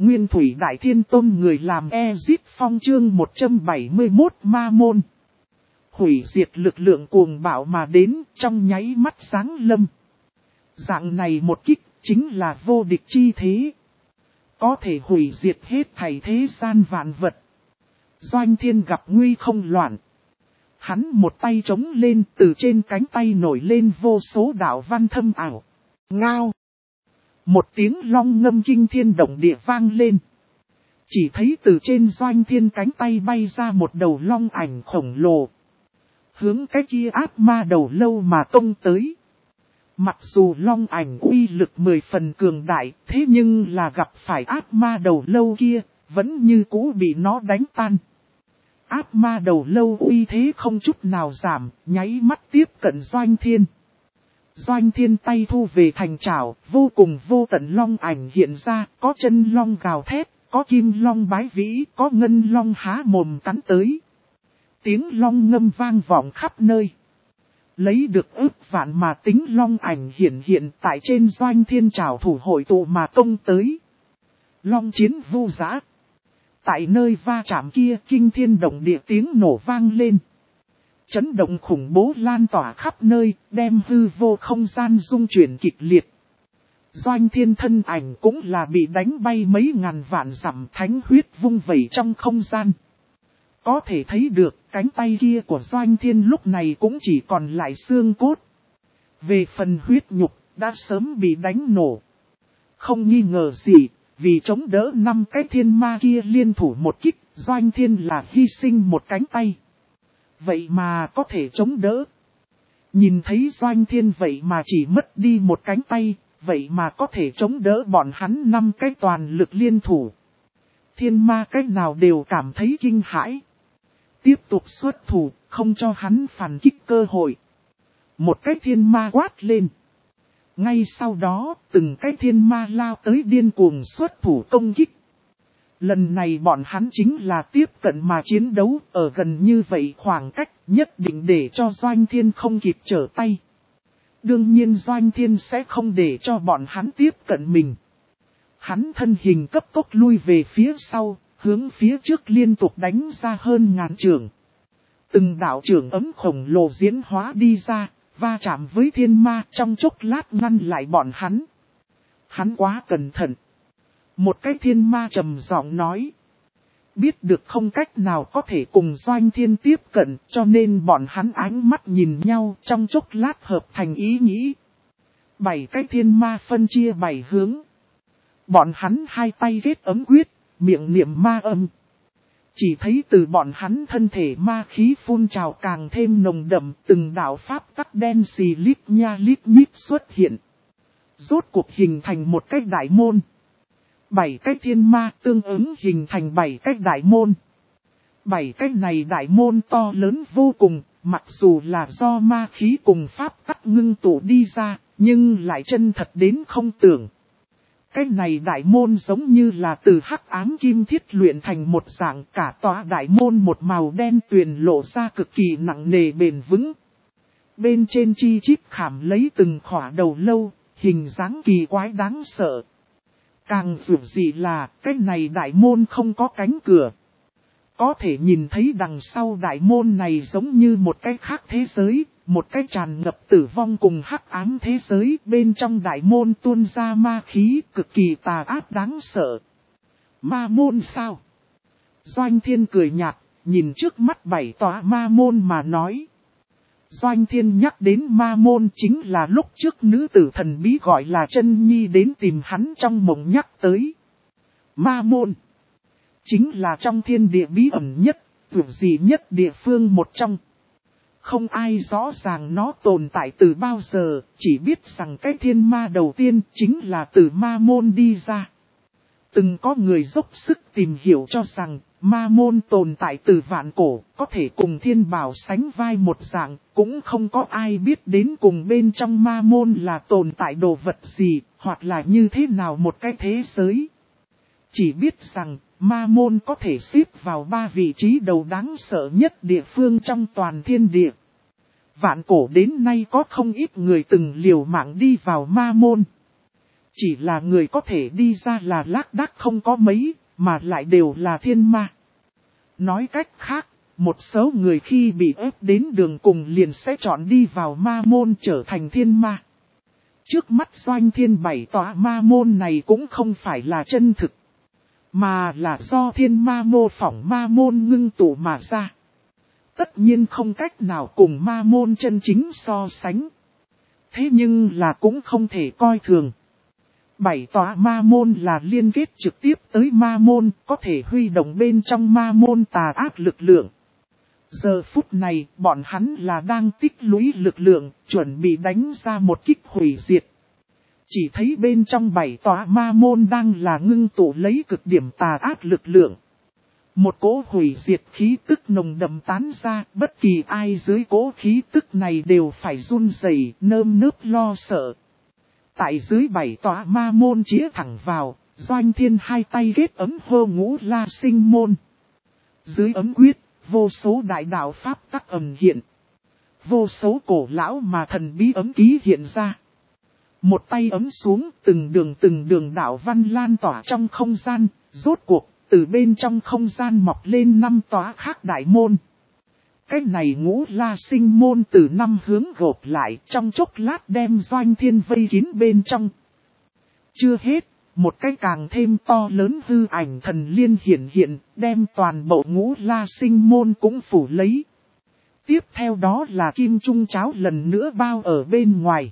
Nguyên Thủy Đại Thiên Tôn người làm Ezit Phong chương 171 Ma Môn. Hủy diệt lực lượng cuồng bạo mà đến trong nháy mắt sáng lâm. Dạng này một kích chính là vô địch chi thế. Có thể hủy diệt hết thảy thế gian vạn vật. Doanh Thiên gặp nguy không loạn. Hắn một tay trống lên, từ trên cánh tay nổi lên vô số đạo văn thâm ảo. Ngao. Một tiếng long ngâm kinh thiên động địa vang lên. Chỉ thấy từ trên Doanh Thiên cánh tay bay ra một đầu long ảnh khổng lồ. Hướng cái kia ác ma đầu lâu mà công tới. Mặc dù long ảnh uy lực 10 phần cường đại, thế nhưng là gặp phải ác ma đầu lâu kia, vẫn như cũ bị nó đánh tan. Ác ma đầu lâu uy thế không chút nào giảm, nháy mắt tiếp cận Doanh Thiên. Doanh Thiên tay thu về thành trảo, vô cùng vô tận long ảnh hiện ra, có chân long gào thét, có kim long bái vĩ, có ngân long há mồm cắn tới. Tiếng long ngâm vang vọng khắp nơi. Lấy được ước vạn mà tính long ảnh hiện tại trên Doanh Thiên trảo thủ hội tụ mà công tới. Long chiến vu dã. Tại nơi va chạm kia kinh thiên động địa tiếng nổ vang lên. Chấn động khủng bố lan tỏa khắp nơi, đem hư vô không gian rung chuyển kịch liệt. Doanh Thiên thân ảnh cũng là bị đánh bay mấy ngàn vạn dặm, thánh huyết vung vẩy trong không gian. Có thể thấy được cánh tay kia của Doanh Thiên lúc này cũng chỉ còn lại xương cốt. Về phần huyết nhục, đã sớm bị đánh nổ. Không nghi ngờ gì, vì chống đỡ 5 cái thiên ma kia liên thủ một kích, Doanh Thiên là hy sinh một cánh tay. Vậy mà có thể chống đỡ. Nhìn thấy Doanh Thiên vậy mà chỉ mất đi một cánh tay, vậy mà có thể chống đỡ bọn hắn 5 cái toàn lực liên thủ. Thiên ma cách nào đều cảm thấy kinh hãi. Tiếp tục xuất thủ, không cho hắn phản kích cơ hội. Một cái thiên ma quát lên. Ngay sau đó, từng cái thiên ma lao tới điên cuồng xuất thủ công kích. Lần này bọn hắn chính là tiếp cận mà chiến đấu, ở gần như vậy khoảng cách nhất định để cho Doanh Thiên không kịp trở tay. Đương nhiên Doanh Thiên sẽ không để cho bọn hắn tiếp cận mình. Hắn thân hình cấp tốc lui về phía sau, hướng phía trước liên tục đánh ra hơn ngàn trường. Từng đạo trường ấm khổng lồ diễn hóa đi ra, va chạm với thiên ma trong chốc lát ngăn lại bọn hắn. Hắn quá cẩn thận. Một cái thiên ma trầm giọng nói. Biết được không cách nào có thể cùng Doanh Thiên tiếp cận, cho nên bọn hắn ánh mắt nhìn nhau trong chốc lát hợp thành ý nghĩ. 7 cái thiên ma phân chia 7 hướng. Bọn hắn hai tay kết ấm quyết, miệng niệm ma âm. Chỉ thấy từ bọn hắn thân thể ma khí phun trào càng thêm nồng đậm, từng đạo pháp tắc đen xì lít nha lít nhít xuất hiện. Rốt cuộc hình thành một cái đại môn. 7 cái thiên ma tương ứng hình thành 7 cái đại môn. 7 cái này đại môn to lớn vô cùng, mặc dù là do ma khí cùng pháp tắc ngưng tụ đi ra, nhưng lại chân thật đến không tưởng. Cái này đại môn giống như là từ hắc ám kim thiết luyện thành một dạng, cả tòa đại môn một màu đen tuyền lộ ra cực kỳ nặng nề bền vững. Bên trên chi chít khảm lấy từng khỏa đầu lâu, hình dáng kỳ quái đáng sợ. Càng dù gì là cái này đại môn không có cánh cửa. Có thể nhìn thấy đằng sau đại môn này giống như một cái khác thế giới. Một cái tràn ngập tử vong cùng hắc ám thế giới, bên trong đại môn tuôn ra ma khí cực kỳ tà ác đáng sợ. Ma môn sao? Doanh Thiên cười nhạt, nhìn trước mắt 7 tòa ma môn mà nói. Doanh Thiên nhắc đến ma môn chính là lúc trước nữ tử thần bí gọi là Chân Nhi đến tìm hắn trong mộng nhắc tới. Ma môn chính là trong thiên địa bí ẩn nhất, tưởng gì nhất địa phương một trong. Không ai rõ ràng nó tồn tại từ bao giờ, chỉ biết rằng cái thiên ma đầu tiên chính là từ ma môn đi ra. Từng có người dốc sức tìm hiểu cho rằng, ma môn tồn tại từ vạn cổ, có thể cùng thiên bảo sánh vai một dạng, cũng không có ai biết đến cùng bên trong ma môn là tồn tại đồ vật gì, hoặc là như thế nào một cái thế giới. Chỉ biết rằng, ma môn có thể xếp vào 3 vị trí đầu đáng sợ nhất địa phương trong toàn thiên địa. Vạn cổ đến nay có không ít người từng liều mạng đi vào ma môn. Chỉ là người có thể đi ra là lác đác không có mấy, mà lại đều là thiên ma. Nói cách khác, một số người khi bị ép đến đường cùng liền sẽ chọn đi vào ma môn trở thành thiên ma. Trước mắt Doanh Thiên 7 tòa ma môn này cũng không phải là chân thực, mà là do thiên ma mô phỏng ma môn ngưng tụ mà ra. Tất nhiên không cách nào cùng ma môn chân chính so sánh. Thế nhưng là cũng không thể coi thường. 7 tòa ma môn là liên kết trực tiếp tới ma môn, có thể huy động bên trong ma môn tà ác lực lượng. Giờ phút này, bọn hắn là đang tích lũy lực lượng, chuẩn bị đánh ra một kích hủy diệt. Chỉ thấy bên trong 7 tòa ma môn đang là ngưng tụ lấy cực điểm tà ác lực lượng. Một cỗ hủy diệt khí tức nồng đậm tán ra, bất kỳ ai dưới cỗ khí tức này đều phải run rẩy, nơm nớp lo sợ. Tại dưới 7 tòa ma môn chĩa thẳng vào, Doanh Thiên hai tay ghét ấm hô Ngũ La Sinh môn. Dưới ấm quyết, vô số đại đạo pháp tắc ẩn hiện. Vô số cổ lão mà thần bí ấm ký hiện ra. Một tay ấm xuống, từng đường đạo văn lan tỏa trong không gian, rốt cuộc, từ bên trong không gian mọc lên 5 tòa khác đại môn. Cái này Ngũ La Sinh môn từ 5 hướng gộp lại, trong chốc lát đem Doanh Thiên vây kín bên trong. Chưa hết, một cái càng thêm to lớn hư ảnh thần liên hiện, đem toàn bộ Ngũ La Sinh môn cũng phủ lấy. Tiếp theo đó là kim trung cháo lần nữa bao ở bên ngoài.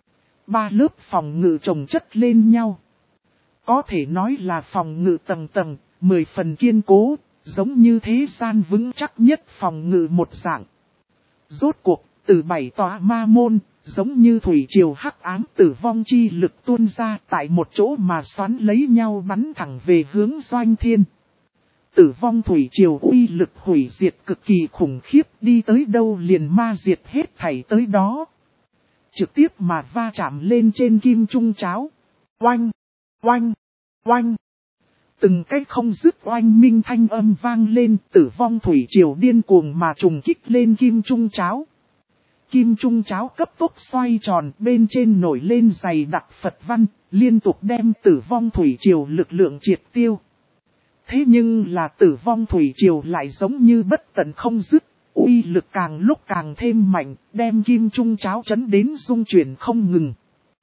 3 lớp phòng ngự chồng chất lên nhau. Có thể nói là phòng ngự tầng tầng, 10 phần kiên cố, giống như thế gian vững chắc nhất phòng ngự một dạng. Rốt cuộc, từ 7 tòa ma môn, giống như thủy triều hắc ám tử vong chi lực tuôn ra tại một chỗ mà xoắn lấy nhau bắn thẳng về hướng Doanh Thiên. Tử vong thủy triều uy lực hủy diệt cực kỳ khủng khiếp, đi tới đâu liền ma diệt hết thảy tới đó. Trực tiếp mà va chạm lên trên kim trung cháo. Oanh, oanh, oanh. Từng cái không dứt oanh minh thanh âm vang lên, tử vong thủy triều điên cuồng mà trùng kích lên kim trung cháo. Kim trung cháo cấp tốc xoay tròn, bên trên nổi lên dày đặc Phật văn, liên tục đem tử vong thủy triều lực lượng triệt tiêu. Thế nhưng là tử vong thủy triều lại giống như bất tận không dứt, uy lực càng lúc càng thêm mạnh, đem kim trung cháo chấn đến rung chuyển không ngừng.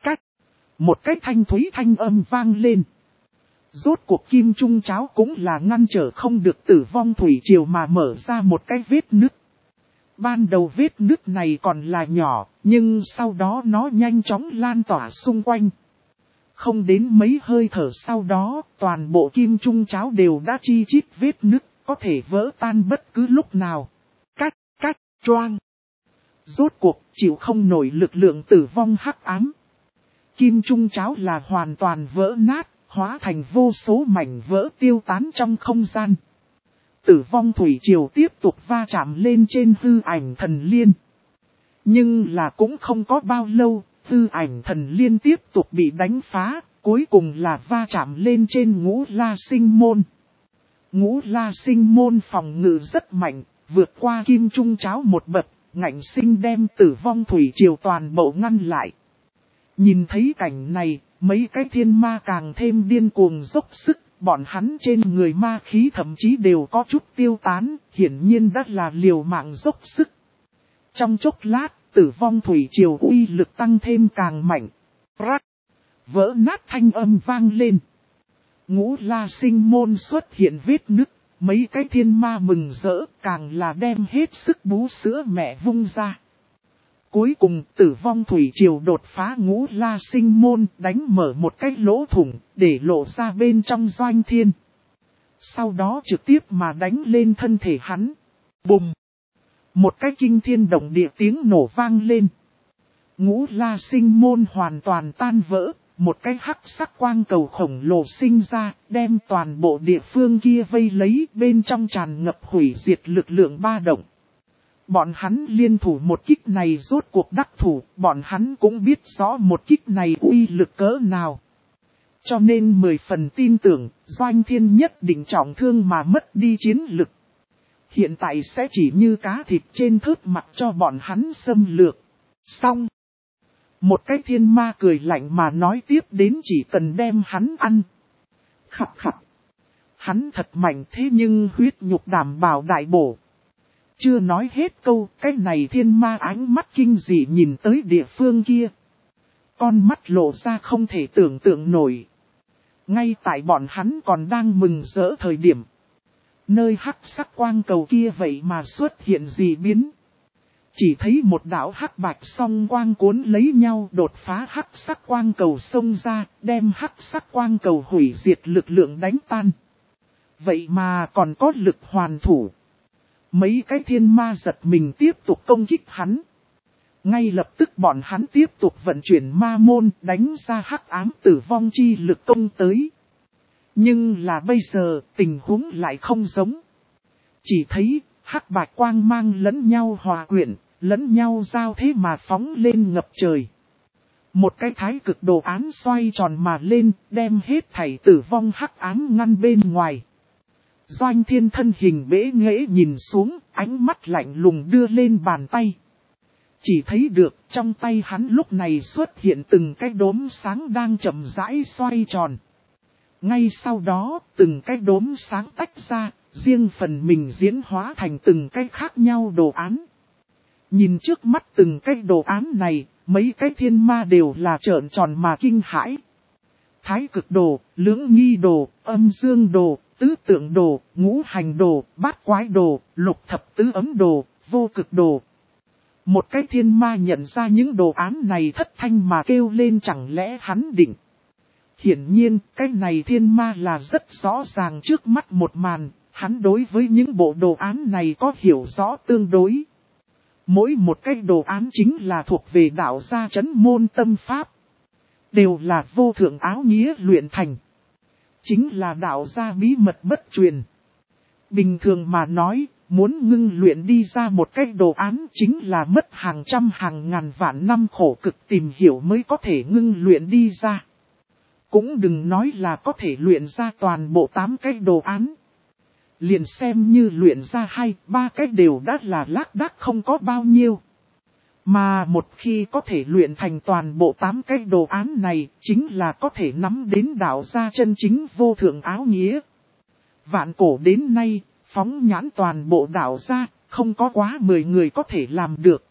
Một cái thanh thúy thanh âm vang lên. Rốt cuộc kim trung cháo cũng là ngăn trở không được tử vong thủy triều mà mở ra một cái vết nứt. Ban đầu vết nứt này còn là nhỏ, nhưng sau đó nó nhanh chóng lan tỏa xung quanh. Không đến mấy hơi thở sau đó, toàn bộ kim trung cháo đều đã chi chít vết nứt, có thể vỡ tan bất cứ lúc nào. Choang. Rốt cuộc, chịu không nổi lực lượng tử vong hắc ám. Kim trung cháo là hoàn toàn vỡ nát, hóa thành vô số mảnh vỡ tiêu tán trong không gian. Tử vong thủy triều tiếp tục va chạm lên trên hư ảnh thần liên. Nhưng là cũng không có bao lâu, hư ảnh thần liên tiếp tục bị đánh phá, cuối cùng là va chạm lên trên Ngũ La Sinh môn. Ngũ La Sinh môn phòng ngự rất mạnh, vượt qua kim trung cháo một bậc, ngạnh sinh đem tử vong thủy triều toàn bộ ngăn lại. Nhìn thấy cảnh này, mấy cái thiên ma càng thêm điên cuồng dốc sức, bọn hắn trên người ma khí thậm chí đều có chút tiêu tán, hiển nhiên đã là liều mạng dốc sức. Trong chốc lát, tử vong thủy triều uy lực tăng thêm càng mạnh. Rắc! Vỡ nát thanh âm vang lên. Ngũ La Sinh môn xuất hiện vết nứt, mấy cái thiên ma mừng rỡ, càng là đem hết sức bú sữa mẹ vung ra. Cuối cùng tử vong thủy triều đột phá Ngũ La Sinh môn, đánh mở một cái lỗ thủng, để lộ ra bên trong Doanh Thiên. Sau đó trực tiếp mà đánh lên thân thể hắn. Bùm! Một cái kinh thiên động địa tiếng nổ vang lên. Ngũ La Sinh môn hoàn toàn tan vỡ, một cái hắc sắc quang cầu khổng lồ sinh ra, đem toàn bộ địa phương kia vây lấy, bên trong tràn ngập hủy diệt lực lượng ba động. Bọn hắn liên thủ một kích này rốt cuộc đắc thủ, bọn hắn cũng biết rõ một kích này uy lực cỡ nào. Cho nên 10 phần tin tưởng, Doanh Thiên nhất định trọng thương mà mất đi chiến lực. Hiện tại sẽ chỉ như cá thịt trên thớt mặt cho bọn hắn xâm lược. Xong. Một cái thiên ma cười lạnh mà nói tiếp đến chỉ cần đem hắn ăn. Khập khập. Hắn thật mạnh thế nhưng huyết nhục đảm bảo đại bổ. Chưa nói hết câu, cái này thiên ma ánh mắt kinh dị nhìn tới địa phương kia. Con mắt lộ ra không thể tưởng tượng nổi. Ngay tại bọn hắn còn đang mừng rỡ thời điểm. Nơi hắc sắc quang cầu kia vậy mà xuất hiện dị biến. Chỉ thấy một đạo hắc bạch song quang cuốn lấy nhau đột phá hắc sắc quang cầu xông ra, đem hắc sắc quang cầu hủy diệt lực lượng đánh tan. Vậy mà còn có lực hoàn thủ. Mấy cái thiên ma giật mình tiếp tục công kích hắn. Ngay lập tức bọn hắn tiếp tục vận chuyển ma môn đánh ra hắc ám tử vong chi lực công tới. Nhưng là bây giờ tình huống lại không giống. Chỉ thấy hắc bạch quang mang lẫn nhau hòa quyện, lẫn nhau giao thế mà phóng lên ngập trời. Một cái thái cực đồ án xoay tròn mà lên, đem hết thảy tử vong hắc ám ngăn bên ngoài. Doanh Thiên thân hình bẽ nghễ nhìn xuống, ánh mắt lạnh lùng đưa lên bàn tay. Chỉ thấy được trong tay hắn lúc này xuất hiện từng cái đốm sáng đang chậm rãi xoay tròn. Ngay sau đó, từng cái đốm sáng tách ra, riêng phần mình diễn hóa thành từng cái khác nhau đồ án. Nhìn trước mắt từng cái đồ án này, mấy cái thiên ma đều là trợn tròn mà kinh hãi. Thái cực đồ, lưỡng nghi đồ, âm dương đồ, tứ tượng đồ, ngũ hành đồ, bát quái đồ, lục thập tứ ấm đồ, vô cực đồ. Một cái thiên ma nhận ra những đồ án này thất thanh mà kêu lên chẳng lẽ hắn định. Hiển nhiên, cái này thiên ma là rất rõ ràng trước mắt một màn, hắn đối với những bộ đồ án này có hiểu rõ tương đối. Mỗi một cái đồ án chính là thuộc về đạo gia chấn môn tâm pháp. Đều là vô thượng áo nghĩa luyện thành. Chính là đạo gia bí mật bất truyền. Bình thường mà nói, muốn ngưng luyện đi ra một cái đồ án chính là mất hàng trăm hàng ngàn vạn năm khổ cực tìm hiểu mới có thể ngưng luyện đi ra. Cũng đừng nói là có thể luyện ra toàn bộ 8 cái đồ án. Liền xem như luyện ra 2-3 cái đều đã là lác đác không có bao nhiêu. Mà một khi có thể luyện thành toàn bộ 8 cái đồ án này, chính là có thể nắm đến đạo gia chân chính vô thượng áo nghĩa. Vạn cổ đến nay, phóng nhãn toàn bộ đạo gia, không có quá 10 người có thể làm được.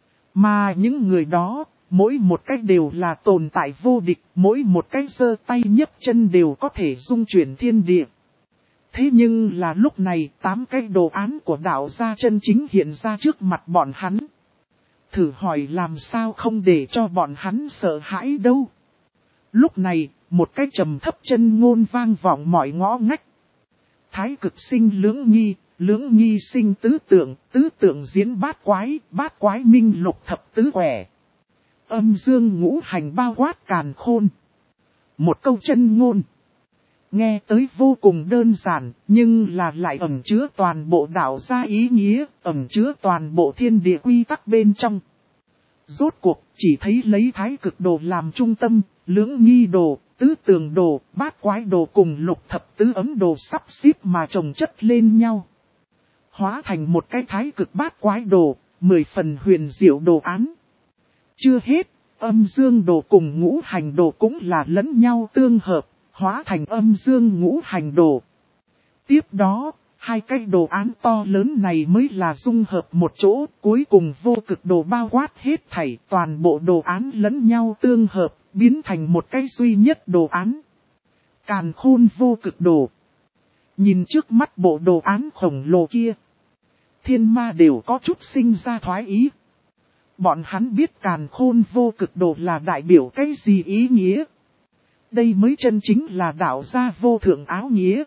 Mà những người đó, mỗi một cái đều là tồn tại vô địch, mỗi một cái giơ tay nhấc chân đều có thể dung chuyển thiên địa. Thế nhưng là lúc này 8 cái đồ án của đạo gia chân chính hiện ra trước mặt bọn hắn. Thử hỏi làm sao không để cho bọn hắn sợ hãi đâu. Lúc này, một cái trầm thấp chân ngôn vang vọng mọi ngõ ngách. Thái cực sinh lưỡng nghi sinh tứ tượng diễn bát quái minh lục thập tứ quẻ. Âm dương ngũ hành bao quát càn khôn. Một câu chân ngôn. Nghe tới vô cùng đơn giản, nhưng là lại ẩn chứa toàn bộ đạo gia ý nghĩa, ẩn chứa toàn bộ thiên địa quy tắc bên trong. Rốt cuộc, chỉ thấy lấy thái cực đồ làm trung tâm, lưỡng nghi đồ, tứ tường đồ, bát quái đồ cùng lục thập tứ ấm đồ sắp xếp mà chồng chất lên nhau. Hóa thành một cái thái cực bát quái đồ, 10 phần huyền diệu đồ án. Chưa hết, âm dương đồ cùng ngũ hành đồ cũng là lẫn nhau tương hợp. Hóa thành âm dương ngũ hành đồ. Tiếp đó, 2 cái đồ án to lớn này mới là dung hợp một chỗ, cuối cùng vô cực đồ bao quát hết thảy toàn bộ đồ án lẫn nhau tương hợp, biến thành một cái duy nhất đồ án. Càn khôn vô cực đồ. Nhìn trước mắt bộ đồ án khổng lồ kia, thiên ma đều có chút sinh ra thoái ý. Bọn hắn biết càn khôn vô cực đồ là đại biểu cái gì ý nghĩa. Đây mới chân chính là đạo gia vô thượng áo nghĩa.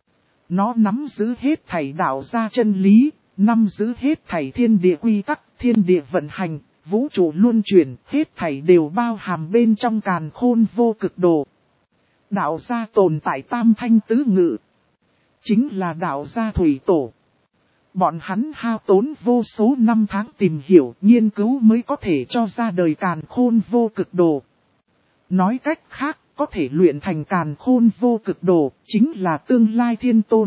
Nó nắm giữ hết thảy đạo gia chân lý, nắm giữ hết thảy thiên địa quy tắc, thiên địa vận hành, vũ trụ luân chuyển, hết thảy đều bao hàm bên trong càn khôn vô cực đồ. Đạo gia tồn tại tam thanh tứ ngự. Chính là đạo gia thủy tổ. Bọn hắn hao tốn vô số năm tháng tìm hiểu, nghiên cứu mới có thể cho ra đời càn khôn vô cực đồ. Nói cách khác, có thể luyện thành càn khôn vô cực đồ, chính là tương lai thiên tôn.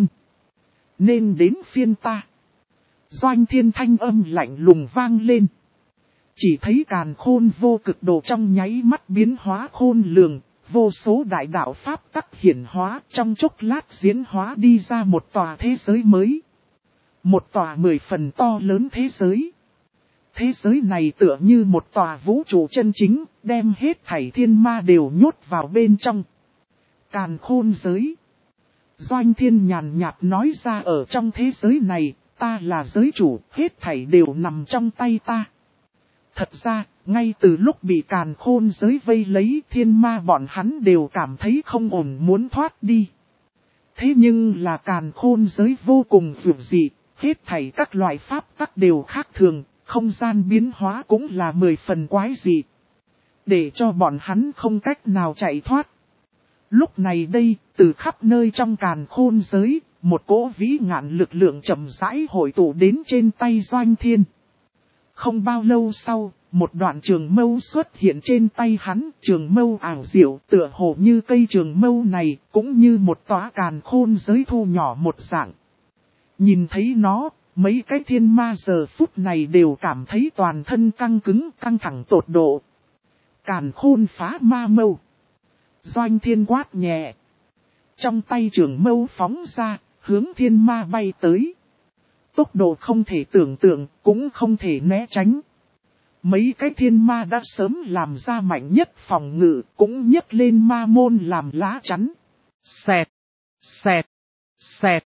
Nên đến phiên ta. Doanh Thiên thanh âm lạnh lùng vang lên. Chỉ thấy càn khôn vô cực độ trong nháy mắt biến hóa khôn lường, vô số đại đạo pháp tắc hiển hóa trong chốc lát diễn hóa đi ra một tòa thế giới mới. Một tòa 10 phần to lớn thế giới. Thế giới này tựa như một tòa vũ trụ chân chính, đem hết thảy thiên ma đều nhốt vào bên trong. Càn khôn giới. Doanh Thiên nhàn nhạt nói ra, ở trong thế giới này, ta là giới chủ, hết thảy đều nằm trong tay ta. Thật ra, ngay từ lúc bị càn khôn giới vây lấy, thiên ma bọn hắn đều cảm thấy không ổn, muốn thoát đi. Thế nhưng là càn khôn giới vô cùng dữ dị, hết thảy các loại pháp tắc đều khác thường, không gian biến hóa cũng là 10 phần quái dị. Để cho bọn hắn không cách nào chạy thoát. Lúc này đây, từ khắp nơi trong càn khôn giới, một cỗ vĩ ngạn lực lượng chậm rãi hội tụ đến trên tay Doanh Thiên. Không bao lâu sau, một đoạn trường mâu xuất hiện trên tay hắn, trường mâu ảo diệu tựa hồ như cây trường mâu này, cũng như một tòa càn khôn giới thu nhỏ một dạng. Nhìn thấy nó, mấy cái thiên ma giờ phút này đều cảm thấy toàn thân căng cứng, căng thẳng tột độ. Càn khôn phá ma mâu. Doanh Thiên quát nhẹ. Trong tay trường mâu phóng ra, hướng thiên ma bay tới. Tốc độ không thể tưởng tượng, cũng không thể né tránh. Mấy cái thiên ma đã sớm làm ra mạnh nhất phòng ngự, cũng nhấc lên ma môn làm lá chắn. Xẹt, xẹt, xẹt.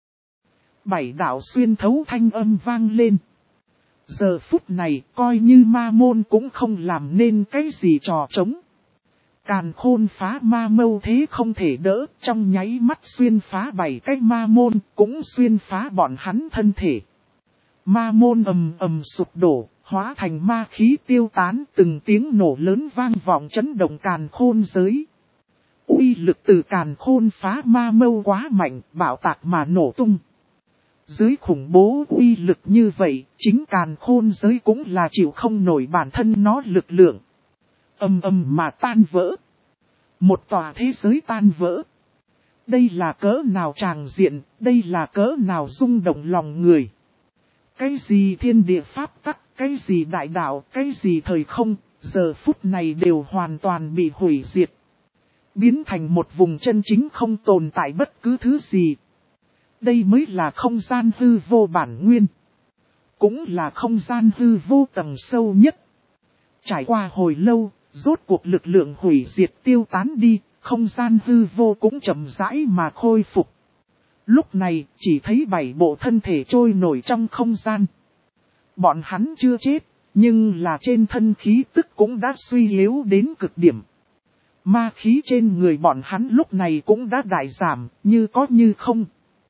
7 đạo xuyên thấu thanh âm vang lên. Giờ phút này, coi như ma môn cũng không làm nên cái gì trò trống. Càn khôn phá ma mâu thế không thể đỡ, trong nháy mắt xuyên phá 7 cái ma môn, cũng xuyên phá bọn hắn thân thể. Ma môn ầm ầm sụp đổ, hóa thành ma khí tiêu tán, từng tiếng nổ lớn vang vọng chấn động càn khôn giới. Uy lực từ càn khôn phá ma mâu quá mạnh, bạo tạc mà nổ tung. Dưới khủng bố uy lực như vậy, chính càn khôn giới cũng là chịu không nổi bản thân nó lực lượng. Ầm ầm mà tan vỡ. Một tòa thế giới tan vỡ. Đây là cỡ nào tràng diện, đây là cỡ nào rung động lòng người. Cái gì thiên địa pháp tắc, cái gì đại đạo, cái gì thời không, giờ phút này đều hoàn toàn bị hủy diệt. Biến thành một vùng chân chính không tồn tại bất cứ thứ gì. Đây mới là không gian hư vô bản nguyên. Cũng là không gian hư vô tầng sâu nhất. Trải qua hồi lâu, rốt cuộc lực lượng hủy diệt tiêu tán đi, không gian hư vô cũng chậm rãi mà khôi phục. Lúc này, chỉ thấy 7 bộ thân thể trôi nổi trong không gian. Bọn hắn chưa chết, nhưng là trên thân khí tức cũng đã suy yếu đến cực điểm. Ma khí trên người bọn hắn lúc này cũng đã đại giảm, như có như không.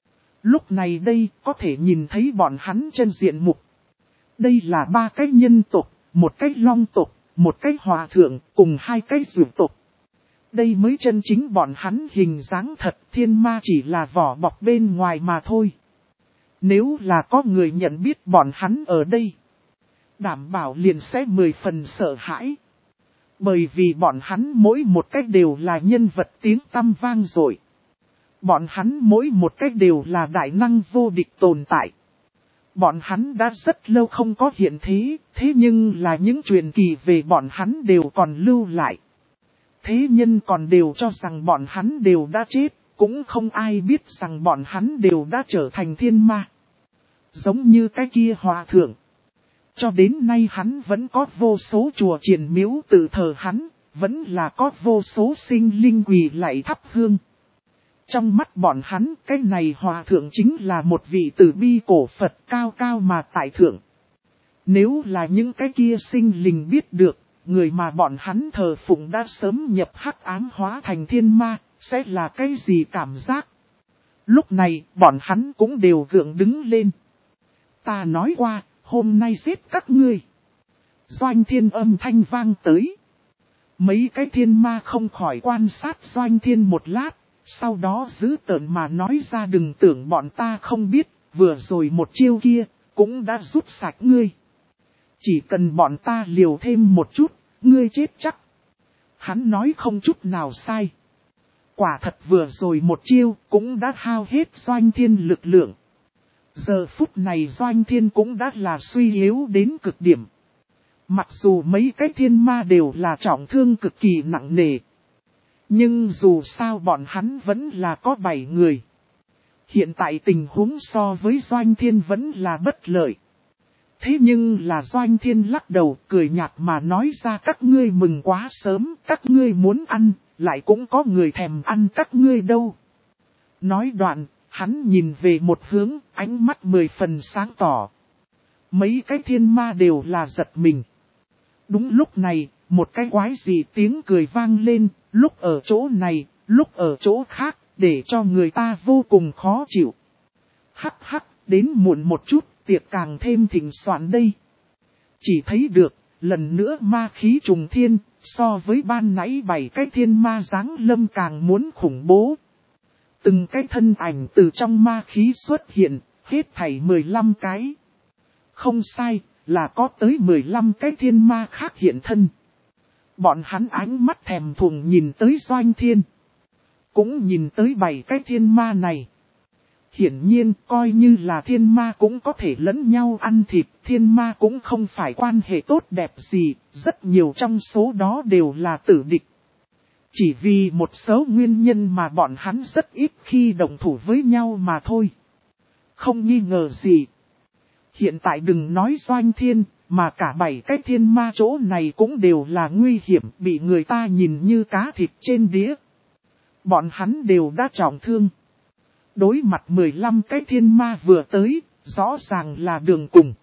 Lúc này đây, có thể nhìn thấy bọn hắn chân diện mục. Đây là 3 cái nhân tộc, 1 cái long tộc, 1 cái hòa thượng, cùng 2 cái dược tộc. Đây mới chân chính bọn hắn hình dáng thật, thiên ma chỉ là vỏ bọc bên ngoài mà thôi. Nếu là có người nhận biết bọn hắn ở đây, đảm bảo liền sẽ 10 phần sợ hãi. Bởi vì bọn hắn mỗi một cách đều là nhân vật tiếng tăm vang dội. Bọn hắn mỗi một cách đều là đại năng vô địch tồn tại. Bọn hắn đã rất lâu không có hiện thế, thế nhưng là những truyền kỳ về bọn hắn đều còn lưu lại. Thế nhân còn đều cho rằng bọn hắn đều đã chết, cũng không ai biết rằng bọn hắn đều đã trở thành thiên ma. Giống như cái kia hòa thượng. Cho đến nay hắn vẫn có vô số chùa triền miếu tự thờ hắn, vẫn là có vô số sinh linh quỳ lạy thắp hương. Trong mắt bọn hắn, cái này hòa thượng chính là một vị từ bi cổ Phật cao cao mà tại thượng. Nếu là những cái kia sinh linh biết được, người mà bọn hắn thờ phụng đã sớm nhập hắc ám hóa thành thiên ma, sẽ là cái gì cảm giác? Lúc này, bọn hắn cũng đều gượng đứng lên. Ta nói qua, hôm nay giết các ngươi. Doanh Thiên âm thanh vang tới. Mấy cái thiên ma không khỏi quan sát Doanh Thiên một lát, sau đó giữ tợn mà nói ra, đừng tưởng bọn ta không biết, vừa rồi một chiêu kia, cũng đã rút sạch ngươi. Chỉ cần bọn ta liều thêm một chút, ngươi chết chắc. Hắn nói không chút nào sai. Quả thật vừa rồi một chiêu, cũng đã hao hết Doanh Thiên lực lượng. Giờ phút này Doanh Thiên cũng đã là suy yếu đến cực điểm. Mặc dù mấy cái thiên ma đều là trọng thương cực kỳ nặng nề. Nhưng dù sao bọn hắn vẫn là có 7 người. Hiện tại tình huống so với Doanh Thiên vẫn là bất lợi. Thế nhưng là Doanh Thiên lắc đầu cười nhạt mà nói ra các ngươi mừng quá sớm, các ngươi muốn ăn, lại cũng có người thèm ăn các ngươi đâu. Nói đoạn, hắn nhìn về một hướng, ánh mắt 10 phần sáng tỏ. Mấy cái thiên ma đều là giật mình. Đúng lúc này, một cái quái gì tiếng cười vang lên, lúc ở chỗ này, lúc ở chỗ khác, để cho người ta vô cùng khó chịu. Hắc hắc, đến muộn một chút, tiệc càng thêm thịnh soạn đây. Chỉ thấy được, lần nữa ma khí trùng thiên, so với ban nãy 7 cái thiên ma giáng lâm càng muốn khủng bố. Từng cái thân ảnh từ trong ma khí xuất hiện, hết thảy 15 cái. Không sai, là có tới 15 cái thiên ma khác hiện thân. Bọn hắn ánh mắt thèm thuồng nhìn tới Doanh Thiên. Cũng nhìn tới 7 cái thiên ma này. Hiển nhiên coi như là thiên ma cũng có thể lẫn nhau ăn thịt. Thiên ma cũng không phải quan hệ tốt đẹp gì. Rất nhiều trong số đó đều là tử địch. Chỉ vì một số nguyên nhân mà bọn hắn rất ít khi đồng thủ với nhau mà thôi. Không nghi ngờ gì. Hiện tại đừng nói Doanh Thiên, mà cả 7 cái thiên ma chỗ này cũng đều là nguy hiểm, bị người ta nhìn như cá thịt trên đĩa. Bọn hắn đều đã trọng thương. Đối mặt 15 cái thiên ma vừa tới, rõ ràng là đường cùng.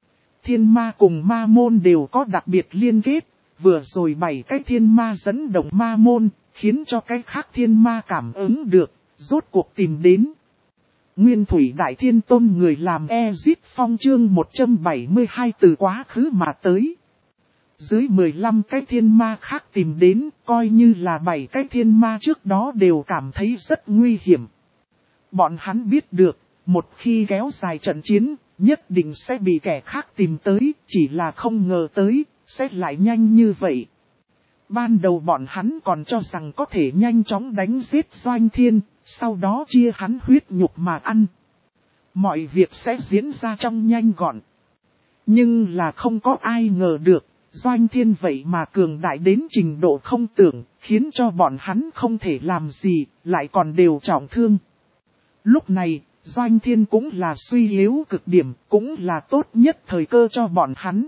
Thiên ma cùng ma môn đều có đặc biệt liên kết, vừa rồi 7 cái thiên ma dẫn động ma môn, khiến cho cái khác thiên ma cảm ứng được, rốt cuộc tìm đến. Nguyên Thủy Đại Thiên Tôn người làm Ezit Phong chương 172 từ quá khứ mà tới. Dưới 15 cái thiên ma khác tìm đến, coi như là 7 cái thiên ma trước đó đều cảm thấy rất nguy hiểm. Bọn hắn biết được, một khi kéo dài trận chiến, nhất định sẽ bị kẻ khác tìm tới, chỉ là không ngờ tới, sẽ lại nhanh như vậy. Ban đầu bọn hắn còn cho rằng có thể nhanh chóng đánh giết Doanh Thiên, sau đó chia hắn huyết nhục mà ăn. Mọi việc sẽ diễn ra trong nhanh gọn. Nhưng là không có ai ngờ được, Doanh Thiên vậy mà cường đại đến trình độ không tưởng, khiến cho bọn hắn không thể làm gì, lại còn đều trọng thương. Lúc này, Doanh Thiên cũng là suy yếu cực điểm, cũng là tốt nhất thời cơ cho bọn hắn.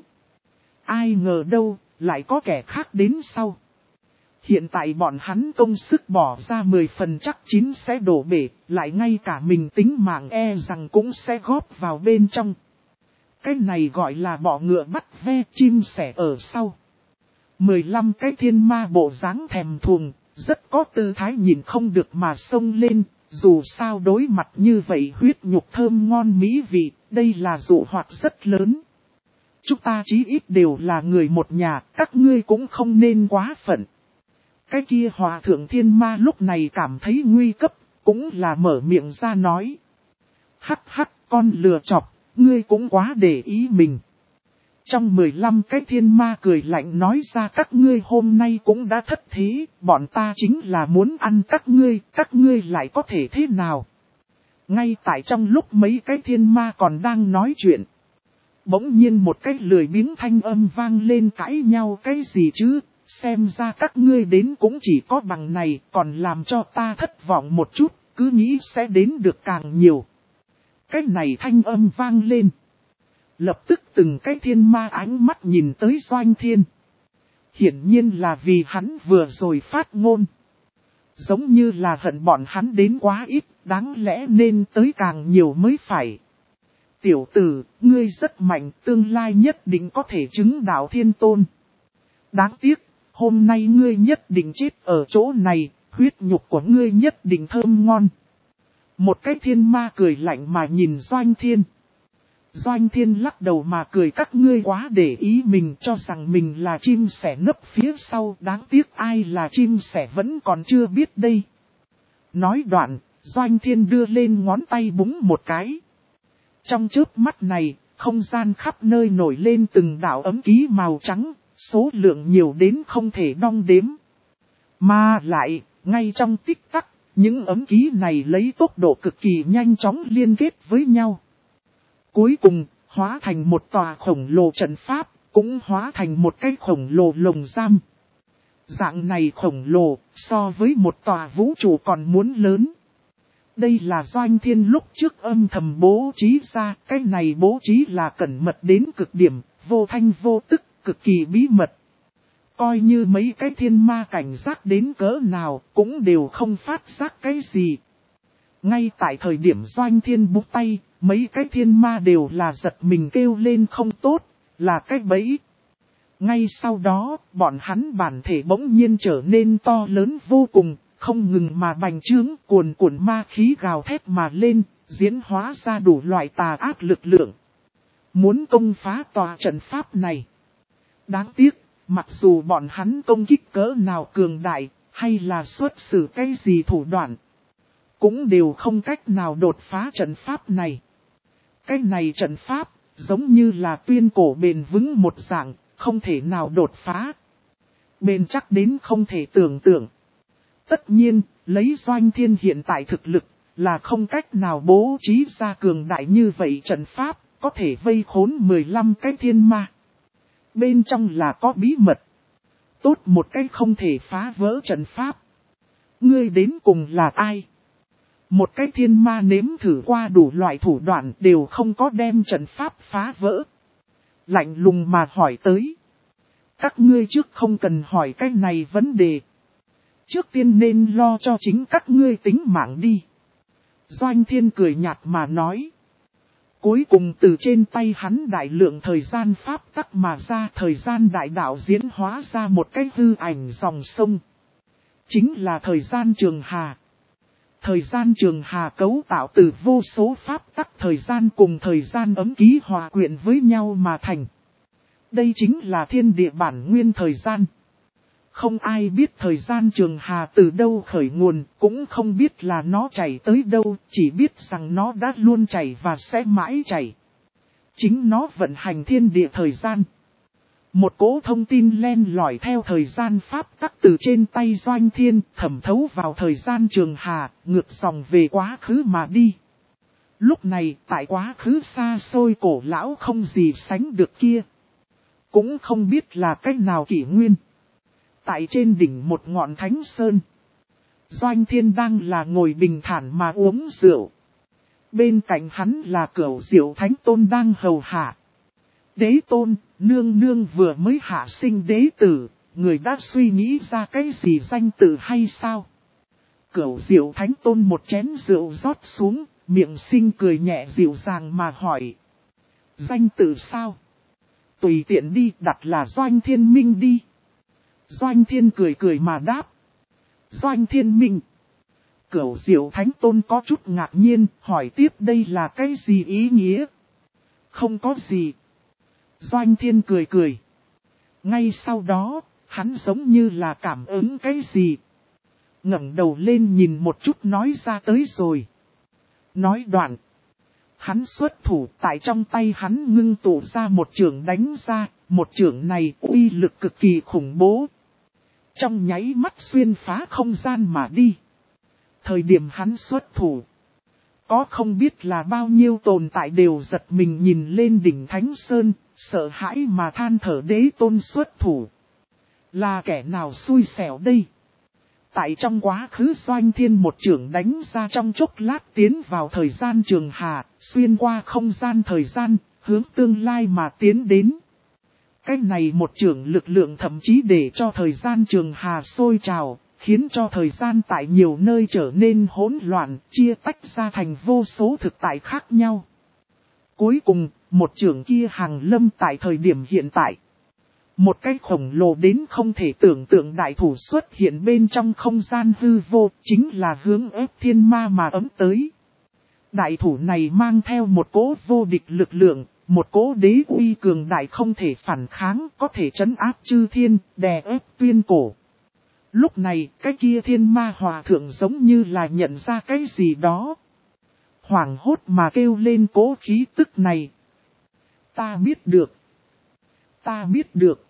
Ai ngờ đâu, lại có kẻ khác đến sau. Hiện tại bọn hắn công sức bỏ ra 10 phần chắc chín sẽ đổ bể, lại ngay cả mình tính mạng e rằng cũng sẽ góp vào bên trong. Cái này gọi là bọ ngựa bắt ve chim sẻ ở sau. 15 cái thiên ma bộ dáng thèm thuồng, rất có tư thái nhìn không được mà xông lên, dù sao đối mặt như vậy huyết nhục thơm ngon mỹ vị, đây là dụ hoạt rất lớn. Chúng ta chí ít đều là người một nhà, các ngươi cũng không nên quá phận. Cái kia hòa thượng thiên ma lúc này cảm thấy nguy cấp, cũng là mở miệng ra nói. Hắc hắc con lừa chọc, ngươi cũng quá để ý mình. Trong 15 cái thiên ma cười lạnh nói ra các ngươi hôm nay cũng đã thất thế, bọn ta chính là muốn ăn các ngươi lại có thể thế nào. Ngay tại trong lúc mấy cái thiên ma còn đang nói chuyện. Bỗng nhiên một cái lười biếng thanh âm vang lên cãi nhau cái gì chứ, xem ra các ngươi đến cũng chỉ có bằng này, còn làm cho ta thất vọng một chút, cứ nghĩ sẽ đến được càng nhiều. Cái này thanh âm vang lên. Lập tức từng cái thiên ma ánh mắt nhìn tới Doanh Thiên. Hiển nhiên là vì hắn vừa rồi phát ngôn. Giống như là hận bọn hắn đến quá ít, đáng lẽ nên tới càng nhiều mới phải. Tiểu tử, ngươi rất mạnh, tương lai nhất định có thể chứng đạo thiên tôn. Đáng tiếc, hôm nay ngươi nhất định chết ở chỗ này, huyết nhục của ngươi nhất định thơm ngon. Một cái thiên ma cười lạnh mà nhìn Doanh Thiên. Doanh Thiên lắc đầu mà cười các ngươi quá để ý mình cho rằng mình là chim sẻ nấp phía sau, đáng tiếc ai là chim sẻ vẫn còn chưa biết đây. Nói đoạn, Doanh Thiên đưa lên ngón tay búng một cái. Trong chớp mắt này, không gian khắp nơi nổi lên từng đạo ấm ký màu trắng, số lượng nhiều đến không thể đong đếm. Mà lại, ngay trong tích tắc, những ấm ký này lấy tốc độ cực kỳ nhanh chóng liên kết với nhau. Cuối cùng, hóa thành một tòa khổng lồ trận pháp, cũng hóa thành một cái khổng lồ lồng giam. Dạng này khổng lồ, so với một tòa vũ trụ còn muốn lớn. Đây là Doanh Thiên lúc trước âm thầm bố trí ra, cái này bố trí là cẩn mật đến cực điểm, vô thanh vô tức, cực kỳ bí mật. Coi như mấy cái thiên ma cảnh giác đến cỡ nào, cũng đều không phát giác cái gì. Ngay tại thời điểm Doanh Thiên búng tay, mấy cái thiên ma đều là giật mình kêu lên không tốt, là cái bẫy. Ngay sau đó, bọn hắn bản thể bỗng nhiên trở nên to lớn vô cùng, không ngừng mà bành trướng cuồn cuộn ma khí gào thét mà lên, diễn hóa ra đủ loại tà ác lực lượng. Muốn công phá tòa trận pháp này. Đáng tiếc, mặc dù bọn hắn công kích cỡ nào cường đại, hay là xuất xử cái gì thủ đoạn, cũng đều không cách nào đột phá trận pháp này. Cái này trận pháp, giống như là tuyên cổ bền vững một dạng, không thể nào đột phá. Bền chắc đến không thể tưởng tượng. Tất nhiên, lấy Doanh Thiên hiện tại thực lực, là không cách nào bố trí ra cường đại như vậy trận pháp, có thể vây khốn 15 cái thiên ma. Bên trong là có bí mật. Tốt một cái không thể phá vỡ trận pháp. Ngươi đến cùng là ai? Một cái thiên ma nếm thử qua đủ loại thủ đoạn đều không có đem trận pháp phá vỡ. Lạnh lùng mà hỏi tới. Các ngươi trước không cần hỏi cái này vấn đề. Trước tiên nên lo cho chính các ngươi tính mạng đi. Doanh Thiên cười nhạt mà nói. Cuối cùng từ trên tay hắn đại lượng thời gian pháp tắc mà ra thời gian đại đạo diễn hóa ra một cái hư ảnh dòng sông. Chính là thời gian trường hà. Thời gian trường hà cấu tạo từ vô số pháp tắc thời gian cùng thời gian ấm ký hòa quyện với nhau mà thành. Đây chính là thiên địa bản nguyên thời gian. Không ai biết thời gian trường hà từ đâu khởi nguồn, cũng không biết là nó chảy tới đâu, chỉ biết rằng nó đã luôn chảy và sẽ mãi chảy. Chính nó vận hành thiên địa thời gian. Một cỗ thông tin len lỏi theo thời gian pháp tắc từ trên tay Doanh Thiên thẩm thấu vào thời gian trường hà, ngược dòng về quá khứ mà đi. Lúc này, tại quá khứ xa xôi cổ lão không gì sánh được kia. Cũng không biết là cách nào kỷ nguyên. Tại trên đỉnh một ngọn thánh sơn, Doanh Thiên đang là ngồi bình thản mà uống rượu. Bên cạnh hắn là Cửu Diệu Thánh Tôn đang hầu hạ. Đế Tôn, nương nương vừa mới hạ sinh đế tử, người đã suy nghĩ ra cái gì danh tự hay sao? Cửu Diệu Thánh Tôn một chén rượu rót xuống, miệng sinh cười nhẹ dịu dàng mà hỏi. Danh tự sao? Tùy tiện đi, đặt là Doanh Thiên Minh đi. Doanh Thiên cười cười mà đáp. Doanh Thiên Minh. Cửu Diệu Thánh Tôn có chút ngạc nhiên, hỏi tiếp đây là cái gì ý nghĩa? Không có gì. Doanh Thiên cười cười. Ngay sau đó, hắn giống như là cảm ứng cái gì. Ngẩng đầu lên nhìn một chút nói ra tới rồi. Nói đoạn. Hắn xuất thủ tại trong tay hắn ngưng tụ ra một chưởng đánh ra, một chưởng này uy lực cực kỳ khủng bố. Trong nháy mắt xuyên phá không gian mà đi. Thời điểm hắn xuất thủ. Có không biết là bao nhiêu tồn tại đều giật mình nhìn lên đỉnh Thánh Sơn, sợ hãi mà than thở Đế Tôn xuất thủ. Là kẻ nào xui xẻo đây? Tại trong quá khứ Doanh Thiên một chưởng đánh ra trong chốc lát tiến vào thời gian trường hà, xuyên qua không gian thời gian, hướng tương lai mà tiến đến. Cái này một chưởng lực lượng thậm chí để cho thời gian trường hà sôi trào, khiến cho thời gian tại nhiều nơi trở nên hỗn loạn, chia tách ra thành vô số thực tại khác nhau. Cuối cùng, một chưởng kia hàng lâm tại thời điểm hiện tại. Một cái khổng lồ đến không thể tưởng tượng đại thủ xuất hiện bên trong không gian hư vô, chính là hướng ép thiên ma mà ấm tới. Đại thủ này mang theo một cỗ vô địch lực lượng, một cỗ đế uy cường đại không thể phản kháng, có thể trấn áp chư thiên, đè ép tuyên cổ. Lúc này, cái kia thiên ma hòa thượng giống như là nhận ra cái gì đó. Hoảng hốt mà kêu lên cỗ khí tức này. Ta biết được. Ta biết được.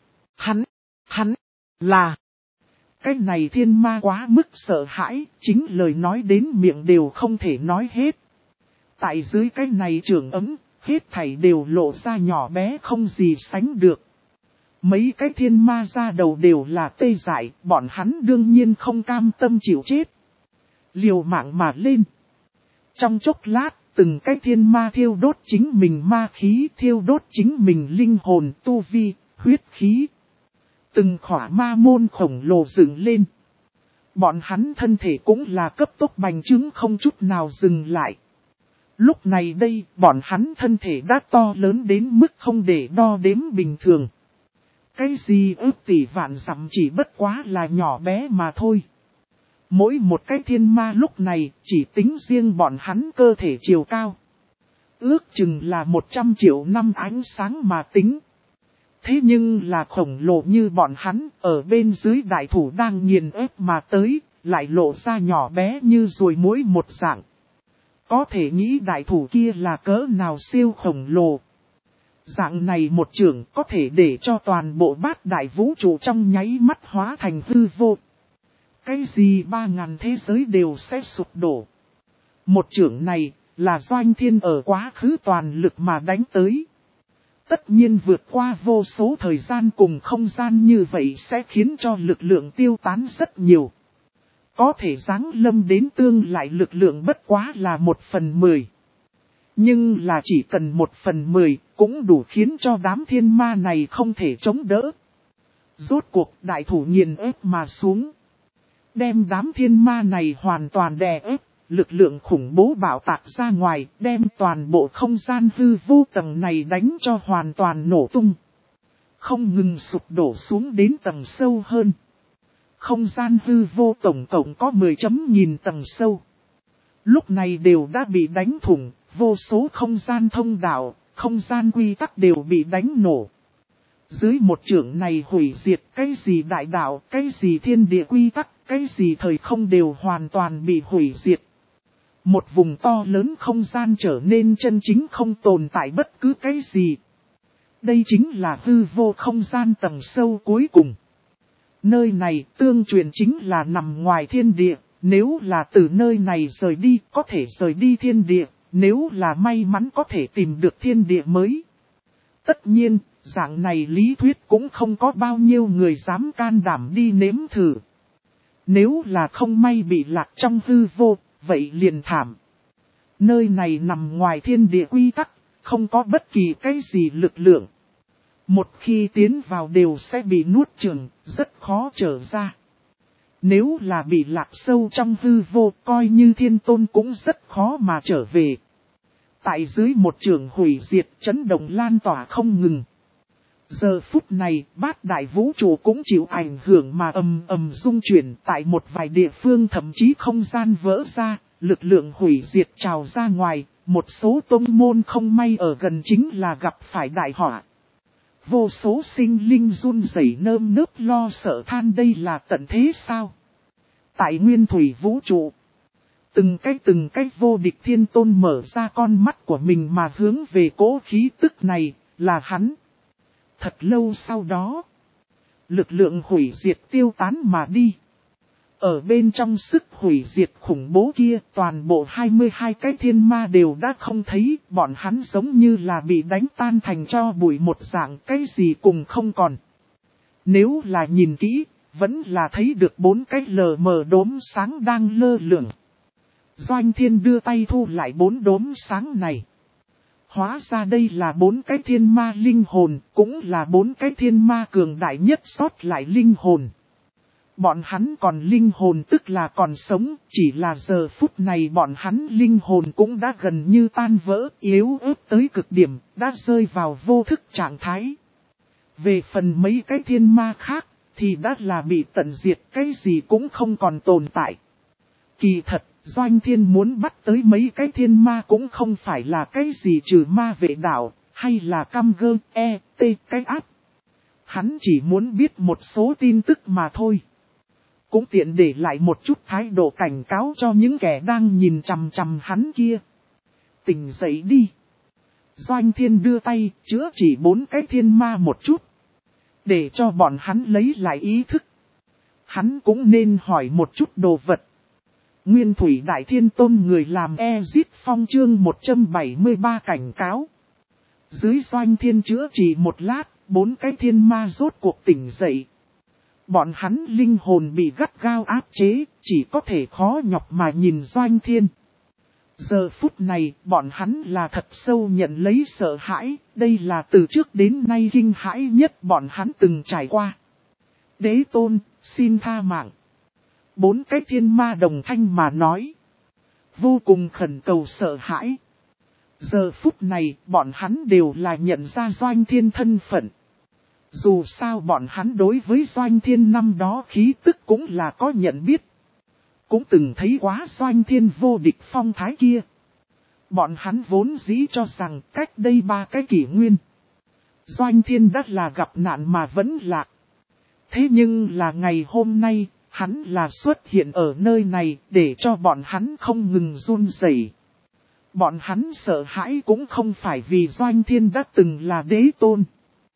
Hắn, là. Cái này thiên ma quá mức sợ hãi, chính lời nói đến miệng đều không thể nói hết. Tại dưới cái này trường ấm, hết thảy đều lộ ra nhỏ bé không gì sánh được. Mấy cái thiên ma ra đầu đều là tê dại, bọn hắn đương nhiên không cam tâm chịu chết. Liều mạng mà lên. Trong chốc lát, từng cái thiên ma thiêu đốt chính mình ma khí, thiêu đốt chính mình linh hồn, tu vi, huyết khí. Từng khỏa ma môn khổng lồ dựng lên. Bọn hắn thân thể cũng là cấp tốc bành trướng không chút nào dừng lại. Lúc này đây, bọn hắn thân thể đã to lớn đến mức không để đo đếm bình thường. Cái gì ước tỷ vạn dặm chỉ bất quá là nhỏ bé mà thôi. Mỗi một cái thiên ma lúc này chỉ tính riêng bọn hắn cơ thể chiều cao. Ước chừng là 100 triệu năm ánh sáng mà tính. Thế nhưng là khổng lồ như bọn hắn ở bên dưới đại thủ đang nghiền ép mà tới, lại lộ ra nhỏ bé như ruồi muỗi một dạng. Có thể nghĩ đại thủ kia là cỡ nào siêu khổng lồ. Dạng này một chưởng có thể để cho toàn bộ bát đại vũ trụ trong nháy mắt hóa thành hư vô. Cái gì 3000 thế giới đều sẽ sụp đổ. Một chưởng này là Doanh Thiên ở quá khứ toàn lực mà đánh tới. Tất nhiên vượt qua vô số thời gian cùng không gian như vậy sẽ khiến cho lực lượng tiêu tán rất nhiều. Có thể giáng lâm đến tương lại lực lượng bất quá là 1/10. Nhưng là chỉ cần 1/10 cũng đủ khiến cho đám thiên ma này không thể chống đỡ. Rốt cuộc đại thủ nghiền ép mà xuống. Đem đám thiên ma này hoàn toàn đè ép, lực lượng khủng bố bạo tạc ra ngoài, đem toàn bộ không gian hư vô tầng này đánh cho hoàn toàn nổ tung. Không ngừng sụp đổ xuống đến tầng sâu hơn. Không gian hư vô tổng cộng có 10.000 tầng sâu. Lúc này đều đã bị đánh thủng, vô số không gian thông đạo, không gian quy tắc đều bị đánh nổ. Dưới một chưởng này hủy diệt cái gì đại đạo, cái gì thiên địa quy tắc, cái gì thời không đều hoàn toàn bị hủy diệt. Một vùng to lớn không gian trở nên chân chính không tồn tại bất cứ cái gì. Đây chính là hư vô không gian tầng sâu cuối cùng. Nơi này tương truyền chính là nằm ngoài thiên địa, nếu là từ nơi này rời đi có thể rời đi thiên địa, nếu là may mắn có thể tìm được thiên địa mới. Tất nhiên, dạng này lý thuyết cũng không có bao nhiêu người dám can đảm đi nếm thử. Nếu là không may bị lạc trong hư vô, vậy liền thảm. Nơi này nằm ngoài thiên địa quy tắc, không có bất kỳ cái gì lực lượng. Một khi tiến vào đều sẽ bị nuốt chửng, rất khó trở ra. Nếu là bị lạc sâu trong hư vô, coi như thiên tôn cũng rất khó mà trở về. Tại dưới một trường hủy diệt, chấn động lan tỏa không ngừng. Giờ phút này, bát đại vũ trụ cũng chịu ảnh hưởng mà ầm ầm rung chuyển, tại một vài địa phương thậm chí không gian vỡ ra, lực lượng hủy diệt trào ra ngoài, một số tông môn không may ở gần chính là gặp phải đại họa. Vô số sinh linh run rẩy nơm nớp lo sợ than đây là tận thế sao? Tại nguyên thủy vũ trụ, từng cái vô địch thiên tôn mở ra con mắt của mình mà hướng về cỗ khí tức này, là hắn. Thật lâu sau đó, lực lượng hủy diệt tiêu tán mà đi. Ở bên trong sức hủy diệt khủng bố kia, toàn bộ 22 cái thiên ma đều đã không thấy, bọn hắn giống như là bị đánh tan thành cho bụi một dạng, cái gì cùng không còn. Nếu là nhìn kỹ, vẫn là thấy được 4 cái lờ mờ đốm sáng đang lơ lửng. Doanh Thiên đưa tay thu lại 4 đốm sáng này. Hóa ra đây là 4 cái thiên ma linh hồn, cũng là 4 cái thiên ma cường đại nhất sót lại linh hồn. Bọn hắn còn linh hồn tức là còn sống, chỉ là giờ phút này bọn hắn linh hồn cũng đã gần như tan vỡ, yếu ớt tới cực điểm, đã rơi vào vô thức trạng thái. Về phần mấy cái thiên ma khác, thì đã là bị tận diệt, cái gì cũng không còn tồn tại. Kỳ thật, Doanh Thiên muốn bắt tới mấy cái thiên ma cũng không phải là cái gì trừ ma vệ đạo, hay là cam gơ, cái áp. Hắn chỉ muốn biết một số tin tức mà thôi. Cũng tiện để lại một chút thái độ cảnh cáo cho những kẻ đang nhìn chằm chằm hắn kia. Tỉnh dậy đi. Doanh Thiên đưa tay, chữa chỉ 4 cái thiên ma một chút. Để cho bọn hắn lấy lại ý thức. Hắn cũng nên hỏi một chút đồ vật. Nguyên Thủy Đại Thiên Tôn người làm Ezit Phong chương 173 cảnh cáo. Dưới Doanh Thiên chữa chỉ một lát, 4 cái thiên ma rốt cuộc tỉnh dậy. Bọn hắn linh hồn bị gắt gao áp chế, chỉ có thể khó nhọc mà nhìn Doanh Thiên. Giờ phút này, bọn hắn là thật sâu nhận lấy sợ hãi, đây là từ trước đến nay kinh hãi nhất bọn hắn từng trải qua. Đế tôn, xin tha mạng. 4 cái thiên ma đồng thanh mà nói. Vô cùng khẩn cầu sợ hãi. Giờ phút này, bọn hắn đều là nhận ra Doanh Thiên thân phận. Dù sao bọn hắn đối với Doanh Thiên năm đó khí tức cũng là có nhận biết. Cũng từng thấy quá Doanh Thiên vô địch phong thái kia. Bọn hắn vốn dĩ cho rằng cách đây 3 cái kỷ nguyên. Doanh Thiên đã là gặp nạn mà vẫn lạc. Thế nhưng là ngày hôm nay, hắn là xuất hiện ở nơi này để cho bọn hắn không ngừng run rẩy. Bọn hắn sợ hãi cũng không phải vì Doanh Thiên đã từng là đế tôn.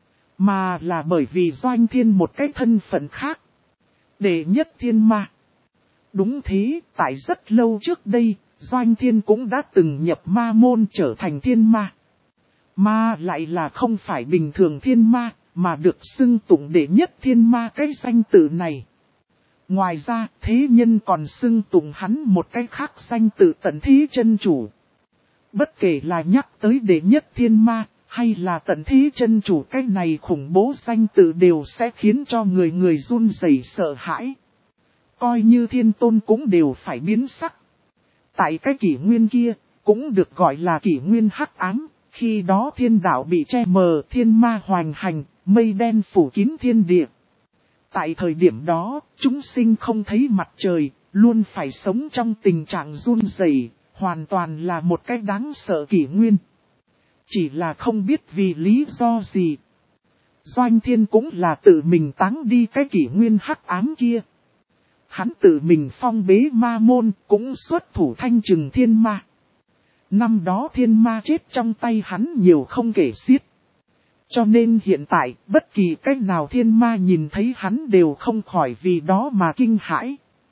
Mà là bởi vì Doanh Thiên một cái thân phận khác. Đệ nhất thiên ma. Đúng thế, tại rất lâu trước đây, Doanh Thiên cũng đã từng nhập ma môn trở thành thiên ma. Mà lại là không phải bình thường thiên ma, mà được xưng tụng đệ nhất thiên ma cái danh tự này. Ngoài ra, thế nhân còn xưng tụng hắn một cái khác danh tự Tận Thế Chân Chủ. Bất kể là nhắc tới đệ nhất thiên ma, hay là Tận Thế Chân Chủ, cái này khủng bố danh tự đều sẽ khiến cho người run rẩy sợ hãi. Coi như thiên tôn cũng đều phải biến sắc. Tại cái kỷ nguyên kia, cũng được gọi là kỷ nguyên hắc ám, khi đó thiên đạo bị che mờ, thiên ma hoành hành, mây đen phủ kín thiên địa. Tại thời điểm đó, chúng sinh không thấy mặt trời, luôn phải sống trong tình trạng run rẩy, hoàn toàn là một cái đáng sợ kỷ nguyên. Chỉ là không biết vì lý do gì. Doanh Thiên cũng là tự mình táng đi cái kỷ nguyên hắc ám kia. Hắn tự mình phong bế ma môn, cũng xuất thủ thanh trừng thiên ma. Năm đó thiên ma chết trong tay hắn nhiều không kể xiết. Cho nên hiện tại, bất kỳ cách nào thiên ma nhìn thấy hắn đều không khỏi vì đó mà kinh hãi.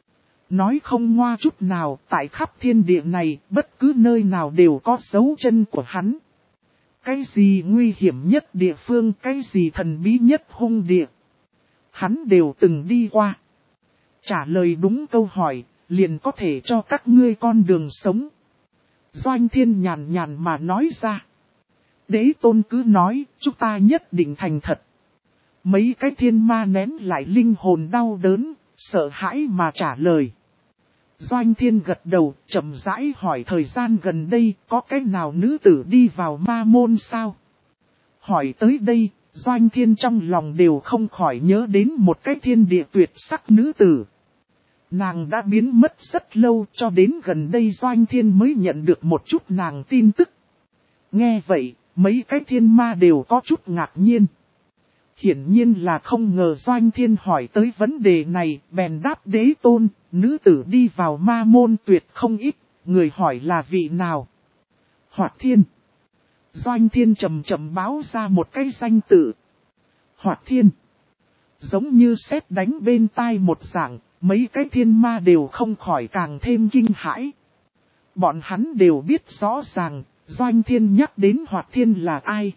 Nói không ngoa chút nào, tại khắp thiên địa này, bất cứ nơi nào đều có dấu chân của hắn. Cái gì nguy hiểm nhất địa phương, cái gì thần bí nhất hung địa. Hắn đều từng đi qua. Trả lời đúng câu hỏi, liền có thể cho các ngươi con đường sống. Doanh Thiên nhàn nhàn mà nói ra. Đế tôn cứ nói, chúng ta nhất định thành thật. Mấy cái thiên ma nén lại linh hồn đau đớn, sợ hãi mà trả lời. Doanh Thiên gật đầu, chậm rãi hỏi thời gian gần đây có cái nào nữ tử đi vào ma môn sao? Hỏi tới đây, Doanh Thiên trong lòng đều không khỏi nhớ đến một cái thiên địa tuyệt sắc nữ tử. Nàng đã biến mất rất lâu, cho đến gần đây Doanh Thiên mới nhận được một chút nàng tin tức. Nghe vậy, mấy cái thiên ma đều có chút ngạc nhiên. Hiển nhiên là không ngờ Doanh Thiên hỏi tới vấn đề này, bèn đáp đế tôn, nữ tử đi vào ma môn tuyệt không ít, người hỏi là vị nào? Hoạt Thiên. Doanh Thiên chậm chậm báo ra một cái danh tự. Hoạt Thiên. Giống như sét đánh bên tai một dạng, mấy cái thiên ma đều không khỏi càng thêm kinh hãi. Bọn hắn đều biết rõ ràng, Doanh Thiên nhắc đến Hoạt Thiên là ai.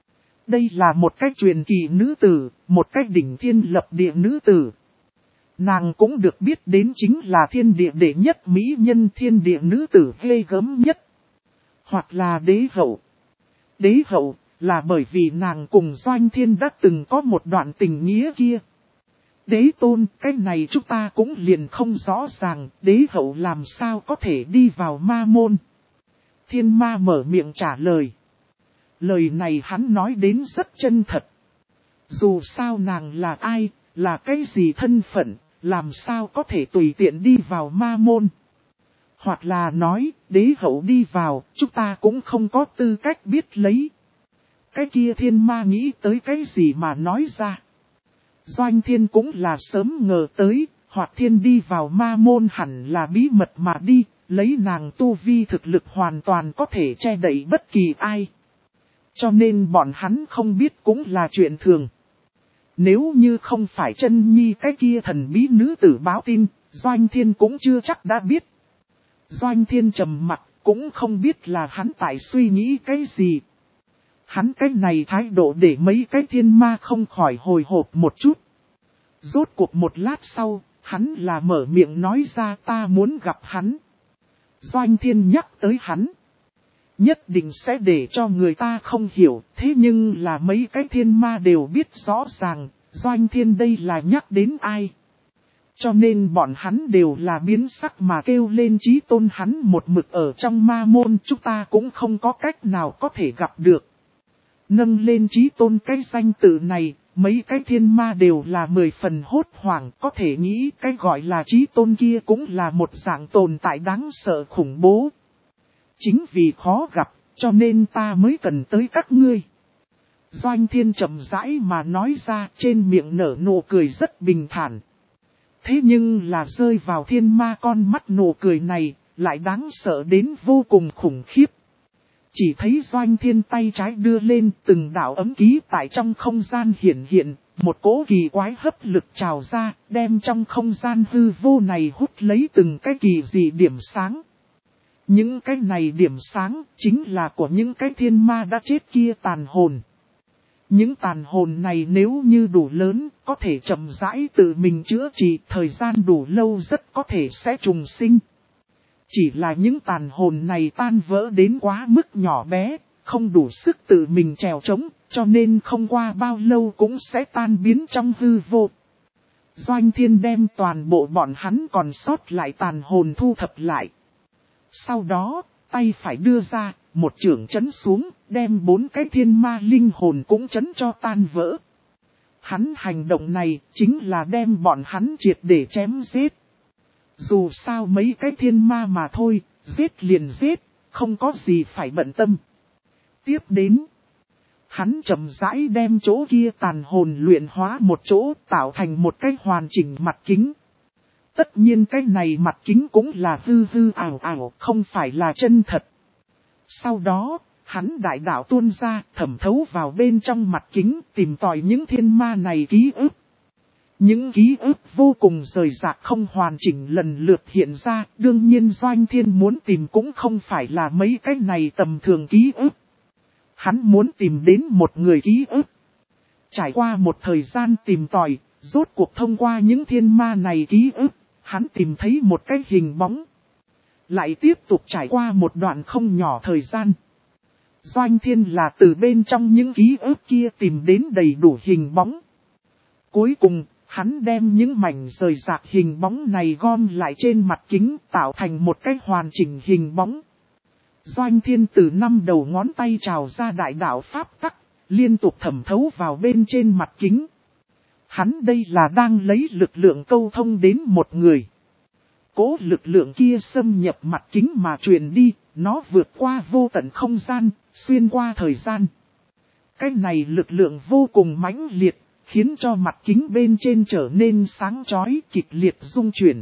Đây là một cái truyền kỳ nữ tử, một cái đỉnh thiên lập địa nữ tử. Nàng cũng được biết đến chính là thiên địa đệ nhất mỹ nhân, thiên địa nữ tử ghê gớm nhất. Hoặc là đế hậu. Đế hậu là bởi vì nàng cùng Doanh Thiên đã từng có một đoạn tình nghĩa kia. Đế tôn, cái này chúng ta cũng liền không rõ ràng, đế hậu làm sao có thể đi vào ma môn. Thiên ma mở miệng trả lời. Lời này hắn nói đến rất chân thật. Dù sao nàng là ai, là cái gì thân phận, làm sao có thể tùy tiện đi vào ma môn. Hoặc là nói, đế hậu đi vào, chúng ta cũng không có tư cách biết lấy. Cái kia thiên ma nghĩ tới cái gì mà nói ra. Doanh Thiên cũng là sớm ngờ tới, Hoạt Thiên đi vào ma môn hẳn là bí mật mà đi, lấy nàng tu vi thực lực hoàn toàn có thể che đậy bất kỳ ai. Cho nên bọn hắn không biết cũng là chuyện thường. Nếu như không phải chân nhi cái kia thần bí nữ tử báo tin, Doanh Thiên cũng chưa chắc đã biết. Doanh Thiên trầm mặt, cũng không biết là hắn tại suy nghĩ cái gì. Hắn cái này thái độ để mấy cái thiên ma không khỏi hồi hộp một chút. Rốt cuộc một lát sau, hắn là mở miệng nói ra ta muốn gặp hắn. Doanh Thiên nhắc tới hắn. Nhất định sẽ để cho người ta không hiểu, thế nhưng là mấy cái thiên ma đều biết rõ ràng, Doanh Thiên đây là nhắc đến ai. Cho nên bọn hắn đều là biến sắc mà kêu lên Chí Tôn, hắn một mực ở trong ma môn, chúng ta cũng không có cách nào có thể gặp được. Nâng lên Chí Tôn cái danh tự này, mấy cái thiên ma đều là 10 phần hốt hoảng, có thể nghĩ cái gọi là Chí Tôn kia cũng là một dạng tồn tại đáng sợ khủng bố. Chính vì khó gặp, cho nên ta mới cần tới các ngươi. Doanh Thiên chậm rãi mà nói ra, trên miệng nở nụ cười rất bình thản. Thế nhưng là rơi vào thiên ma con mắt, nụ cười này, lại đáng sợ đến vô cùng khủng khiếp. Chỉ thấy Doanh Thiên tay trái đưa lên, từng đạo ấm ký tại trong không gian hiện, một cỗ kỳ quái hấp lực trào ra, đem trong không gian hư vô này hút lấy từng cái kỳ dị điểm sáng. Những cái này điểm sáng chính là của những cái thiên ma đã chết kia tàn hồn. Những tàn hồn này nếu như đủ lớn, có thể chậm rãi tự mình chữa trị, thời gian đủ lâu rất có thể sẽ trùng sinh. Chỉ là những tàn hồn này tan vỡ đến quá mức nhỏ bé, không đủ sức tự mình trèo trống, cho nên không qua bao lâu cũng sẽ tan biến trong hư vô. Doanh Thiên đem toàn bộ bọn hắn còn sót lại tàn hồn thu thập lại. Sau đó, tay phải đưa ra, một chưởng chấn xuống, đem 4 cái thiên ma linh hồn cũng chấn cho tan vỡ. Hắn hành động này chính là đem bọn hắn triệt để chém giết. Dù sao mấy cái thiên ma mà thôi, giết liền giết, không có gì phải bận tâm. Tiếp đến, hắn chậm rãi đem chỗ kia tàn hồn luyện hóa một chỗ, tạo thành một cái hoàn chỉnh mặt kính. Tất nhiên cái này mặt kính cũng là hư hư ảo ảo, không phải là chân thật. Sau đó, hắn đại đạo tuôn ra, thẩm thấu vào bên trong mặt kính, tìm tòi những thiên ma này ký ức. Những ký ức vô cùng rời rạc không hoàn chỉnh lần lượt hiện ra, đương nhiên Doanh Thiên muốn tìm cũng không phải là mấy cái này tầm thường ký ức. Hắn muốn tìm đến một người ký ức. Trải qua một thời gian tìm tòi, rốt cuộc thông qua những thiên ma này ký ức, hắn tìm thấy một cái hình bóng. Lại tiếp tục trải qua một đoạn không nhỏ thời gian. Doanh Thiên là từ bên trong những ký ức kia tìm đến đầy đủ hình bóng. Cuối cùng, hắn đem những mảnh rời rạc hình bóng này gom lại trên mặt kính, tạo thành một cái hoàn chỉnh hình bóng. Doanh Thiên từ 5 đầu ngón tay trào ra đại đạo pháp tắc, liên tục thẩm thấu vào bên trên mặt kính. Hắn đây là đang lấy lực lượng câu thông đến một người. Cố lực lượng kia xâm nhập mặt kính mà truyền đi, nó vượt qua vô tận không gian, xuyên qua thời gian. Cái này lực lượng vô cùng mãnh liệt, khiến cho mặt kính bên trên trở nên sáng chói kịch liệt rung chuyển.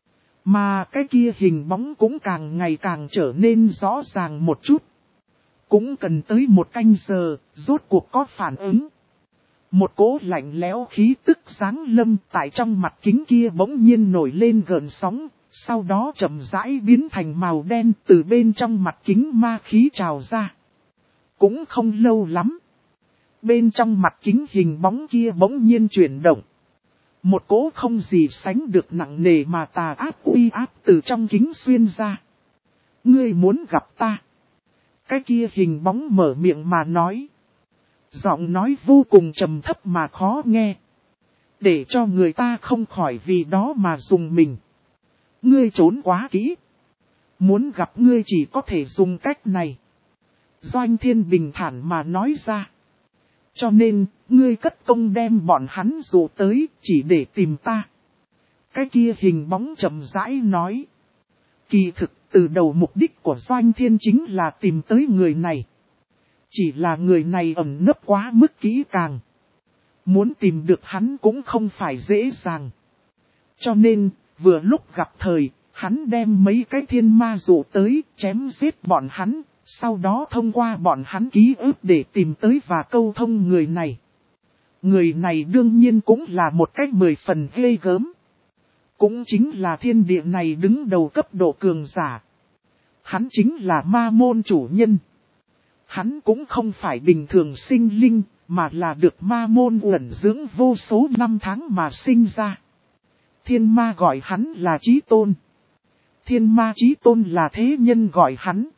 Mà cái kia hình bóng cũng càng ngày càng trở nên rõ ràng một chút. Cũng cần tới 1 canh giờ, rốt cuộc có phản ứng. Một cỗ lạnh lẽo khí tức giáng lâm tại trong mặt kính kia bỗng nhiên nổi lên gợn sóng, sau đó chậm rãi biến thành màu đen, từ bên trong mặt kính ma khí trào ra. Cũng không lâu lắm. Bên trong mặt kính hình bóng kia bỗng nhiên chuyển động. Một cỗ không gì sánh được nặng nề mà tà ác uy áp từ trong kính xuyên ra. Ngươi muốn gặp ta. Cái kia hình bóng mở miệng mà nói. Giọng nói vô cùng trầm thấp mà khó nghe. Để cho người ta không khỏi vì đó mà dùng mình. Ngươi trốn quá kỹ. Muốn gặp ngươi chỉ có thể dùng cách này. Doanh Thiên bình thản mà nói ra. Cho nên, ngươi cất công đem bọn hắn dụ tới, chỉ để tìm ta. Cái kia hình bóng chậm rãi nói. Kỳ thực, từ đầu mục đích của Doanh Thiên chính là tìm tới người này. Chỉ là người này ẩn nấp quá mức kỹ càng. Muốn tìm được hắn cũng không phải dễ dàng. Cho nên, vừa lúc gặp thời, hắn đem mấy cái thiên ma dụ tới, chém giết bọn hắn. Sau đó thông qua bọn hắn ký ức để tìm tới và câu thông người này. Người này đương nhiên cũng là một cách 10 phần ghê gớm. Cũng chính là thiên địa này đứng đầu cấp độ cường giả. Hắn chính là ma môn chủ nhân. Hắn cũng không phải bình thường sinh linh, mà là được ma môn ẩn dưỡng vô số năm tháng mà sinh ra. Thiên ma gọi hắn là Chí Tôn. Thiên ma Chí Tôn là thế nhân gọi hắn.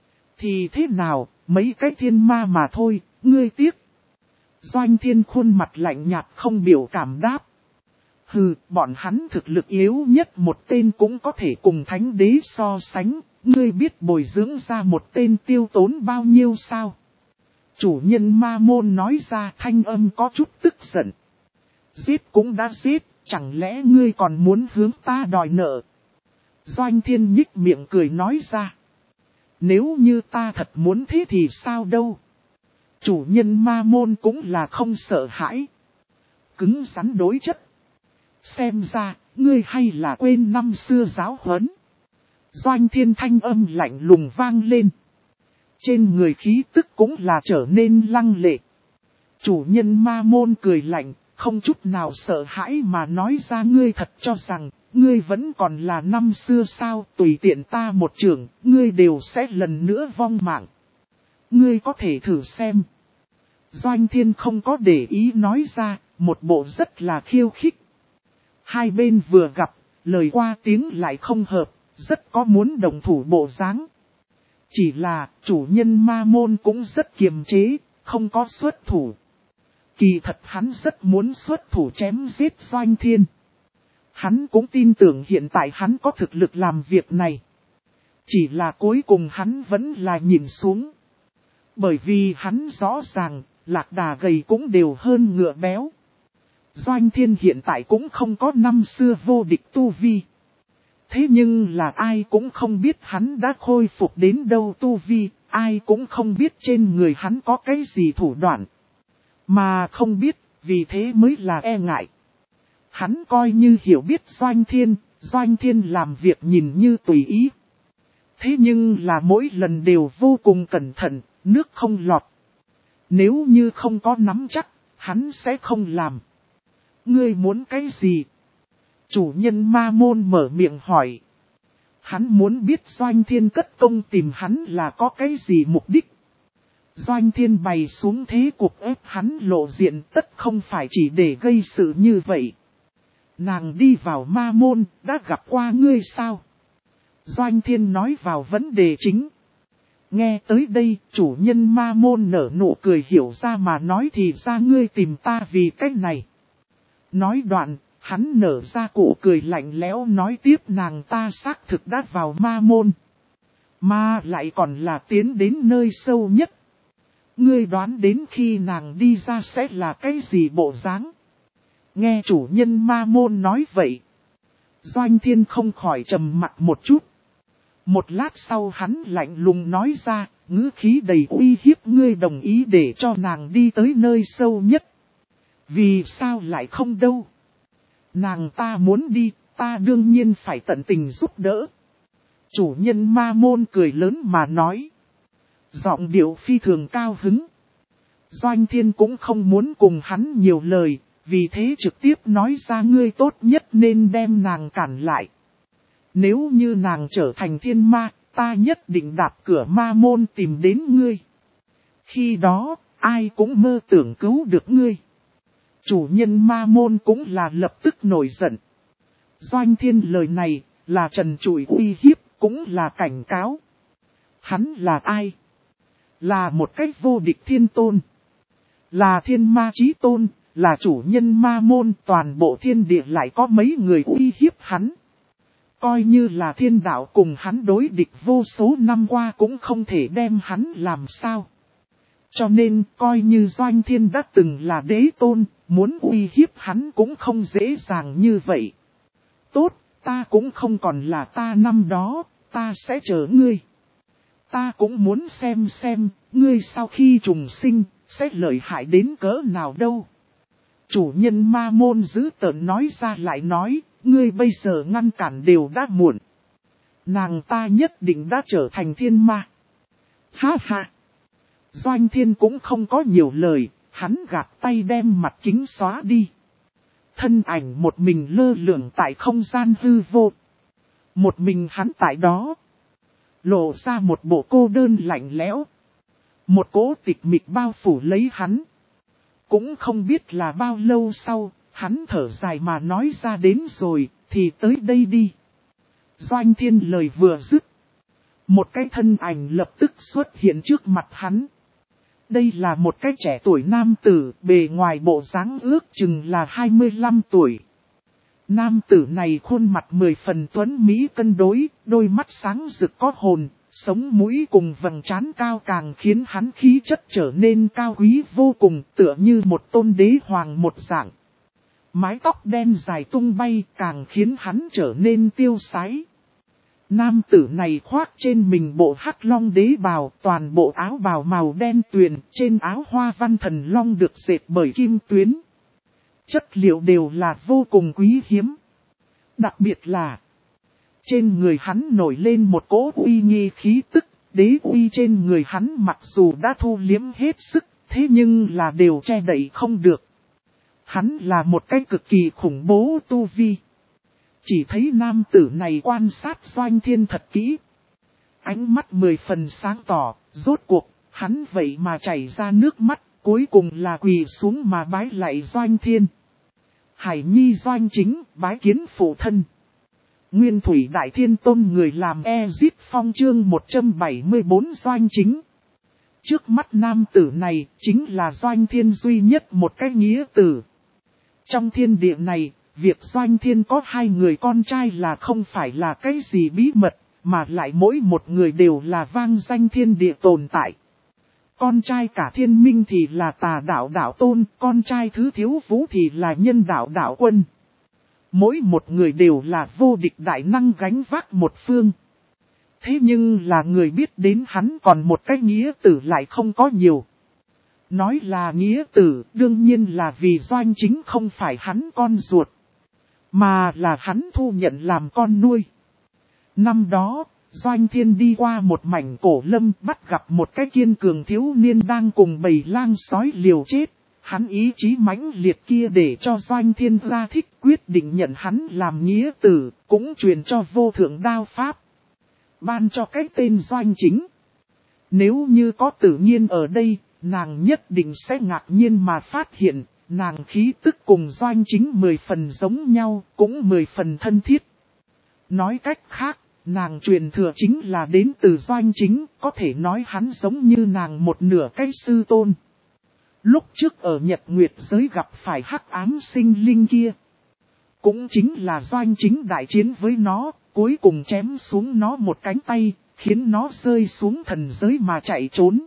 Thì thế nào, mấy cái thiên ma mà thôi, ngươi tiếc. Doanh Thiên khuôn mặt lạnh nhạt không biểu cảm đáp. Hừ, bọn hắn thực lực yếu nhất một tên cũng có thể cùng thánh đế so sánh, ngươi biết bồi dưỡng ra một tên tiêu tốn bao nhiêu sao? Chủ nhân ma môn nói ra thanh âm có chút tức giận. Giết cũng đã giết, chẳng lẽ ngươi còn muốn hướng ta đòi nợ? Doanh Thiên nhích miệng cười nói ra. Nếu như ta thật muốn thế thì sao đâu? Chủ nhân ma môn cũng là không sợ hãi. Cứng rắn đối chất. Xem ra, ngươi hay là quên năm xưa giáo huấn. Doanh Thiên thanh âm lạnh lùng vang lên. Trên người khí tức cũng là trở nên lăng lệ. Chủ nhân ma môn cười lạnh, không chút nào sợ hãi mà nói ra ngươi thật cho rằng, ngươi vẫn còn là năm xưa sao, tùy tiện ta một trường, ngươi đều sẽ lần nữa vong mạng. Ngươi có thể thử xem. Doanh Thiên không có để ý nói ra, một bộ rất là khiêu khích. Hai bên vừa gặp, lời qua tiếng lại không hợp, rất có muốn đồng thủ bộ dáng. Chỉ là, chủ nhân ma môn cũng rất kiềm chế, không có xuất thủ. Kỳ thật hắn rất muốn xuất thủ chém giết Doanh Thiên. Hắn cũng tin tưởng hiện tại hắn có thực lực làm việc này. Chỉ là cuối cùng hắn vẫn là nhìn xuống. Bởi vì hắn rõ ràng, lạc đà gầy cũng đều hơn ngựa béo. Doanh Thiên hiện tại cũng không có năm xưa vô địch tu vi. Thế nhưng là ai cũng không biết hắn đã khôi phục đến đâu tu vi, ai cũng không biết trên người hắn có cái gì thủ đoạn. Mà không biết, vì thế mới là e ngại. Hắn coi như hiểu biết Doanh Thiên làm việc nhìn như tùy ý. Thế nhưng là mỗi lần đều vô cùng cẩn thận, nước không lọt. Nếu như không có nắm chắc, hắn sẽ không làm. Ngươi muốn cái gì? Chủ nhân ma môn mở miệng hỏi. Hắn muốn biết Doanh Thiên cất công tìm hắn là có cái gì mục đích. Doanh Thiên bày xuống thế cuộc ép hắn lộ diện tất không phải chỉ để gây sự như vậy. Nàng đi vào ma môn, đã gặp qua ngươi sao? Doanh Thiên nói vào vấn đề chính. Nghe tới đây, chủ nhân ma môn nở nụ cười hiểu ra mà nói thì ra ngươi tìm ta vì cách này. Nói đoạn, hắn nở ra cổ cười lạnh lẽo nói tiếp nàng ta xác thực đã vào ma môn. Mà lại còn là tiến đến nơi sâu nhất. Ngươi đoán đến khi nàng đi ra sẽ là cái gì bộ dáng? Nghe chủ nhân ma môn nói vậy. Doanh Thiên không khỏi trầm mặt một chút. Một lát sau hắn lạnh lùng nói ra, ngữ khí đầy uy hiếp ngươi đồng ý để cho nàng đi tới nơi sâu nhất. Vì sao lại không đâu? Nàng ta muốn đi, ta đương nhiên phải tận tình giúp đỡ. Chủ nhân ma môn cười lớn mà nói. Giọng điệu phi thường cao hứng. Doanh Thiên cũng không muốn cùng hắn nhiều lời, vì thế trực tiếp nói ra ngươi tốt nhất nên đem nàng cản lại. Nếu như nàng trở thành thiên ma, ta nhất định đạp cửa ma môn tìm đến ngươi. Khi đó, ai cũng mơ tưởng cứu được ngươi. Chủ nhân ma môn cũng là lập tức nổi giận. Doanh Thiên lời này, là trần trụi uy hiếp, cũng là cảnh cáo. Hắn là ai? Là một cách vô địch thiên tôn. Là thiên ma chí tôn, là chủ nhân ma môn, toàn bộ thiên địa lại có mấy người uy hiếp hắn. Coi như là thiên đạo cùng hắn đối địch vô số năm qua cũng không thể đem hắn làm sao. Cho nên coi như Doanh Thiên đã từng là đế tôn, muốn uy hiếp hắn cũng không dễ dàng như vậy. Tốt, ta cũng không còn là ta năm đó, ta sẽ chờ ngươi. Ta cũng muốn xem, ngươi sau khi trùng sinh, sẽ lợi hại đến cỡ nào đâu. Chủ nhân ma môn giữ tợn nói ra lại nói, ngươi bây giờ ngăn cản đều đã muộn. Nàng ta nhất định đã trở thành thiên ma. Ha ha. Doanh Thiên cũng không có nhiều lời, hắn gạt tay đem mặt kính xóa đi. Thân ảnh một mình lơ lửng tại không gian hư vô. Một mình hắn tại đó. Lộ ra một bộ cô đơn lạnh lẽo. Một cỗ tịch mịch bao phủ lấy hắn. Cũng không biết là bao lâu sau, hắn thở dài mà nói ra đến rồi, thì tới đây đi. Doanh Thiên lời vừa dứt. Một cái thân ảnh lập tức xuất hiện trước mặt hắn. Đây là một cái trẻ tuổi nam tử, bề ngoài bộ dáng ước chừng là 25 tuổi. Nam tử này khuôn mặt 10 phần tuấn mỹ cân đối, đôi mắt sáng rực có hồn, sống mũi cùng vầng trán cao càng khiến hắn khí chất trở nên cao quý vô cùng, tựa như một tôn đế hoàng một dạng. Mái tóc đen dài tung bay càng khiến hắn trở nên tiêu sái. Nam tử này khoác trên mình bộ hắc long đế bào, toàn bộ áo bào màu đen tuyền, trên áo hoa văn thần long được dệt bởi kim tuyến. Chất liệu đều là vô cùng quý hiếm. Đặc biệt là, trên người hắn nổi lên một cỗ uy nghi khí tức, đế uy trên người hắn mặc dù đã thu liếm hết sức, thế nhưng là đều che đậy không được. Hắn là một cái cực kỳ khủng bố tu vi. Chỉ thấy nam tử này quan sát Doanh Thiên thật kỹ. Ánh mắt 10 phần sáng tỏ, rốt cuộc, hắn vậy mà chảy ra nước mắt, cuối cùng là quỳ xuống mà bái lạy Doanh Thiên. Hải nhi Doanh Chính, bái kiến phụ thân. Nguyên Thủy Đại Thiên Tôn người làm Ezit Phong chương 174 Doanh Chính. Trước mắt nam tử này, chính là Doanh Thiên duy nhất một cái nghĩa tử. Trong thiên địa này, việc Doanh Thiên có 2 người con trai là không phải là cái gì bí mật, mà lại mỗi một người đều là vang danh thiên địa tồn tại. Con trai cả Thiên Minh thì là Tà Đạo Đạo Tôn, con trai thứ Thiếu Vũ thì là Nhân Đạo Đạo Quân. Mỗi một người đều là vô địch đại năng gánh vác một phương. Thế nhưng là người biết đến hắn còn một cái nghĩa tử lại không có nhiều. Nói là nghĩa tử, đương nhiên là vì Doanh Chính không phải hắn con ruột, mà là hắn thu nhận làm con nuôi. Năm đó, Doanh Thiên đi qua một mảnh cổ lâm bắt gặp một cái kiên cường thiếu niên đang cùng bầy lang sói liều chết. Hắn ý chí mãnh liệt kia để cho Doanh Thiên ra thích quyết định nhận hắn làm nghĩa tử, cũng truyền cho vô thượng đao pháp. Ban cho cái tên Doanh Chính. Nếu như có tự nhiên ở đây, nàng nhất định sẽ ngạc nhiên mà phát hiện, nàng khí tức cùng Doanh Chính 10 phần giống nhau, cũng 10 phần thân thiết. Nói cách khác, nàng truyền thừa chính là đến từ Doanh Chính, có thể nói hắn giống như nàng một nửa cái sư tôn. Lúc trước ở Nhật Nguyệt giới gặp phải hắc ám sinh linh kia, cũng chính là Doanh Chính đại chiến với nó, cuối cùng chém xuống nó một cánh tay, khiến nó rơi xuống thần giới mà chạy trốn.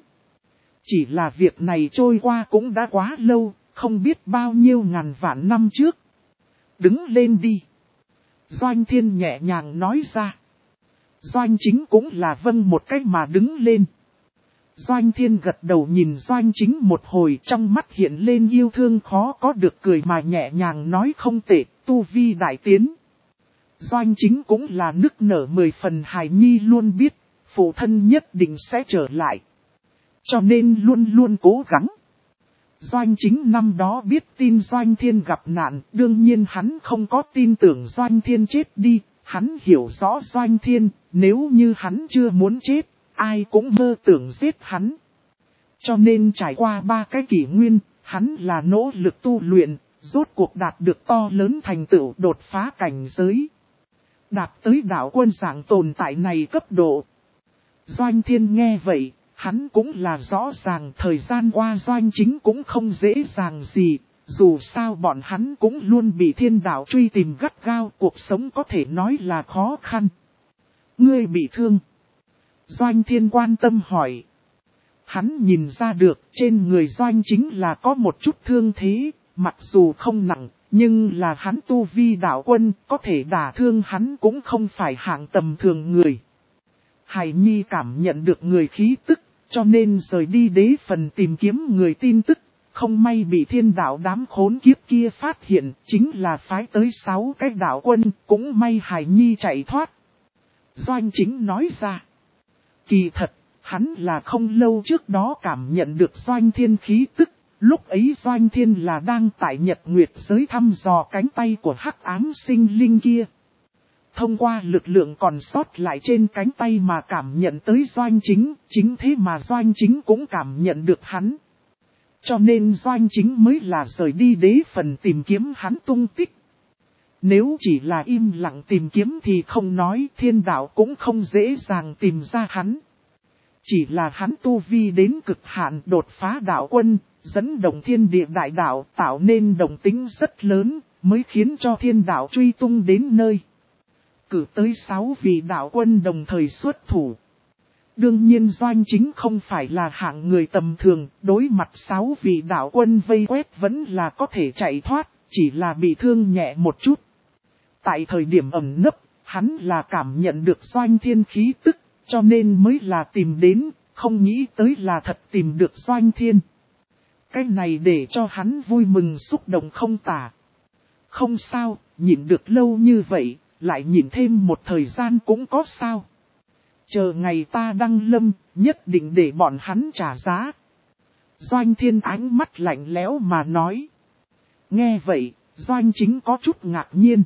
Chỉ là việc này trôi qua cũng đã quá lâu, không biết bao nhiêu ngàn vạn năm trước. Đứng lên đi. Doanh Thiên nhẹ nhàng nói ra. Doanh Chính cũng là vâng một cách mà đứng lên. Doanh Thiên gật đầu nhìn Doanh Chính một hồi, trong mắt hiện lên yêu thương khó có được, cười mà nhẹ nhàng nói không tệ, tu vi đại tiến. Doanh Chính cũng là nức nở 10 phần, hài nhi luôn biết, phụ thân nhất định sẽ trở lại. Cho nên luôn luôn cố gắng. Doanh Chính năm đó biết tin Doanh Thiên gặp nạn, đương nhiên hắn không có tin tưởng Doanh Thiên chết đi, hắn hiểu rõ Doanh Thiên, nếu như hắn chưa muốn chết, ai cũng mơ tưởng giết hắn. Cho nên trải qua 3 cái kỷ nguyên, hắn là nỗ lực tu luyện, rốt cuộc đạt được to lớn thành tựu, đột phá cảnh giới. Đạt tới đạo quân dạng tồn tại này cấp độ. Doanh Thiên nghe vậy, hắn cũng là rõ ràng thời gian qua Doanh Chính cũng không dễ dàng gì, dù sao bọn hắn cũng luôn bị thiên đạo truy tìm gắt gao, cuộc sống có thể nói là khó khăn. Ngươi bị thương? Doanh Thiên quan tâm hỏi. Hắn nhìn ra được trên người Doanh Chính là có một chút thương thế, mặc dù không nặng, nhưng là hắn tu vi đạo quân, có thể đả thương hắn cũng không phải hạng tầm thường người. Hải Nhi cảm nhận được người khí tức, cho nên rời đi đế phần tìm kiếm người tin tức, không may bị thiên đạo đám khốn kiếp kia phát hiện, chính là phái tới 6 cái đạo quân, cũng may Hải Nhi chạy thoát. Doanh Chính nói ra. Kỳ thật, hắn là không lâu trước đó cảm nhận được Doanh Thiên khí tức, lúc ấy Doanh Thiên là đang tại Nhật Nguyệt giới thăm dò cánh tay của hắc ám sinh linh kia. thông qua lực lượng còn sót lại trên cánh tay mà cảm nhận tới Doanh Chính, chính thế mà Doanh Chính cũng cảm nhận được hắn. Cho nên Doanh Chính mới là rời đi đế phần tìm kiếm hắn tung tích. Nếu chỉ là im lặng tìm kiếm thì không nói, thiên đạo cũng không dễ dàng tìm ra hắn. Chỉ là hắn tu vi đến cực hạn đột phá đạo quân, dẫn động thiên địa đại đạo tạo nên động tính rất lớn, mới khiến cho thiên đạo truy tung đến nơi. Cử tới 6 vị đạo quân đồng thời xuất thủ. Đương nhiên Doanh Chính không phải là hạng người tầm thường, đối mặt 6 vị đạo quân vây quét vẫn là có thể chạy thoát, chỉ là bị thương nhẹ một chút. Tại thời điểm ẩn nấp, hắn là cảm nhận được Doanh Thiên khí tức, cho nên mới là tìm đến, không nghĩ tới là thật tìm được Doanh Thiên. Cái này để cho hắn vui mừng xúc động không tả. Không sao, nhịn được lâu như vậy, lại nhịn thêm một thời gian cũng có sao. Chờ ngày ta đăng lâm, nhất định để bọn hắn trả giá. Doanh Thiên ánh mắt lạnh lẽo mà nói. Nghe vậy, Doanh Chính có chút ngạc nhiên.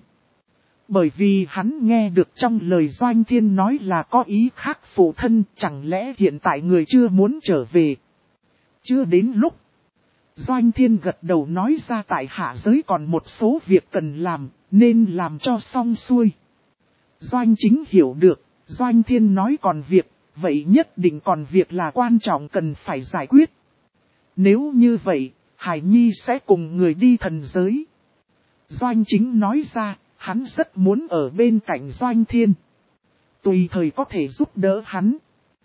Bởi vì hắn nghe được trong lời Doanh Thiên nói là có ý khác phụ thân, chẳng lẽ hiện tại người chưa muốn trở về. Chưa đến lúc. Doanh Thiên gật đầu nói ra tại hạ giới còn một số việc cần làm, nên làm cho xong xuôi. Doanh Chính hiểu được, Doanh Thiên nói còn việc, vậy nhất định còn việc là quan trọng cần phải giải quyết. Nếu như vậy, Hải Nhi sẽ cùng người đi thần giới. Doanh Chính nói ra, hắn rất muốn ở bên cạnh Doanh Thiên. Tùy thời có thể giúp đỡ hắn.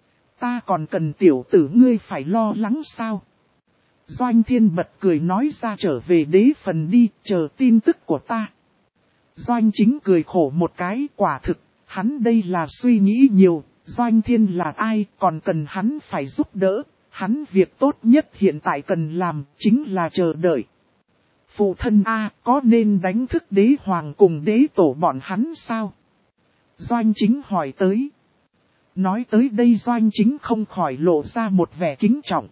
Ta còn cần tiểu tử ngươi phải lo lắng sao? Doanh Thiên bật cười nói ra trở về đế phần đi, chờ tin tức của ta. Doanh Chính cười khổ một cái, quả thực, hắn đây là suy nghĩ nhiều, Doanh Thiên là ai, còn cần hắn phải giúp đỡ, hắn việc tốt nhất hiện tại cần làm, chính là chờ đợi. Phụ thân A, có nên đánh thức đế hoàng cùng đế tổ bọn hắn sao? Doanh Chính hỏi tới. Nói tới đây Doanh Chính không khỏi lộ ra một vẻ kính trọng.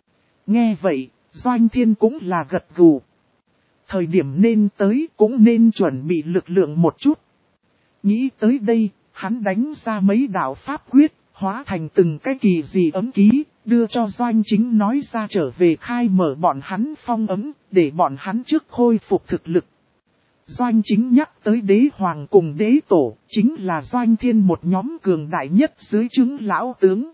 Nghe vậy, Doanh Thiên cũng là gật gù. Thời điểm nên tới cũng nên chuẩn bị lực lượng một chút. Nghĩ tới đây, hắn đánh ra mấy đạo pháp quyết, hóa thành từng cái kỳ gì ấm ký, đưa cho Doanh Chính nói ra trở về khai mở bọn hắn phong ấm, để bọn hắn trước khôi phục thực lực. Doanh Chính nhắc tới đế hoàng cùng đế tổ, chính là Doanh Thiên một nhóm cường đại nhất dưới trướng lão tướng.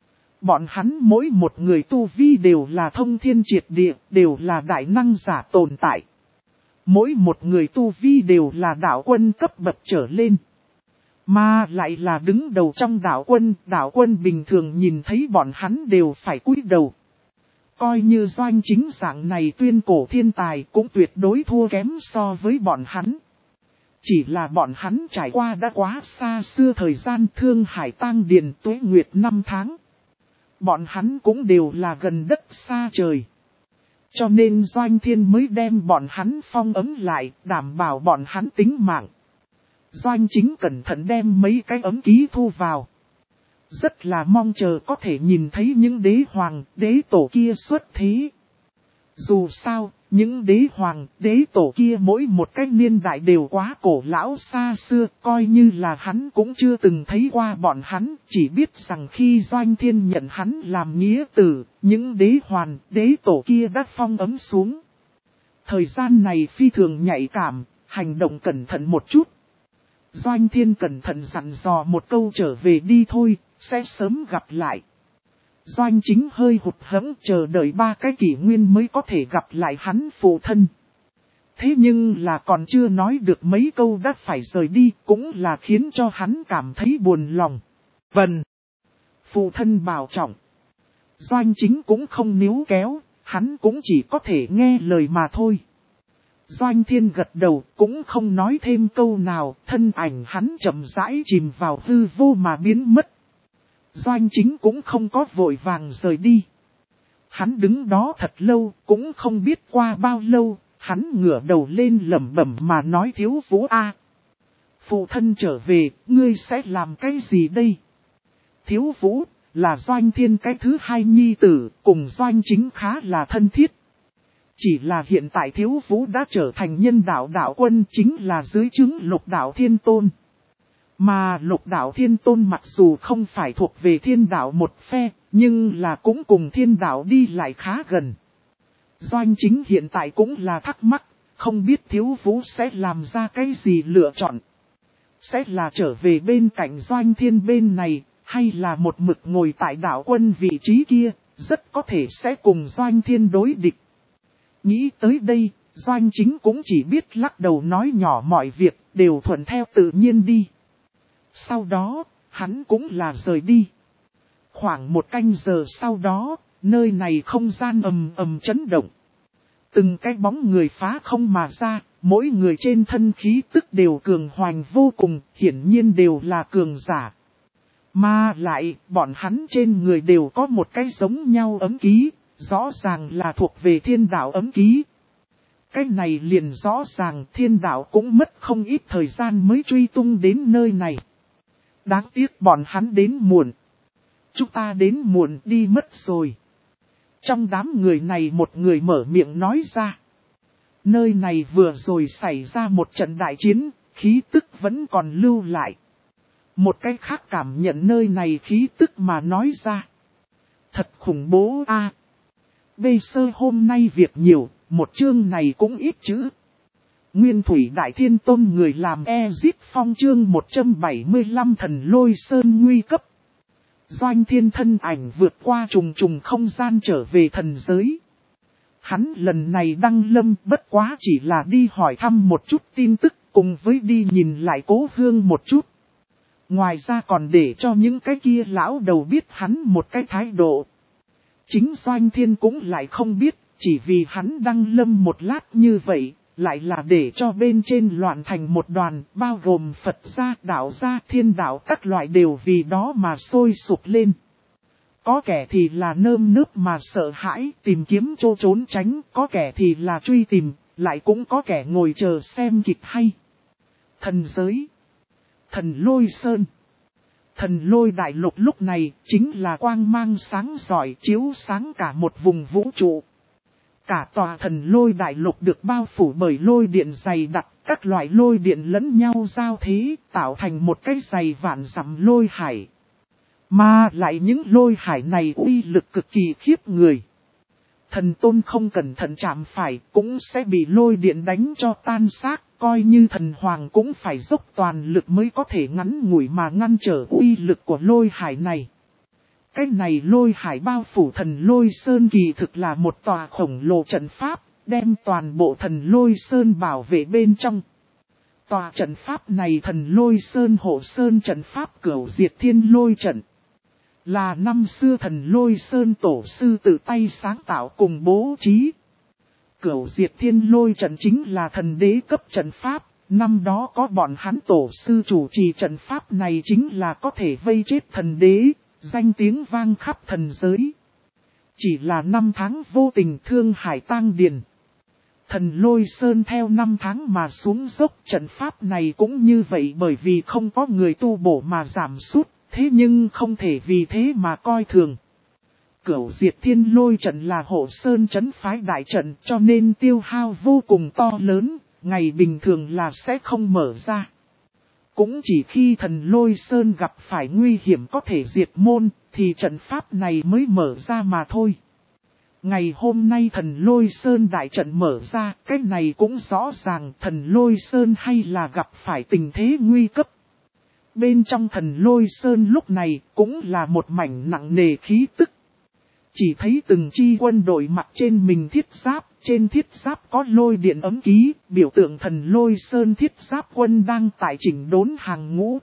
Bọn hắn mỗi một người tu vi đều là thông thiên triệt địa, đều là đại năng giả tồn tại. Mỗi một người tu vi đều là đạo quân cấp bậc trở lên. Mà lại là đứng đầu trong đạo quân bình thường nhìn thấy bọn hắn đều phải cúi đầu. Coi như Doanh Chính dạng này tuyên cổ thiên tài cũng tuyệt đối thua kém so với bọn hắn. Chỉ là bọn hắn trải qua đã quá xa xưa thời gian thương hải tang điền tuế nguyệt 5 tháng. Bọn hắn cũng đều là gần đất xa trời. Cho nên Doanh Thiên mới đem bọn hắn phong ấm lại, đảm bảo bọn hắn tính mạng. Doanh Chính cẩn thận đem mấy cái ấm ký thu vào. Rất là mong chờ có thể nhìn thấy những đế hoàng, đế tổ kia xuất thế. Dù sao, những đế hoàng, đế tổ kia mỗi một cái niên đại đều quá cổ lão xa xưa, coi như là hắn cũng chưa từng thấy qua bọn hắn, chỉ biết rằng khi Doanh Thiên nhận hắn làm nghĩa tử, những đế hoàng, đế tổ kia đã phong ấm xuống. Thời gian này phi thường nhạy cảm, hành động cẩn thận một chút. Doanh Thiên cẩn thận dặn dò một câu trở về đi thôi, sẽ sớm gặp lại. Doanh Chính hơi hụt hẫng chờ đợi 3 cái kỷ nguyên mới có thể gặp lại hắn phụ thân. Thế nhưng là còn chưa nói được mấy câu đã phải rời đi cũng là khiến cho hắn cảm thấy buồn lòng. Vâng. Phụ thân bảo trọng. Doanh Chính cũng không níu kéo, hắn cũng chỉ có thể nghe lời mà thôi. Doanh Thiên gật đầu cũng không nói thêm câu nào, thân ảnh hắn chậm rãi chìm vào hư vô mà biến mất. Doanh Chính cũng không có vội vàng rời đi. Hắn đứng đó thật lâu, cũng không biết qua bao lâu, hắn ngửa đầu lên lẩm bẩm mà nói Thiếu Vũ a. Phụ thân trở về, ngươi sẽ làm cái gì đây? Thiếu Vũ, là Doanh Thiên cái thứ hai nhi tử, cùng Doanh Chính khá là thân thiết. Chỉ là hiện tại Thiếu Vũ đã trở thành nhân đạo đạo quân chính là dưới chứng Lục Đạo Thiên Tôn. Mà Lục Đạo Thiên Tôn mặc dù không phải thuộc về Thiên Đạo một phe, nhưng là cũng cùng Thiên Đạo đi lại khá gần. Doanh Chính hiện tại cũng là thắc mắc, không biết Thiếu Vũ sẽ làm ra cái gì lựa chọn. Sẽ là trở về bên cạnh Doanh Thiên bên này, hay là một mực ngồi tại đạo quân vị trí kia, rất có thể sẽ cùng Doanh Thiên đối địch. Nghĩ tới đây, Doanh Chính cũng chỉ biết lắc đầu nói nhỏ mọi việc, đều thuận theo tự nhiên đi. Sau đó, hắn cũng là rời đi. Khoảng một canh giờ sau đó, nơi này không gian ầm ầm chấn động. Từng cái bóng người phá không mà ra, mỗi người trên thân khí tức đều cường hoành vô cùng, hiển nhiên đều là cường giả. Mà lại, bọn hắn trên người đều có một cái giống nhau ấm ký, rõ ràng là thuộc về Thiên Đạo ấm ký. Cái này liền rõ ràng Thiên Đạo cũng mất không ít thời gian mới truy tung đến nơi này. Đáng tiếc bọn hắn đến muộn. Chúng ta đến muộn đi mất rồi. Trong đám người này một người mở miệng nói ra. Nơi này vừa rồi xảy ra một trận đại chiến, khí tức vẫn còn lưu lại. Một cái khác cảm nhận nơi này khí tức mà nói ra. Thật khủng bố a. Bây sơ hôm nay việc nhiều, một chương này cũng ít chữ. Nguyên Thủy Đại Thiên Tôn người làm Ezit Phong chương 175 Thần Lôi Sơn nguy cấp. Doanh Thiên thân ảnh vượt qua trùng trùng không gian trở về thần giới. Hắn lần này đăng lâm bất quá chỉ là đi hỏi thăm một chút tin tức cùng với đi nhìn lại cố hương một chút. Ngoài ra còn để cho những cái kia lão đầu biết hắn một cái thái độ. Chính Doanh Thiên cũng lại không biết, chỉ vì hắn đăng lâm một lát như vậy, lại là để cho bên trên loạn thành một đoàn, bao gồm Phật gia, đạo gia, thiên đạo các loại đều vì đó mà sôi sục lên. Có kẻ thì là nơm nớp mà sợ hãi, tìm kiếm chỗ trốn tránh, có kẻ thì là truy tìm, lại cũng có kẻ ngồi chờ xem kịch hay. Thần giới, Thần Lôi Sơn. Thần Lôi Đại Lục lúc này chính là quang mang sáng rọi chiếu sáng cả một vùng vũ trụ. Cả tòa Thần Lôi Đại Lục được bao phủ bởi lôi điện dày đặc, các loại lôi điện lẫn nhau giao thế, tạo thành một cái dày vạn dặm lôi hải. Mà lại những lôi hải này uy lực cực kỳ khiếp người. Thần Tôn không cẩn thận chạm phải cũng sẽ bị lôi điện đánh cho tan xác, coi như thần hoàng cũng phải dốc toàn lực mới có thể ngắn ngủi mà ngăn trở uy lực của lôi hải này. Cái này lôi hải bao phủ Thần Lôi Sơn kỳ thực là một tòa khổng lồ trận pháp, đem toàn bộ Thần Lôi Sơn bảo vệ bên trong. Tòa trận pháp này Thần Lôi Sơn hộ sơn trận pháp Cửu Diệt Thiên Lôi trận. Là năm xưa Thần Lôi Sơn tổ sư tự tay sáng tạo cùng bố trí. Cửu Diệt Thiên Lôi trận chính là thần đế cấp trận pháp, năm đó có bọn hắn tổ sư chủ trì trận pháp này chính là có thể vây chết thần đế, danh tiếng vang khắp thần giới. Chỉ là năm tháng vô tình thương hải tang điền. Thần Lôi Sơn theo năm tháng mà xuống dốc, trận pháp này cũng như vậy bởi vì không có người tu bổ mà giảm sút. Thế nhưng không thể vì thế mà coi thường. Cửu Diệt Thiên Lôi trận là hộ sơn trấn phái đại trận cho nên tiêu hao vô cùng to lớn, ngày bình thường là sẽ không mở ra. Cũng chỉ khi Thần Lôi Sơn gặp phải nguy hiểm có thể diệt môn, thì trận pháp này mới mở ra mà thôi. Ngày hôm nay Thần Lôi Sơn đại trận mở ra, cái này cũng rõ ràng Thần Lôi Sơn hay là gặp phải tình thế nguy cấp. Bên trong Thần Lôi Sơn lúc này cũng là một mảnh nặng nề khí tức. Chỉ thấy từng chi quân đội mặc trên mình thiết giáp, trên thiết giáp có lôi điện ấm ký, biểu tượng Thần Lôi Sơn thiết giáp quân đang tại chỉnh đốn hàng ngũ.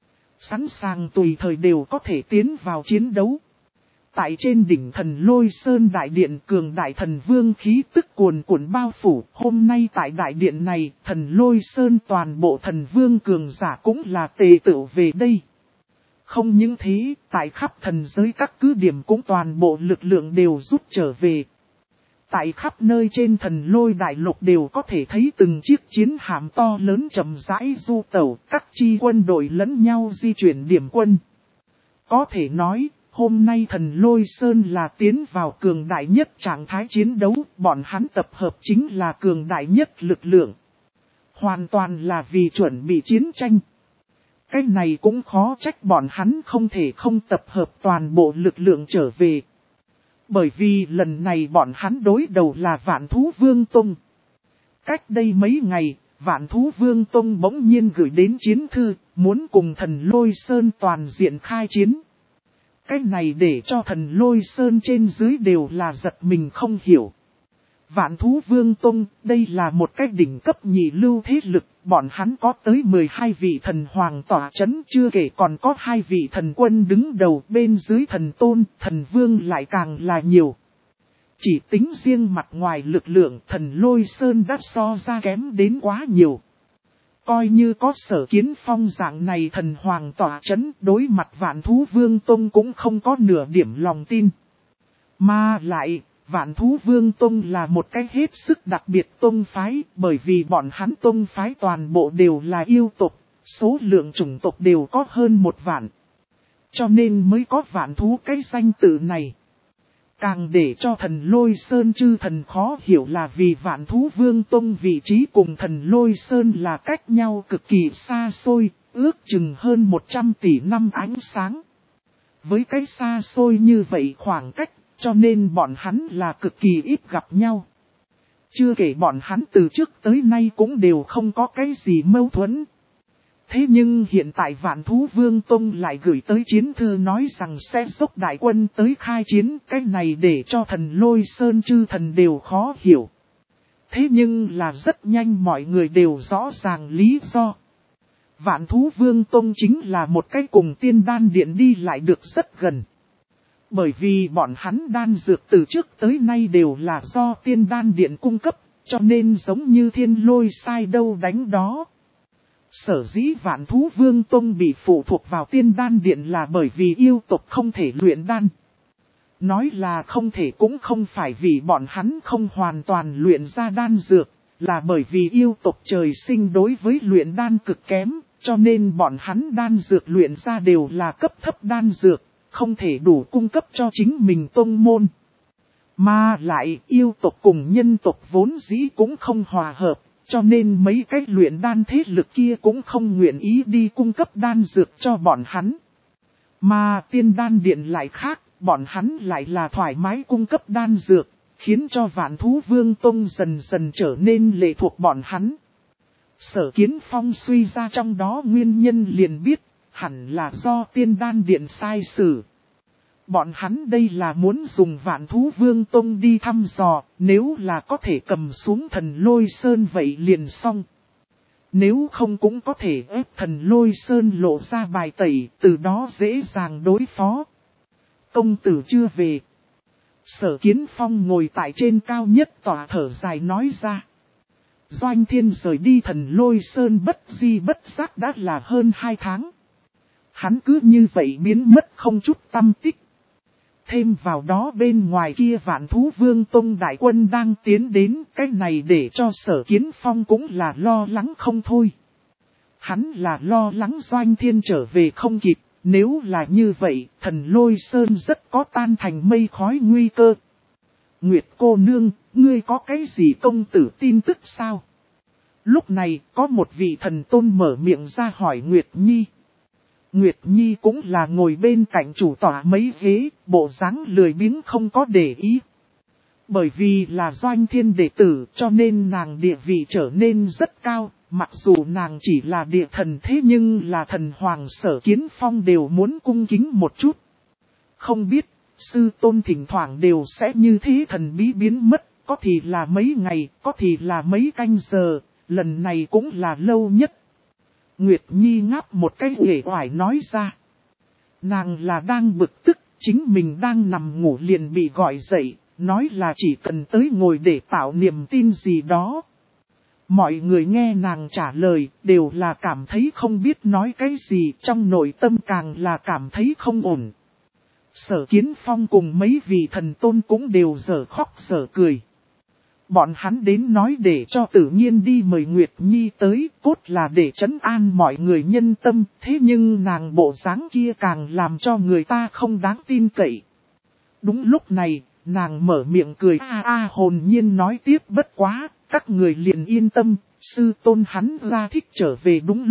Sẵn sàng tùy thời đều có thể tiến vào chiến đấu. Tại trên đỉnh Thần Lôi Sơn đại điện cường đại thần vương khí tức cuồn cuộn bao phủ. Hôm nay tại đại điện này, Thần Lôi Sơn toàn bộ thần vương cường giả cũng là tề tựu về đây. Không những thế, tại khắp thần giới các cứ điểm cũng toàn bộ lực lượng đều rút trở về. Tại khắp nơi trên Thần Lôi Đại Lục đều có thể thấy từng chiếc chiến hạm to lớn chậm rãi du tẩu, các chi quân đội lẫn nhau di chuyển điểm quân. Có thể nói, hôm nay Thần Lôi Sơn là tiến vào cường đại nhất trạng thái chiến đấu, bọn hắn tập hợp chính là cường đại nhất lực lượng. Hoàn toàn là vì chuẩn bị chiến tranh. Cái này cũng khó trách bọn hắn không thể không tập hợp toàn bộ lực lượng trở về. Bởi vì lần này bọn hắn đối đầu là Vạn Thú Vương Tông. Cách đây mấy ngày, Vạn Thú Vương Tông bỗng nhiên gửi đến chiến thư, muốn cùng Thần Lôi Sơn toàn diện khai chiến. Cái này để cho Thần Lôi Sơn trên dưới đều là giật mình không hiểu. Vạn Thú Vương Tông, đây là một cái đỉnh cấp nhị lưu thế lực, bọn hắn có tới 12 vị thần hoàng tỏa chấn, chưa kể còn có 2 vị thần quân đứng đầu, bên dưới thần tôn, thần vương lại càng là nhiều. Chỉ tính riêng mặt ngoài lực lượng Thần Lôi Sơn đã so ra kém đến quá nhiều. Coi như có Sở Kiến Phong dạng này thần hoàng tỏa chấn, đối mặt Vạn Thú Vương Tông cũng không có nửa điểm lòng tin. Mà lại, Vạn Thú Vương Tông là một cái hết sức đặc biệt tông phái, bởi vì bọn hắn tông phái toàn bộ đều là yêu tộc, số lượng chủng tộc đều có hơn 1 vạn. Cho nên mới có Vạn Thú cái danh tự này. Càng để cho Thần Lôi Sơn chư thần khó hiểu là vì Vạn Thú Vương Tông vị trí cùng Thần Lôi Sơn là cách nhau cực kỳ xa xôi, ước chừng hơn 100 tỷ năm ánh sáng. Với cái xa xôi như vậy khoảng cách, cho nên bọn hắn là cực kỳ ít gặp nhau. Chưa kể bọn hắn từ trước tới nay cũng đều không có cái gì mâu thuẫn. Thế nhưng hiện tại Vạn Thú Vương Tông lại gửi tới chiến thư nói rằng sẽ dốc đại quân tới khai chiến, cái này để cho Thần Lôi Sơn chư thần đều khó hiểu. Thế nhưng là rất nhanh mọi người đều rõ ràng lý do. Vạn Thú Vương Tông chính là một cái cùng Tiên Đan Điện đi lại được rất gần. Bởi vì bọn hắn đan dược từ trước tới nay đều là do Tiên Đan Điện cung cấp, cho nên giống như thiên lôi sai đâu đánh đó. Sở dĩ Vạn Thú Vương Tông bị phụ thuộc vào Tiên Đan Điện là bởi vì yêu tộc không thể luyện đan. Nói là không thể cũng không phải vì bọn hắn không hoàn toàn luyện ra đan dược, là bởi vì yêu tộc trời sinh đối với luyện đan cực kém, cho nên bọn hắn đan dược luyện ra đều là cấp thấp đan dược, không thể đủ cung cấp cho chính mình tông môn. Mà lại yêu tộc cùng nhân tộc vốn dĩ cũng không hòa hợp. Cho nên mấy cái luyện đan thế lực kia cũng không nguyện ý đi cung cấp đan dược cho bọn hắn. Mà Tiên Đan Điện lại khác, bọn hắn lại là thoải mái cung cấp đan dược, khiến cho Vạn Thú Vương Tông dần dần trở nên lệ thuộc bọn hắn. Sở Kiến Phong suy ra trong đó nguyên nhân liền biết, hẳn là do Tiên Đan Điện sai sử. Bọn hắn đây là muốn dùng Vạn Thú Vương Tông đi thăm dò, nếu là có thể cầm xuống Thần Lôi Sơn vậy liền xong. Nếu không cũng có thể ép Thần Lôi Sơn lộ ra bài tẩy, từ đó dễ dàng đối phó. Công tử chưa về. Sở Kiến Phong ngồi tại trên cao nhất tòa thở dài nói ra. Doanh Thiên rời đi Thần Lôi Sơn bất di bất giác đã là hơn 2 tháng. Hắn cứ như vậy biến mất không chút tâm tích. Thêm vào đó bên ngoài kia Vạn Thú Vương Tông đại quân đang tiến đến, cái này để cho Sở Kiến Phong cũng là lo lắng không thôi. Hắn là lo lắng Doanh Thiên trở về không kịp, nếu là như vậy, Thần Lôi Sơn rất có tan thành mây khói nguy cơ. Nguyệt cô nương, ngươi có cái gì công tử tin tức sao? Lúc này, có một vị thần tôn mở miệng ra hỏi Nguyệt Nhi. Nguyệt Nhi cũng là ngồi bên cạnh chủ tọa mấy ghế, bộ dáng lười biếng không có để ý. Bởi vì là Doanh Thiên đệ tử cho nên nàng địa vị trở nên rất cao, mặc dù nàng chỉ là địa thần thế nhưng là thần hoàng Sở Kiến Phong đều muốn cung kính một chút. Không biết, sư tôn thỉnh thoảng đều sẽ như thế thần bí biến mất, có thì là mấy ngày, có thì là mấy canh giờ, lần này cũng là lâu nhất. Nguyệt Nhi ngáp một cái uể oải nói ra. Nàng là đang bực tức, chính mình đang nằm ngủ liền bị gọi dậy, nói là chỉ cần tới ngồi để tạo niềm tin gì đó. Mọi người nghe nàng trả lời, đều là cảm thấy không biết nói cái gì, trong nội tâm càng là cảm thấy không ổn. Sở Kiến Phong cùng mấy vị thần tôn cũng đều dở khóc dở cười. Bọn hắn đến nói để cho tự nhiên đi mời Nguyệt Nhi tới, cốt là để trấn an mọi người nhân tâm, thế nhưng nàng bộ dáng kia càng làm cho người ta không đáng tin cậy. Đúng lúc này, nàng mở miệng cười hồn nhiên nói tiếp bất quá, các người liền yên tâm, sư tôn hắn ra thích trở về đúng lúc,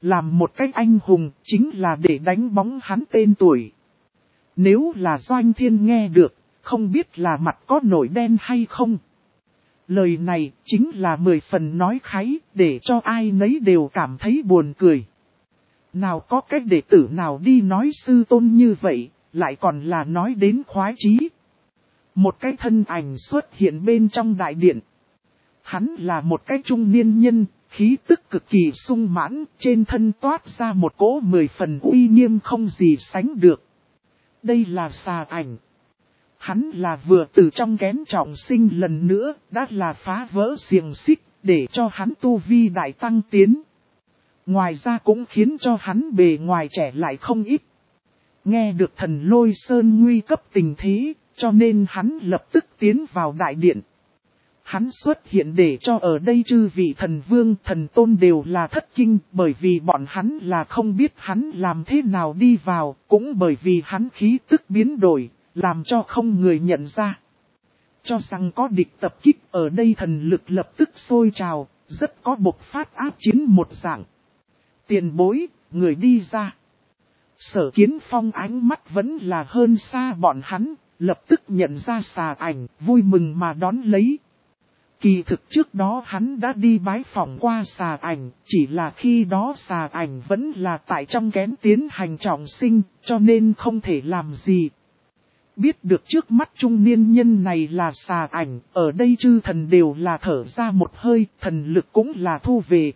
làm một cách anh hùng chính là để đánh bóng hắn tên tuổi. Nếu là Doanh Thiên nghe được, không biết là mặt có nổi đen hay không. Lời này chính là 10 phần nói kháy, để cho ai nấy đều cảm thấy buồn cười. Nào có cách đệ tử nào đi nói sư tôn như vậy, lại còn là nói đến khoái chí. Một cái thân ảnh xuất hiện bên trong đại điện. Hắn là một cái trung niên nhân, khí tức cực kỳ sung mãn, trên thân toát ra một cỗ 10 phần uy nghiêm không gì sánh được. Đây là Xà Ảnh. Hắn là vừa từ trong kén trọng sinh lần nữa, đã là phá vỡ xiềng xích, để cho hắn tu vi đại tăng tiến. Ngoài ra cũng khiến cho hắn bề ngoài trẻ lại không ít. Nghe được Thần Lôi Sơn nguy cấp tình thế, cho nên hắn lập tức tiến vào đại điện. Hắn xuất hiện để cho ở đây chư vị thần vương thần tôn đều là thất kinh, bởi vì bọn hắn là không biết hắn làm thế nào đi vào, cũng bởi vì hắn khí tức biến đổi, làm cho không người nhận ra. Cho rằng có địch tập kích ở đây thần lực lập tức sôi trào, rất có bộc phát áp chiến một dạng. Tiền bối, người đi ra. Sở Kiến Phong ánh mắt vẫn là hơn xa bọn hắn, lập tức nhận ra Xà Ảnh, vui mừng mà đón lấy. Kỳ thực trước đó hắn đã đi bái phỏng qua Xà Ảnh, chỉ là khi đó Xà Ảnh vẫn là tại trong kén tiến hành trọng sinh, cho nên không thể làm gì. Biết được trước mắt trung niên nhân này là Xà Ảnh, ở đây chư thần đều là thở ra một hơi, thần lực cũng là thu về.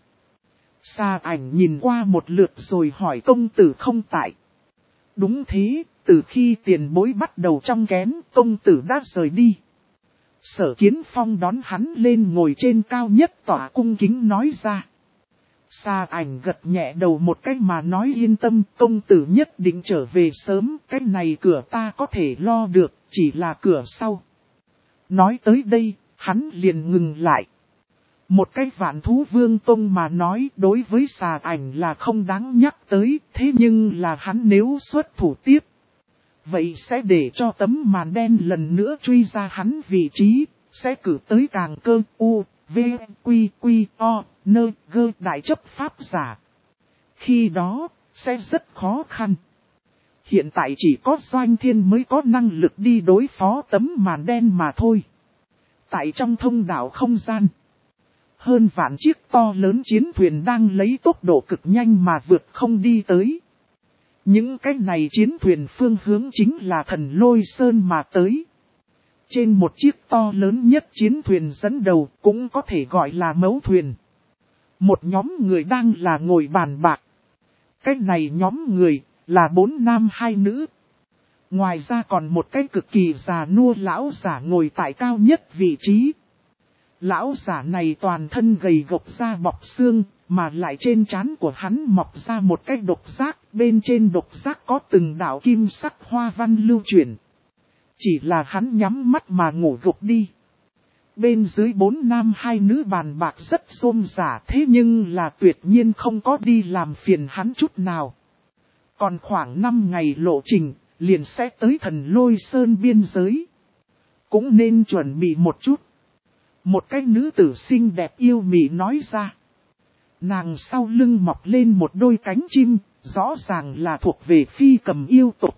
Xà Ảnh nhìn qua một lượt rồi hỏi công tử không tại. Đúng thế, từ khi tiền bối bắt đầu trong kén, công tử đã rời đi. Sở Kiến Phong đón hắn lên ngồi trên cao nhất tỏa cung kính nói ra. Xà Ảnh gật nhẹ đầu một cách mà nói yên tâm, công tử nhất định trở về sớm, cái này cửa ta có thể lo được, chỉ là cửa sau. Nói tới đây, hắn liền ngừng lại. Một cái Vạn Thú Vương Tông mà nói đối với Xà Ảnh là không đáng nhắc tới, thế nhưng là hắn nếu xuất thủ tiếp. Vậy sẽ để cho tấm màn đen lần nữa truy ra hắn vị trí, sẽ cử tới càng cơ u, v, quy, quy, o, nơ, gơ đại chấp pháp giả. Khi đó, sẽ rất khó khăn. Hiện tại chỉ có Doanh Thiên mới có năng lực đi đối phó tấm màn đen mà thôi. Tại trong thông đạo không gian, hơn vạn chiếc to lớn chiến thuyền đang lấy tốc độ cực nhanh mà vượt không đi tới. Những cái này chiến thuyền phương hướng chính là Thần Lôi Sơn mà tới. Trên một chiếc to lớn nhất chiến thuyền dẫn đầu cũng có thể gọi là mấu thuyền. Một nhóm người đang là ngồi bàn bạc. Cái này nhóm người là 4 nam 2 nữ. Ngoài ra còn một cái cực kỳ già nua lão giả ngồi tại cao nhất vị trí. Lão giả này toàn thân gầy gộc da bọc xương, mà lại trên trán của hắn mọc ra một cái độc giác, bên trên độc giác có từng đạo kim sắc hoa văn lưu chuyển. Chỉ là hắn nhắm mắt mà ngủ gục đi. Bên dưới 4 nam 2 nữ bàn bạc rất rôm rả, thế nhưng là tuyệt nhiên không có đi làm phiền hắn chút nào. Còn khoảng 5 ngày lộ trình, liền sẽ tới Thần Lôi Sơn biên giới. Cũng nên chuẩn bị một chút. Một cái nữ tử xinh đẹp yêu mị nói ra. Nàng sau lưng mọc lên một đôi cánh chim, rõ ràng là thuộc về phi cầm yêu tục.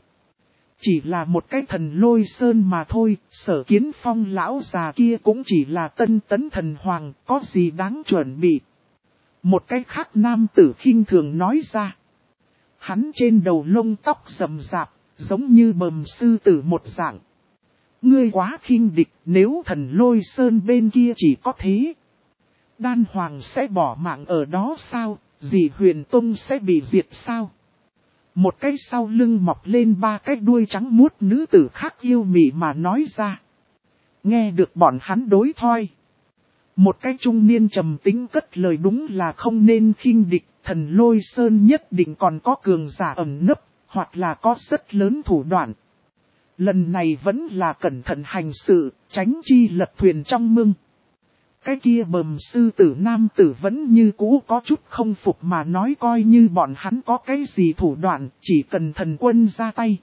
Chỉ là một cái Thần Lôi Sơn mà thôi, Sở Kiến Phong lão già kia cũng chỉ là tân tấn thần hoàng, có gì đáng chuẩn bị. Một cái khác nam tử khinh thường nói ra. Hắn trên đầu lông tóc rậm rạp, giống như bầm sư tử một dạng. Ngươi quá khinh địch, nếu Thần Lôi Sơn bên kia chỉ có thế. Đan Hoàng sẽ bỏ mạng ở đó sao, dì Huyền Tông sẽ bị diệt sao? Một cái sau lưng mọc lên 3 cái đuôi trắng muốt nữ tử khác yêu mị mà nói ra. Nghe được bọn hắn đối thoại. Một cái trung niên trầm tính cất lời đúng là không nên khinh địch, Thần Lôi Sơn nhất định còn có cường giả ẩn nấp, hoặc là có rất lớn thủ đoạn. Lần này vẫn là cẩn thận hành sự, tránh chi lật thuyền trong mương. Cái kia bầm sư tử nam tử vẫn như cũ có chút không phục mà nói coi như bọn hắn có cái gì thủ đoạn, chỉ cần thần quân ra tay.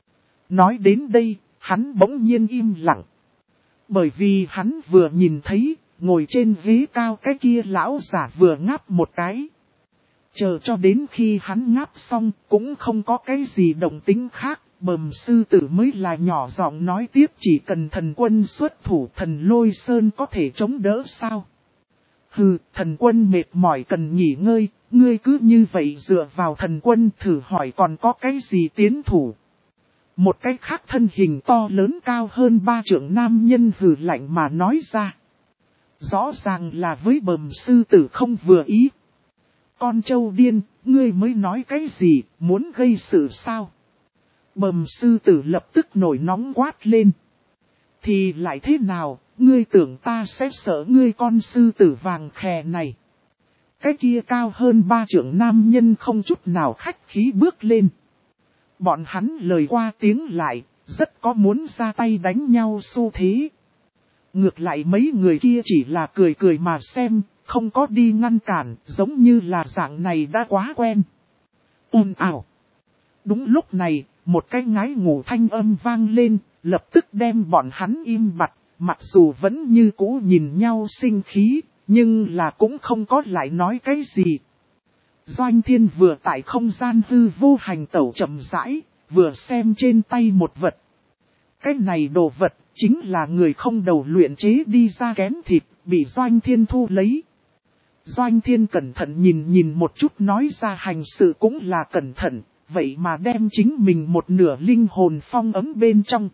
Nói đến đây, hắn bỗng nhiên im lặng. Bởi vì hắn vừa nhìn thấy, ngồi trên ghế cao cái kia lão giả vừa ngáp một cái. Chờ cho đến khi hắn ngáp xong cũng không có cái gì động tính khác, Bầm sư tử mới là nhỏ giọng nói tiếp, chỉ cần thần quân xuất thủ thần lôi sơn có thể chống đỡ sao? Hừ, thần quân mệt mỏi cần nghỉ ngơi, ngươi cứ như vậy dựa vào thần quân thử hỏi còn có cái gì tiến thủ. Một cái khác thân hình to lớn cao hơn 3 trượng nam nhân hừ lạnh mà nói ra. Rõ ràng là với bầm sư tử không vừa ý. Con trâu điên, ngươi mới nói cái gì, muốn gây sự sao? Bầm sư tử lập tức nổi nóng quát lên. Thì lại thế nào, ngươi tưởng ta sẽ sợ ngươi con sư tử vàng khè này. Cái kia cao hơn 3 trượng nam nhân không chút nào khách khí bước lên. Bọn hắn lời qua tiếng lại, rất có muốn ra tay đánh nhau xu thế. Ngược lại mấy người kia chỉ là cười cười mà xem, không có đi ngăn cản, giống như là dạng này đã quá quen. Ồn ào. Đúng lúc này, một cái ngái ngủ thanh âm vang lên, lập tức đem bọn hắn im bặt, mặc dù vẫn như cũ nhìn nhau sinh khí, nhưng là cũng không có lại nói cái gì. Doanh Thiên vừa tại không gian hư vô hành tẩu chậm rãi, vừa xem trên tay một vật. Cái này đồ vật, chính là người không đầu luyện chế đi ra kén thịt, bị Doanh Thiên thu lấy. Doanh Thiên cẩn thận nhìn một chút nói ra hành sự cũng là cẩn thận, vậy mà đem chính mình một nửa linh hồn phong ấm bên trong.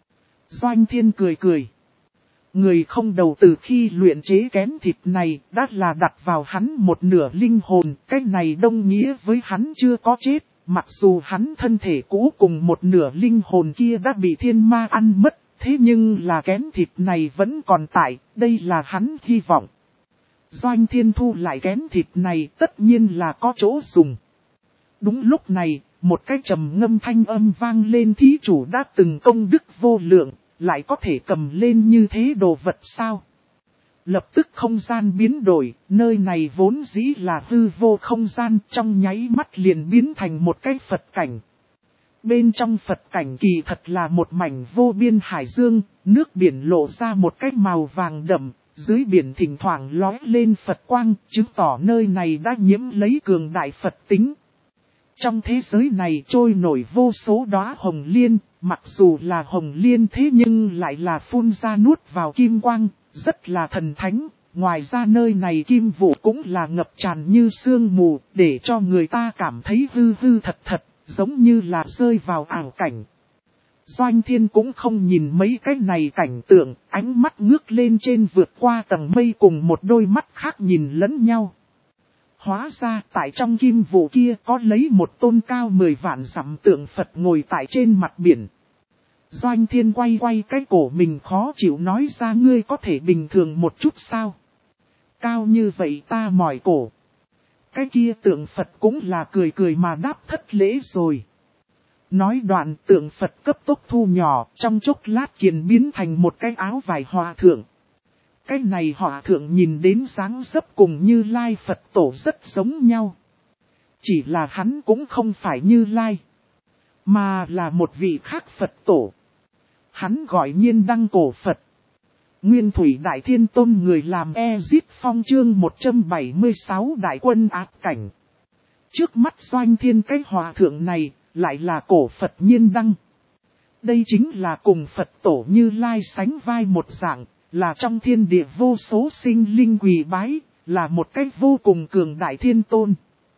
Doanh Thiên cười cười. Người không đầu từ khi luyện chế kén thịt này đã là đặt vào hắn một nửa linh hồn, cái này đồng nghĩa với hắn chưa có chết, mặc dù hắn thân thể cũ cùng một nửa linh hồn kia đã bị thiên ma ăn mất, thế nhưng là kén thịt này vẫn còn tại, đây là hắn hy vọng. Doanh Thiên thu lại kén thịt này tất nhiên là có chỗ dùng. Đúng lúc này, một cái trầm ngâm thanh âm vang lên, thí chủ đã từng công đức vô lượng, lại có thể cầm lên như thế đồ vật sao? Lập tức không gian biến đổi, nơi này vốn dĩ là hư vô không gian, trong nháy mắt liền biến thành một cái Phật cảnh. Bên trong Phật cảnh kỳ thật là một mảnh vô biên hải dương, nước biển lộ ra một cái màu vàng đậm, dưới biển thỉnh thoảng lói lên Phật quang, chứng tỏ nơi này đã nhiễm lấy cường đại Phật tính. Trong thế giới này trôi nổi vô số đóa hồng liên, mặc dù là hồng liên thế nhưng lại là phun ra nuốt vào kim quang, rất là thần thánh. Ngoài ra nơi này kim vụ cũng là ngập tràn như sương mù, để cho người ta cảm thấy hư hư thật thật, giống như là rơi vào ảo cảnh. Doanh Thiên cũng không nhìn mấy cái này cảnh tượng, ánh mắt ngước lên trên vượt qua tầng mây cùng một đôi mắt khác nhìn lẫn nhau. Hóa ra tại trong kim vụ kia có lấy một tôn cao 10 vạn dặm tượng Phật ngồi tại trên mặt biển. Doanh Thiên quay cái cổ mình khó chịu nói ra, ngươi có thể bình thường một chút sao? Cao như vậy ta mỏi cổ. Cái kia tượng Phật cũng là cười cười mà đáp thất lễ rồi. Nói đoạn tượng Phật cấp tốc thu nhỏ, trong chốc lát kiền biến thành một cái áo vải hòa thượng. Cái này hòa thượng nhìn đến dáng dấp cùng Như Lai Phật tổ rất giống nhau. Chỉ là hắn cũng không phải Như Lai, mà là một vị khác Phật tổ. Hắn gọi Nhiên Đăng Cổ Phật. Nguyên Thủy Đại Thiên Tôn người làm Ezit Phong chương 176 đại quân áp cảnh. Trước mắt Doanh Thiên cái hòa thượng này, lại là cổ Phật Nhiên Đăng. Đây chính là cùng Phật tổ Như Lai sánh vai một dạng, là trong thiên địa vô số sinh linh quỳ bái, là một cách vô cùng cường đại thiên tôn.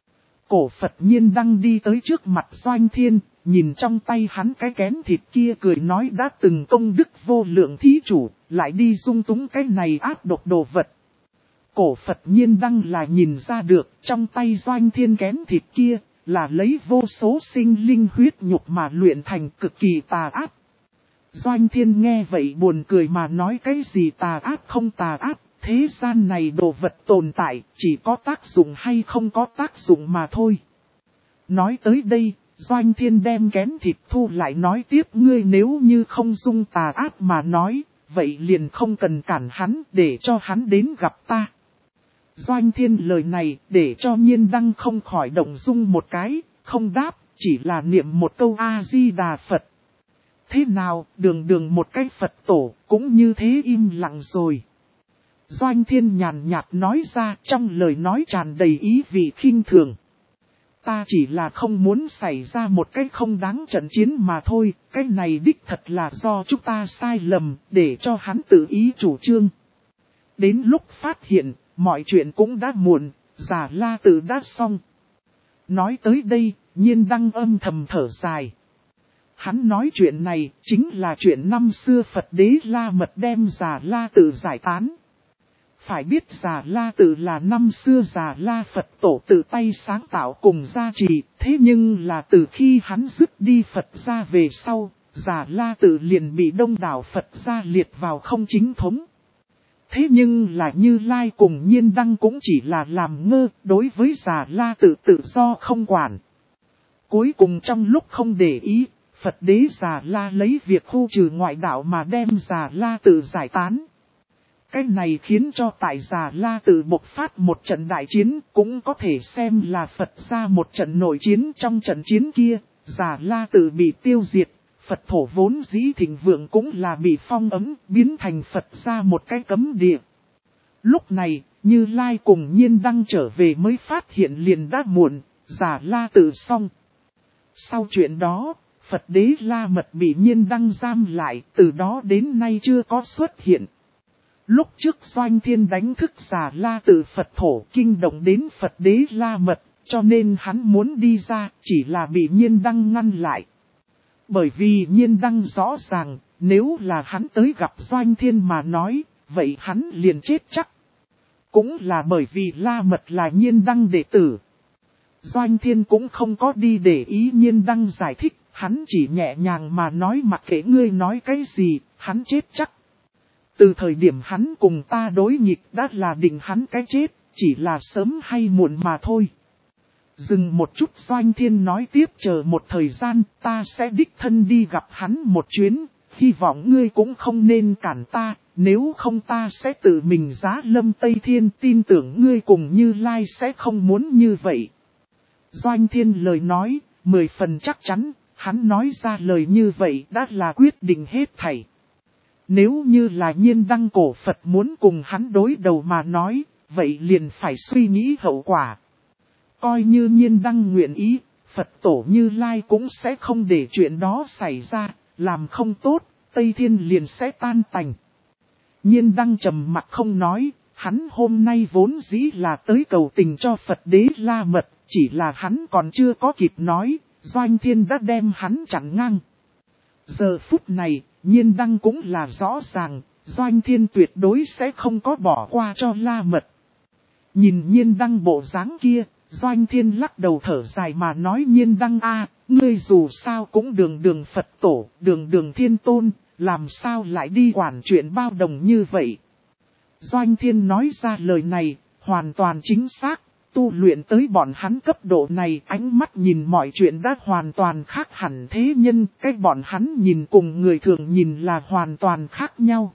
Cổ Phật Nhiên Đăng đi tới trước mặt Doanh Thiên, nhìn trong tay hắn cái kén thịt kia cười nói, đã từng công đức vô lượng thí chủ, lại đi dung túng cái này ác độc đồ vật. Cổ Phật Nhiên Đăng là nhìn ra được, trong tay Doanh Thiên kén thịt kia, là lấy vô số sinh linh huyết nhục mà luyện thành, cực kỳ tà ác. Doanh Thiên nghe vậy buồn cười mà nói, cái gì tà ác không tà ác, thế gian này đồ vật tồn tại, chỉ có tác dụng hay không có tác dụng mà thôi. Nói tới đây, Doanh Thiên đem kén thịt thu lại nói tiếp, ngươi nếu như không dung tà ác mà nói, vậy liền không cần cản hắn, để cho hắn đến gặp ta. Doanh Thiên lời này để cho Nhiên Đăng không khỏi động dung một cái, không đáp, chỉ là niệm một câu A-di-đà Phật. Thế nào, đường một cái Phật tổ, cũng như thế im lặng rồi. Doanh Thiên nhàn nhạt nói ra, trong lời nói tràn đầy ý vị khinh thường. ta chỉ là không muốn xảy ra một cái không đáng trận chiến mà thôi, cái này đích thật là do chúng ta sai lầm, để cho hắn tự ý chủ trương. Đến lúc phát hiện, mọi chuyện cũng đã muộn, Già La Tử đã xong. Nói tới đây, Nhiên Đăng âm thầm thở dài. Hắn nói chuyện này chính là chuyện năm xưa Phật đế La Mật đem Già La Tử giải tán. Phải biết Già La Tử là năm xưa Già La Phật tổ tự tay sáng tạo cùng gia trì, thế nhưng là từ khi hắn dứt đi Phật gia về sau, Già La Tử liền bị đông đảo Phật gia liệt vào không chính thống. Thế nhưng là Như Lai cùng Nhiên Đăng cũng chỉ là làm ngơ đối với Già La Tử tự do không quản. Cuối cùng trong lúc không để ý, Phật đế Già La lấy việc khu trừ ngoại đạo mà đem Già La Tử giải tán. Cái này khiến cho tại Già La Tử bộc phát một trận đại chiến, cũng có thể xem là Phật ra một trận nội chiến. Trong trận chiến kia, Già La Tử bị tiêu diệt, Phật thổ vốn dĩ thịnh vượng cũng là bị phong ấm, biến thành Phật ra một cái cấm địa. Lúc này, Như Lai cùng Nhiên Đăng trở về mới phát hiện liền đã muộn, Già La Tử xong. Sau chuyện đó, Phật đế La Mật bị Nhiên Đăng giam lại, từ đó đến nay chưa có xuất hiện. Lúc trước Doanh Thiên đánh thức Già La Tử Phật thổ kinh động đến Phật đế La Mật, cho nên hắn muốn đi ra, chỉ là bị Nhiên Đăng ngăn lại. Bởi vì Nhiên Đăng rõ ràng, nếu là hắn tới gặp Doanh Thiên mà nói, vậy hắn liền chết chắc. Cũng là bởi vì La Mật là Nhiên Đăng đệ tử. Doanh Thiên cũng không có đi để ý Nhiên Đăng giải thích, hắn chỉ nhẹ nhàng mà nói mặc kệ ngươi nói cái gì, hắn chết chắc. Từ thời điểm hắn cùng ta đối nghịch đã là định hắn cái chết, chỉ là sớm hay muộn mà thôi. Dừng một chút Doanh Thiên nói tiếp, chờ một thời gian ta sẽ đích thân đi gặp hắn một chuyến, hy vọng ngươi cũng không nên cản ta, nếu không ta sẽ tự mình giá lâm Tây Thiên, tin tưởng ngươi cùng Như Lai sẽ không muốn như vậy. Doanh Thiên lời nói, 10 phần chắc chắn, hắn nói ra lời như vậy đã là quyết định hết thảy. Nếu như là Nhiên Đăng cổ Phật muốn cùng hắn đối đầu mà nói, vậy liền phải suy nghĩ hậu quả. Coi như Nhiên Đăng nguyện ý, Phật tổ Như Lai cũng sẽ không để chuyện đó xảy ra, làm không tốt, Tây Thiên liền sẽ tan tành. Nhiên Đăng trầm mặc không nói, hắn hôm nay vốn dĩ là tới cầu tình cho Phật đế La Mật, chỉ là hắn còn chưa có kịp nói, Doanh Thiên đã đem hắn chặn ngang. Giờ phút này, Nhiên Đăng cũng là rõ ràng, Doanh Thiên tuyệt đối sẽ không có bỏ qua cho La Mật. Nhìn Nhiên Đăng bộ dáng kia, Doanh Thiên lắc đầu thở dài mà nói Nhiên Đăng a, ngươi dù sao cũng đường Phật tổ, đường Thiên Tôn, làm sao lại đi quản chuyện bao đồng như vậy. Doanh Thiên nói ra lời này, hoàn toàn chính xác, tu luyện tới bọn hắn cấp độ này, ánh mắt nhìn mọi chuyện đã hoàn toàn khác hẳn thế nhân, cái bọn hắn nhìn cùng người thường nhìn là hoàn toàn khác nhau.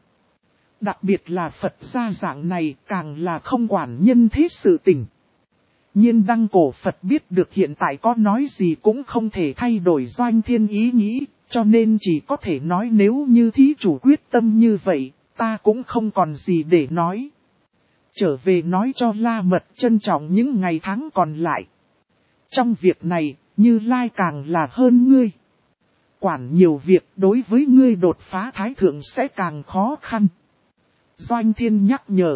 Đặc biệt là Phật gia dạng này càng là không quản nhân thế sự tình. Nhiên Đăng cổ Phật biết được hiện tại có nói gì cũng không thể thay đổi Doanh Thiên ý nghĩ, cho nên chỉ có thể nói nếu như thí chủ quyết tâm như vậy, ta cũng không còn gì để nói. Trở về nói cho La Mật trân trọng những ngày tháng còn lại. Trong việc này, Như Lai càng là hơn ngươi. Quản nhiều việc đối với ngươi đột phá thái thượng sẽ càng khó khăn. Doanh Thiên nhắc nhở.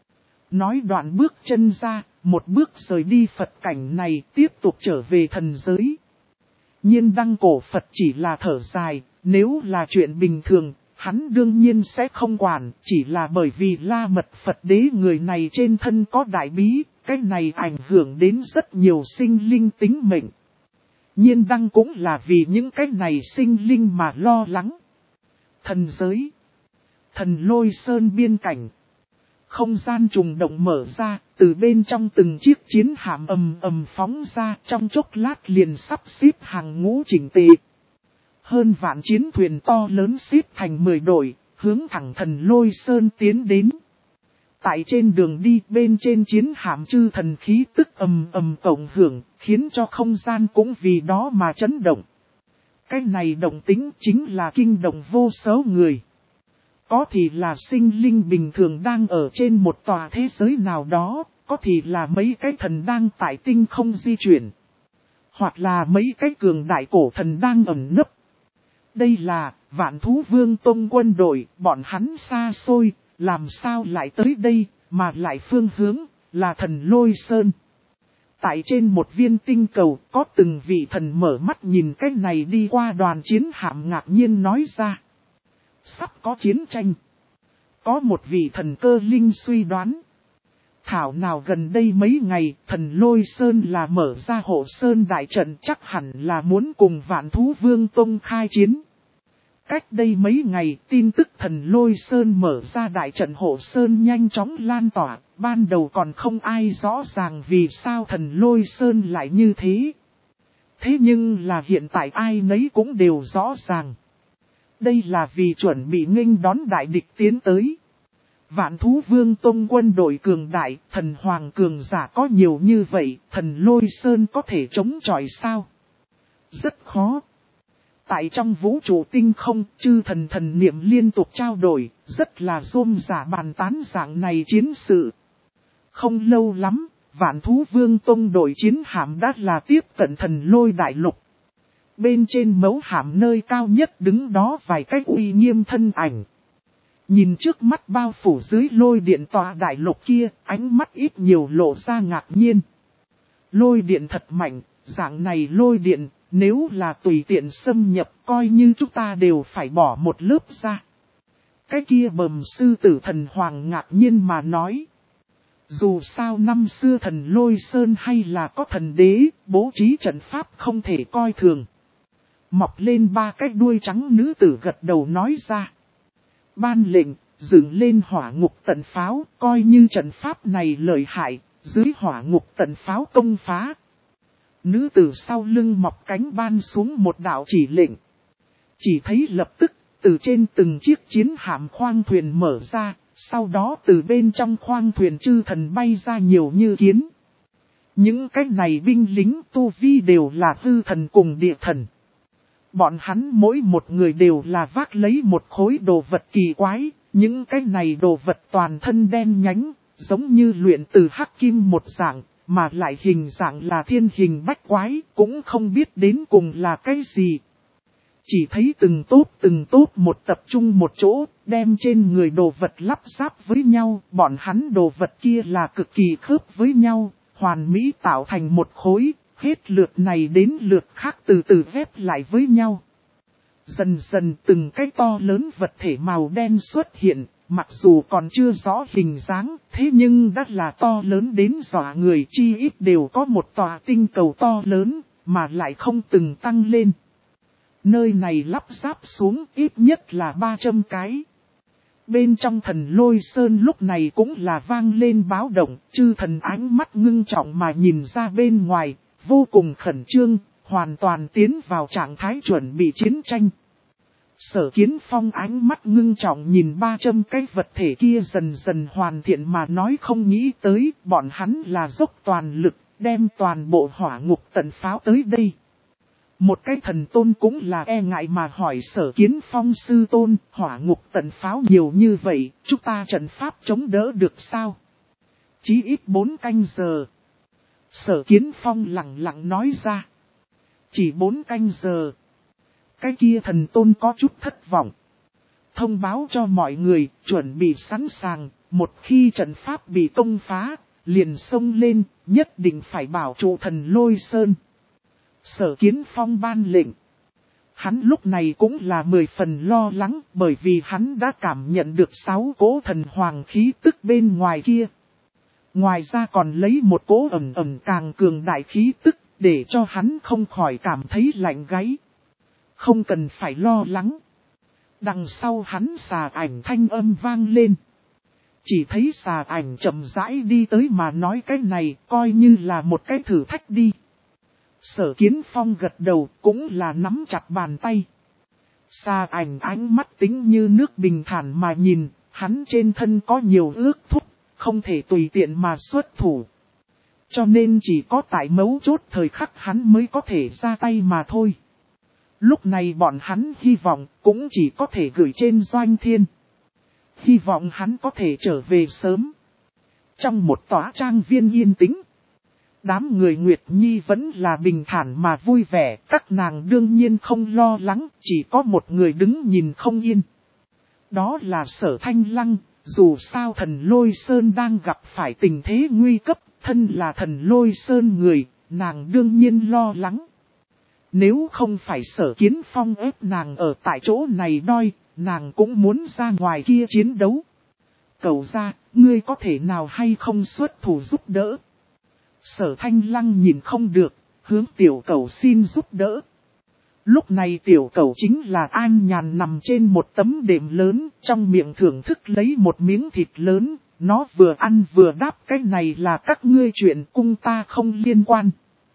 Nói đoạn bước chân ra, một bước rời đi Phật cảnh này tiếp tục trở về thần giới. Nhiên Đăng cổ Phật chỉ là thở dài, nếu là chuyện bình thường, hắn đương nhiên sẽ không quản, chỉ là bởi vì La Mật Phật đế người này trên thân có đại bí, cái này ảnh hưởng đến rất nhiều sinh linh tính mệnh. Nhiên Đăng cũng là vì những cái này sinh linh mà lo lắng. Thần giới, Thần Lôi Sơn biên cảnh. Không gian trùng động mở ra, từ bên trong từng chiếc chiến hạm ầm phóng ra, trong chốc lát liền sắp xếp hàng ngũ chỉnh tề. Hơn vạn chiến thuyền to lớn xếp thành 10 đội, hướng thẳng Thần Lôi Sơn tiến đến. Tại trên đường đi bên trên chiến hạm chư thần khí tức ầm cộng hưởng, khiến cho không gian cũng vì đó mà chấn động. Cái này động tính chính là kinh động vô số người. Có thì là sinh linh bình thường đang ở trên một tòa thế giới nào đó, có thì là mấy cái thần đang tại tinh không di chuyển. Hoặc là mấy cái cường đại cổ thần đang ẩn nấp. Đây là Vạn Thú Vương Tông quân đội, bọn hắn xa xôi, làm sao lại tới đây, mà lại phương hướng, là Thần Lôi Sơn. Tại trên một viên tinh cầu, có từng vị thần mở mắt nhìn cái này đi qua đoàn chiến hạm ngạc nhiên nói ra. Sắp có chiến tranh. Có một vị thần cơ linh suy đoán. Thảo nào gần đây mấy ngày, Thần Lôi Sơn là mở ra hộ sơn đại trận, chắc hẳn là muốn cùng Vạn Thú Vương Tông khai chiến. Cách đây mấy ngày, tin tức Thần Lôi Sơn mở ra đại trận hộ sơn nhanh chóng lan tỏa, ban đầu còn không ai rõ ràng vì sao Thần Lôi Sơn lại như thế. Thế nhưng là hiện tại ai nấy cũng đều rõ ràng. Đây là vì chuẩn bị nghênh đón đại địch tiến tới. Vạn Thú Vương Tông quân đội cường đại, thần hoàng cường giả có nhiều như vậy, Thần Lôi Sơn có thể chống chọi sao? Rất khó. Tại trong vũ trụ tinh không, chư thần niệm liên tục trao đổi, rất là rôm rả bàn tán dạng này chiến sự. Không lâu lắm, Vạn Thú Vương Tông đội chiến hạm đã là tiếp cận Thần Lôi đại lục. Bên trên mấu hạm nơi cao nhất đứng đó vài cái uy nghiêm thân ảnh. Nhìn trước mắt bao phủ dưới lôi điện tòa đại lục kia, ánh mắt ít nhiều lộ ra ngạc nhiên. Lôi điện thật mạnh, dạng này lôi điện, nếu là tùy tiện xâm nhập coi như chúng ta đều phải bỏ một lớp ra. Cái kia bầm sư tử thần hoàng ngạc nhiên mà nói. Dù sao năm xưa Thần Lôi Sơn hay là có thần đế, bố trí trận pháp không thể coi thường. Mọc lên ba cái đuôi trắng nữ tử gật đầu nói ra. Ban lệnh, dựng lên hỏa ngục tận pháo, coi như trận pháp này lợi hại, dưới hỏa ngục tận pháo công phá. Nữ tử sau lưng mọc cánh ban xuống một đạo chỉ lệnh. Chỉ thấy lập tức, từ trên từng chiếc chiến hạm khoang thuyền mở ra, sau đó từ bên trong khoang thuyền chư thần bay ra nhiều như kiến. Những cái này binh lính tu vi đều là hư thần cùng địa thần. Bọn hắn mỗi một người đều là vác lấy một khối đồ vật kỳ quái, những cái này đồ vật toàn thân đen nhánh, giống như luyện từ hắc kim một dạng, mà lại hình dạng là thiên hình bách quái, cũng không biết đến cùng là cái gì. Chỉ thấy từng tốt một tập trung một chỗ, đem trên người đồ vật lắp ráp với nhau, bọn hắn đồ vật kia là cực kỳ khớp với nhau, hoàn mỹ tạo thành một khối. Hết lượt này đến lượt khác từ từ ghép lại với nhau. Dần dần từng cái to lớn vật thể màu đen xuất hiện, mặc dù còn chưa rõ hình dáng, thế nhưng đã là to lớn đến dọa người, chi ít đều có một tòa tinh cầu to lớn, mà lại không từng tăng lên. Nơi này lắp ráp xuống ít nhất là 300 cái. Bên trong Thần Lôi Sơn lúc này cũng là vang lên báo động, chư thần ánh mắt ngưng trọng mà nhìn ra bên ngoài. Vô cùng khẩn trương, hoàn toàn tiến vào trạng thái chuẩn bị chiến tranh. Sở Kiến Phong ánh mắt ngưng trọng nhìn 300 cái vật thể kia dần dần hoàn thiện mà nói không nghĩ tới bọn hắn là dốc toàn lực, đem toàn bộ hỏa ngục tận pháo tới đây. Một cái thần tôn cũng là e ngại mà hỏi Sở Kiến Phong sư tôn, hỏa ngục tận pháo nhiều như vậy, chúng ta trận pháp chống đỡ được sao? Chí ít 4 canh giờ. Sở Kiến Phong lặng lặng nói ra. Chỉ 4 canh giờ. Cái kia thần tôn có chút thất vọng. Thông báo cho mọi người, chuẩn bị sẵn sàng, một khi trận pháp bị công phá, liền xông lên, nhất định phải bảo trụ Thần Lôi Sơn. Sở Kiến Phong ban lệnh. Hắn lúc này cũng là 10 phần lo lắng, bởi vì hắn đã cảm nhận được 6 cỗ thần hoàng khí tức bên ngoài kia. Ngoài ra còn lấy một cỗ ẩm càng cường đại khí tức, để cho hắn không khỏi cảm thấy lạnh gáy. Không cần phải lo lắng. Đằng sau hắn xà ảnh thanh âm vang lên. Chỉ thấy xà ảnh chậm rãi đi tới mà nói cái này coi như là một cái thử thách đi. Sở Kiến Phong gật đầu cũng là nắm chặt bàn tay. Xà ảnh ánh mắt tính như nước bình thản mà nhìn, hắn trên thân có nhiều ước thúc. Không thể tùy tiện mà xuất thủ. Cho nên chỉ có tại mấu chốt thời khắc hắn mới có thể ra tay mà thôi. Lúc này bọn hắn hy vọng cũng chỉ có thể gửi trên Doanh Thiên. Hy vọng hắn có thể trở về sớm. Trong một tòa trang viên yên tĩnh. Đám người Nguyệt Nhi vẫn là bình thản mà vui vẻ, các nàng đương nhiên không lo lắng, chỉ có một người đứng nhìn không yên. Đó là Sở Thanh Lăng, dù sao thần Lôi Sơn đang gặp phải tình thế nguy cấp, thân là thần Lôi Sơn người, nàng đương nhiên lo lắng. Nếu không phải Sở Kiến Phong ép nàng ở tại chỗ này đôi, nàng cũng muốn ra ngoài kia chiến đấu. Cậu ra, ngươi có thể nào hay không xuất thủ giúp đỡ? Sở Thanh Lăng nhìn không được, hướng tiểu cẩu xin giúp đỡ. Lúc này tiểu cẩu chính là An Nhàn nằm trên một tấm đệm lớn, trong miệng thưởng thức lấy một miếng thịt lớn, nó vừa ăn vừa đáp cái này là các ngươi chuyện cung ta không liên quan.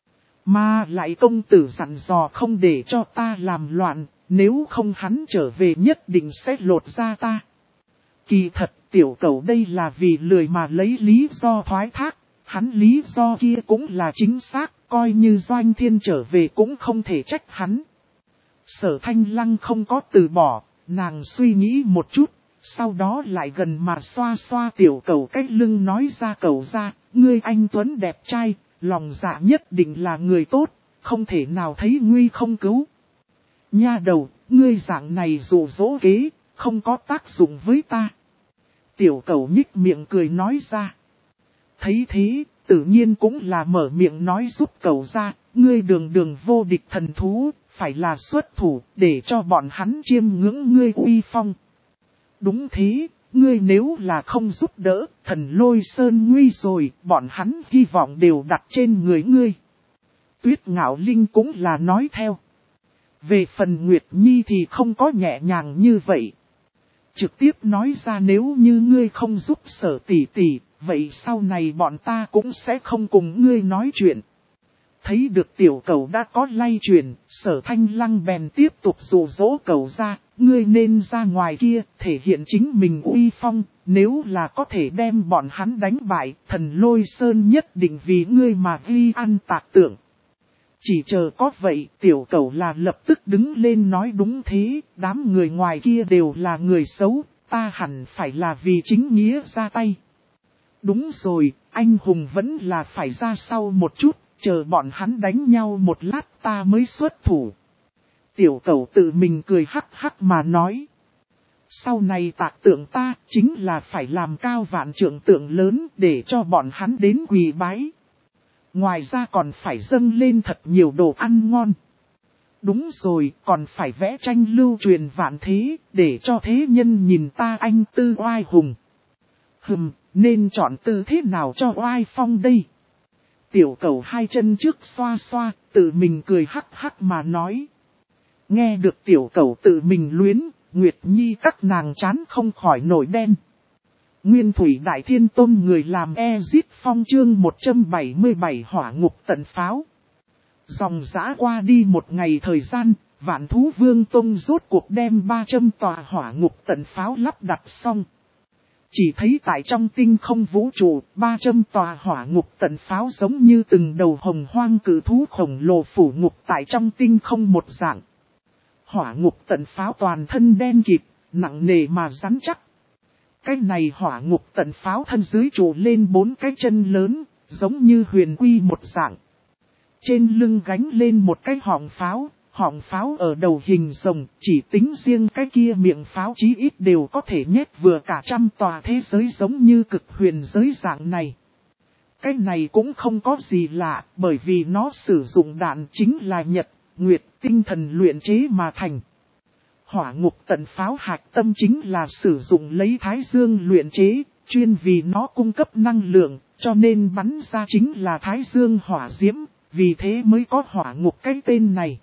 Mà lại công tử dặn dò không để cho ta làm loạn, nếu không hắn trở về nhất định sẽ lột ra ta. Kỳ thật tiểu cẩu đây là vì lười mà lấy lý do thoái thác, hắn lý do kia cũng là chính xác, coi như Doanh Thiên trở về cũng không thể trách hắn. Sở Thanh Lăng không có từ bỏ, nàng suy nghĩ một chút, sau đó lại gần mà xoa xoa tiểu cẩu cái lưng nói ra cẩu ra, ngươi anh tuấn đẹp trai, lòng dạ nhất định là người tốt, không thể nào thấy nguy không cứu. Nha đầu, ngươi dạng này dụ dỗ kế, không có tác dụng với ta. Tiểu cẩu nhích miệng cười nói ra. Thấy thế, tự nhiên cũng là mở miệng nói giúp cẩu ra, ngươi đường đường vô địch thần thú, phải là xuất thủ, để cho bọn hắn chiêm ngưỡng ngươi uy phong. Đúng thế, ngươi nếu là không giúp đỡ, thần Lôi Sơn nguy rồi, bọn hắn hy vọng đều đặt trên người ngươi. Tuyết Ngạo Linh cũng là nói theo. Về phần Nguyệt Nhi thì không có nhẹ nhàng như vậy. Trực tiếp nói ra nếu như ngươi không giúp Sở tỷ tỷ, vậy sau này bọn ta cũng sẽ không cùng ngươi nói chuyện. Thấy được tiểu cẩu đã có lay chuyển, Sở Thanh Lăng bèn tiếp tục dụ dỗ cẩu ra, ngươi nên ra ngoài kia, thể hiện chính mình uy phong, nếu là có thể đem bọn hắn đánh bại, thần Lôi Sơn nhất định vì ngươi mà ghi ăn tạc tượng. Chỉ chờ có vậy, tiểu cẩu là lập tức đứng lên nói đúng thế, đám người ngoài kia đều là người xấu, ta hẳn phải là vì chính nghĩa ra tay. Đúng rồi, anh hùng vẫn là phải ra sau một chút, chờ bọn hắn đánh nhau một lát ta mới xuất thủ. Tiểu cẩu tự mình cười hắc hắc mà nói. Sau này tạc tượng ta chính là phải làm cao vạn trượng tượng lớn để cho bọn hắn đến quỳ bái. Ngoài ra còn phải dâng lên thật nhiều đồ ăn ngon. Đúng rồi, còn phải vẽ tranh lưu truyền vạn thế, để cho thế nhân nhìn ta anh tư oai hùng. Nên chọn tư thế nào cho oai phong đây? Tiểu cẩu hai chân trước xoa xoa, tự mình cười hắc hắc mà nói. Nghe được tiểu cẩu tự mình luyến, Nguyệt Nhi các nàng chán không khỏi nổi đen. Nguyên Thủy Đại Thiên Tôn người làm Ezit Phong chương 177 hỏa ngục tận pháo. Dòng dã qua đi một ngày thời gian, Vạn Thú Vương Tông rốt cuộc đem 300 tòa hỏa ngục tận pháo lắp đặt xong. Chỉ thấy tại trong tinh không vũ trụ, 300 tòa hỏa ngục tận pháo giống như từng đầu hồng hoang cử thú khổng lồ phủ ngục tại trong tinh không một dạng. Hỏa ngục tận pháo toàn thân đen kịt, nặng nề mà rắn chắc. Cái này hỏa ngục tận pháo thân dưới trụ lên 4 cái chân lớn, giống như huyền quy một dạng. Trên lưng gánh lên một cái họng pháo ở đầu hình rồng, chỉ tính riêng cái kia miệng pháo chí ít đều có thể nhét vừa cả 100 tòa thế giới giống như cực huyền giới dạng này. Cái này cũng không có gì lạ, bởi vì nó sử dụng đạn chính là nhật, nguyệt, tinh thần luyện chế mà thành. Hỏa ngục tận pháo hạch tâm chính là sử dụng lấy thái dương luyện chế, chuyên vì nó cung cấp năng lượng, cho nên bắn ra chính là thái dương hỏa diễm, vì thế mới có hỏa ngục cái tên này.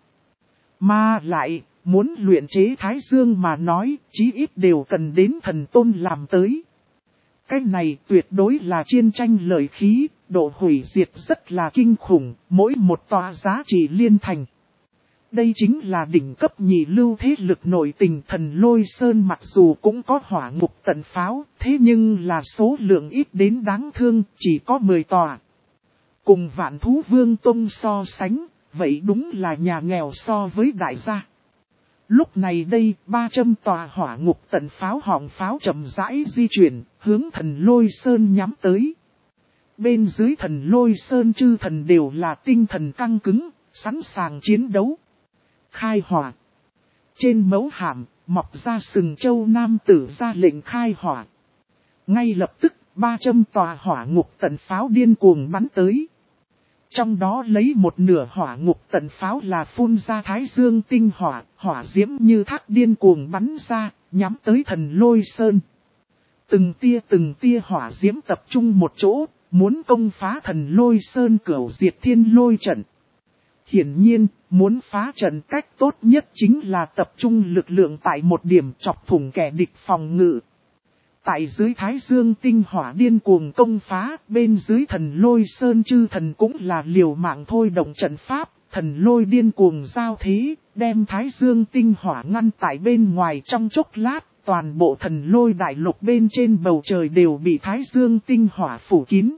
Mà lại, muốn luyện chế thái dương mà nói, chí ít đều cần đến thần tôn làm tới. Cái này tuyệt đối là chiến tranh lợi khí, độ hủy diệt rất là kinh khủng, mỗi một tòa giá trị liên thành. Đây chính là đỉnh cấp nhị lưu thế lực nội tình thần Lôi Sơn mặc dù cũng có hỏa ngục tận pháo, thế nhưng là số lượng ít đến đáng thương, chỉ có 10 tòa. Cùng Vạn Thú Vương Tông so sánh, vậy đúng là nhà nghèo so với đại gia. Lúc này đây, 300 tòa hỏa ngục tận pháo họng pháo chậm rãi di chuyển, hướng thần Lôi Sơn nhắm tới. bên dưới thần lôi sơn chư thần đều là tinh thần căng cứng, sẵn sàng chiến đấu. Khai hỏa. Trên mấu hàm, mọc ra sừng châu nam tử ra lệnh khai hỏa. Ngay lập tức, 300 tòa hỏa ngục tận pháo điên cuồng bắn tới. Trong đó lấy một nửa hỏa ngục tận pháo là phun ra thái dương tinh hỏa, hỏa diễm như thác điên cuồng bắn ra, nhắm tới thần lôi sơn. Từng tia hỏa diễm tập trung một chỗ, muốn công phá thần lôi sơn cửu diệt thiên lôi trận. Hiển nhiên, muốn phá trận cách tốt nhất chính là tập trung lực lượng tại một điểm chọc thủng kẻ địch phòng ngự. Tại dưới thái dương tinh hỏa điên cuồng công phá, bên dưới thần lôi sơn chư thần cũng là liều mạng thôi động trận pháp, thần lôi điên cuồng giao thế, đem thái dương tinh hỏa ngăn tại bên ngoài trong chốc lát, toàn bộ thần lôi đại lục bên trên bầu trời đều bị thái dương tinh hỏa phủ kín.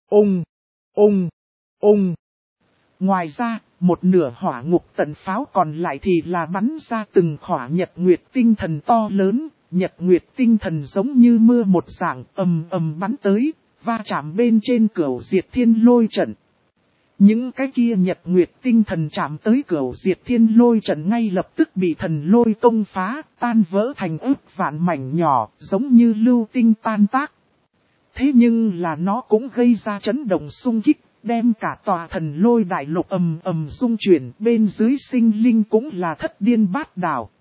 Ung. Ngoài ra, một nửa hỏa ngục tận pháo còn lại thì là bắn ra từng khỏa nhật nguyệt tinh thần to lớn. Nhật nguyệt tinh thần giống như mưa một dạng ầm bắn tới, va chạm bên trên cửu diệt thiên lôi trận. Những cái kia nhật nguyệt tinh thần chạm tới cửu diệt thiên lôi trận ngay lập tức bị thần lôi công phá, tan vỡ thành ức vạn mảnh nhỏ, giống như lưu tinh tan tác. Thế nhưng là nó cũng gây ra chấn động xung kích, đem cả tòa thần lôi đại lục ầm rung chuyển, bên dưới sinh linh cũng là thất điên bát đảo.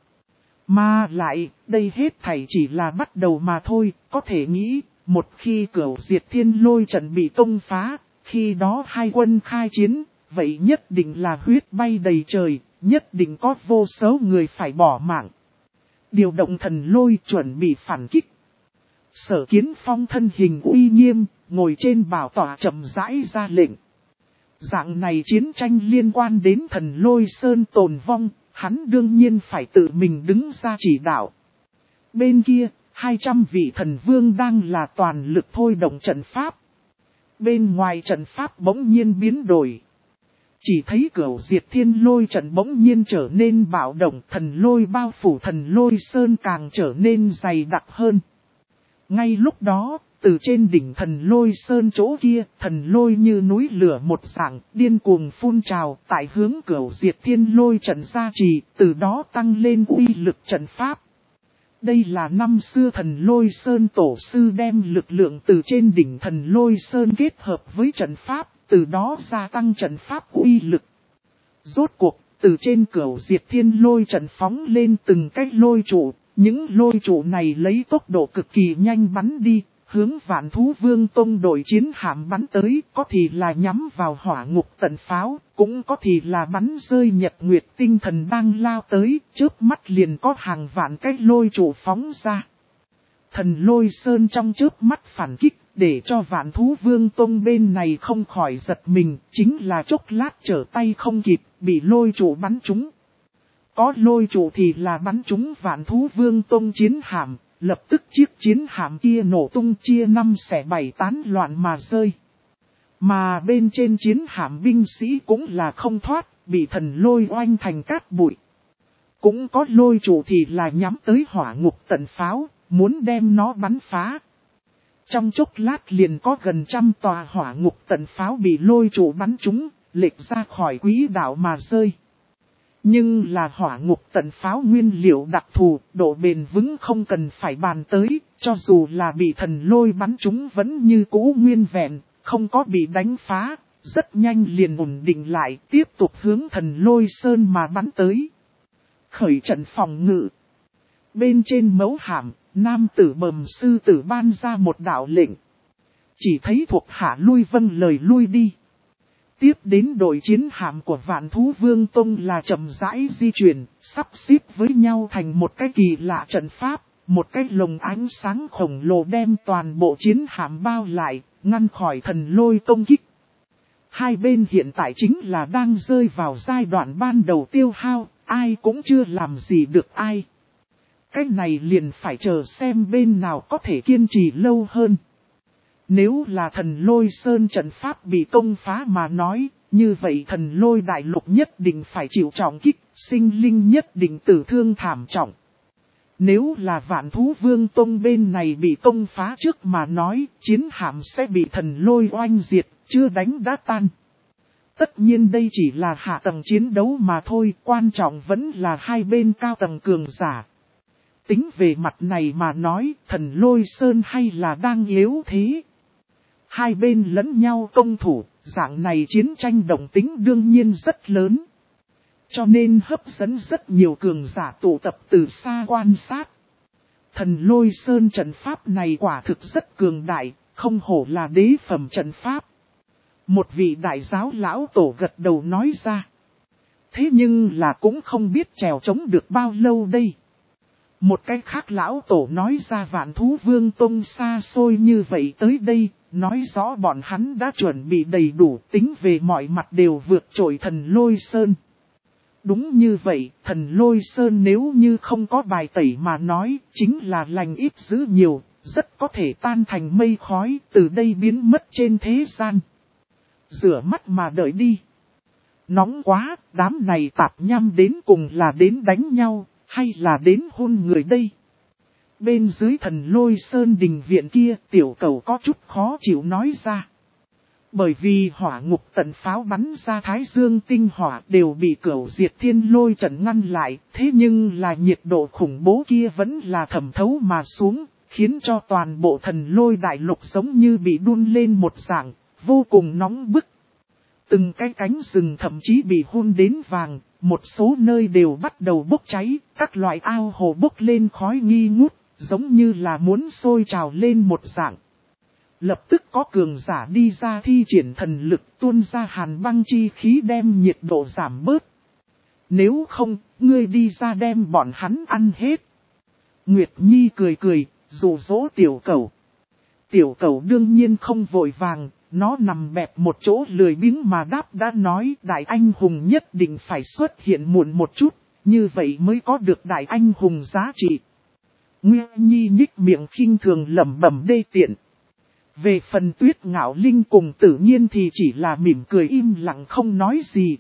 Mà lại, đây hết thảy chỉ là bắt đầu mà thôi, có thể nghĩ, một khi cửu diệt thiên lôi trận bị công phá, khi đó hai quân khai chiến, vậy nhất định là huyết bay đầy trời, nhất định có vô số người phải bỏ mạng. Điều động thần lôi chuẩn bị phản kích. Sở Kiến Phong thân hình uy nghiêm, ngồi trên bảo tọa chậm rãi ra lệnh. Dạng này chiến tranh liên quan đến thần lôi sơn tồn vong. Hắn đương nhiên phải tự mình đứng ra chỉ đạo. Bên kia, 200 vị thần vương đang là toàn lực thôi động trận pháp. Bên ngoài trận pháp bỗng nhiên biến đổi. Chỉ thấy cửu diệt thiên lôi trận bỗng nhiên trở nên bạo động, thần lôi bao phủ thần lôi sơn càng trở nên dày đặc hơn. Ngay lúc đó, từ trên đỉnh thần lôi sơn chỗ kia, thần lôi như núi lửa một dạng, điên cuồng phun trào, tại hướng cửu diệt thiên lôi trận gia trì, từ đó tăng lên uy lực trận pháp. Đây là năm xưa thần lôi sơn tổ sư đem lực lượng từ trên đỉnh thần lôi sơn kết hợp với trận pháp, từ đó gia tăng trận pháp uy lực. Rốt cuộc, từ trên cửu diệt thiên lôi trận phóng lên từng cái lôi trụ, những lôi trụ này lấy tốc độ cực kỳ nhanh bắn đi. Hướng Vạn Thú Vương Tông đội chiến hạm bắn tới, có thì là nhắm vào hỏa ngục tận pháo, cũng có thì là bắn rơi nhật nguyệt tinh thần đang lao tới, chớp mắt liền có hàng vạn cái lôi trụ phóng ra. Thần lôi sơn trong chớp mắt phản kích, để cho Vạn Thú Vương Tông bên này không khỏi giật mình, chính là chốc lát trở tay không kịp, bị lôi trụ bắn trúng. Có lôi trụ thì là bắn trúng Vạn Thú Vương Tông chiến hạm. Lập tức chiếc chiến hạm kia nổ tung chia 5 xẻ 7 tán loạn mà rơi. Mà bên trên chiến hạm binh sĩ cũng là không thoát, bị thần lôi oanh thành cát bụi. Cũng có lôi trụ thì là nhắm tới hỏa ngục tận pháo, muốn đem nó bắn phá. Trong chốc lát liền có gần 100 tòa hỏa ngục tận pháo bị lôi trụ bắn trúng, lệch ra khỏi quỹ đạo mà rơi. Nhưng là hỏa ngục tận pháo nguyên liệu đặc thù, độ bền vững không cần phải bàn tới, cho dù là bị thần lôi bắn chúng vẫn như cũ nguyên vẹn, không có bị đánh phá, rất nhanh liền ổn định lại, tiếp tục hướng thần lôi sơn mà bắn tới. Khởi trận phòng ngự. Bên trên mấu hàm, nam tử bầm sư tử ban ra một đạo lệnh. Chỉ thấy thuộc hạ lui vâng lời lui đi. Tiếp đến đội chiến hạm của Vạn Thú Vương Tông là chậm rãi di chuyển, sắp xếp với nhau thành một cái kỳ lạ trận pháp, một cái lồng ánh sáng khổng lồ đem toàn bộ chiến hạm bao lại, ngăn khỏi thần lôi công kích. Hai bên hiện tại chính là đang rơi vào giai đoạn ban đầu tiêu hao, ai cũng chưa làm gì được ai. Cái này liền phải chờ xem bên nào có thể kiên trì lâu hơn. Nếu là thần lôi sơn trận pháp bị công phá mà nói, như vậy thần lôi đại lục nhất định phải chịu trọng kích, sinh linh nhất định tử thương thảm trọng. Nếu là Vạn Thú Vương Tông bên này bị công phá trước mà nói, chiến hạm sẽ bị thần lôi oanh diệt, chưa đánh đã tan. Tất nhiên đây chỉ là hạ tầng chiến đấu mà thôi, quan trọng vẫn là hai bên cao tầng cường giả. Tính về mặt này mà nói, thần lôi sơn hay là đang yếu thế. Hai bên lẫn nhau công thủ, dạng này chiến tranh đồng tính đương nhiên rất lớn. Cho nên hấp dẫn rất nhiều cường giả tụ tập từ xa quan sát. Thần lôi sơn trận pháp này quả thực rất cường đại, không hổ là đế phẩm trận pháp. Một vị đại giáo lão tổ gật đầu nói ra. Thế nhưng là cũng không biết trèo chống được bao lâu đây. Một cái khác lão tổ nói ra Vạn Thú Vương Tông xa xôi như vậy tới đây, nói rõ bọn hắn đã chuẩn bị đầy đủ, tính về mọi mặt đều vượt trội thần lôi sơn. Đúng như vậy, thần lôi sơn nếu như không có bài tẩy mà nói, chính là lành ít dữ nhiều, rất có thể tan thành mây khói, từ đây biến mất trên thế gian. Rửa mắt mà đợi đi. Nóng quá, đám này tạp nham đến cùng là đến đánh nhau, hay là đến hôn người đây? Bên dưới thần lôi sơn đình viện kia, tiểu cầu có chút khó chịu nói ra. Bởi vì hỏa ngục tận pháo bắn ra thái dương tinh hỏa đều bị cửu diệt thiên lôi trận ngăn lại, thế nhưng là nhiệt độ khủng bố kia vẫn là thẩm thấu mà xuống, khiến cho toàn bộ thần lôi đại lục giống như bị đun lên một dạng, vô cùng nóng bức. Từng cái cánh rừng thậm chí bị hun đến vàng, một số nơi đều bắt đầu bốc cháy, các loại ao hồ bốc lên khói nghi ngút, giống như là muốn sôi trào lên một dạng. Lập tức có cường giả đi ra thi triển thần lực tuôn ra hàn băng chi khí đem nhiệt độ giảm bớt. Nếu không, ngươi đi ra đem bọn hắn ăn hết. Nguyệt Nhi cười cười, dụ dỗ tiểu cẩu. Tiểu cẩu đương nhiên không vội vàng, nó nằm bẹp một chỗ lười biếng mà đáp đã nói đại anh hùng nhất định phải xuất hiện muộn một chút, như vậy mới có được đại anh hùng giá trị. Nguyệt Nhi nhích miệng khinh thường lẩm bẩm đê tiện. Về phần Tuyết Ngạo Linh cùng Tử Nhiên thì chỉ là mỉm cười im lặng không nói gì.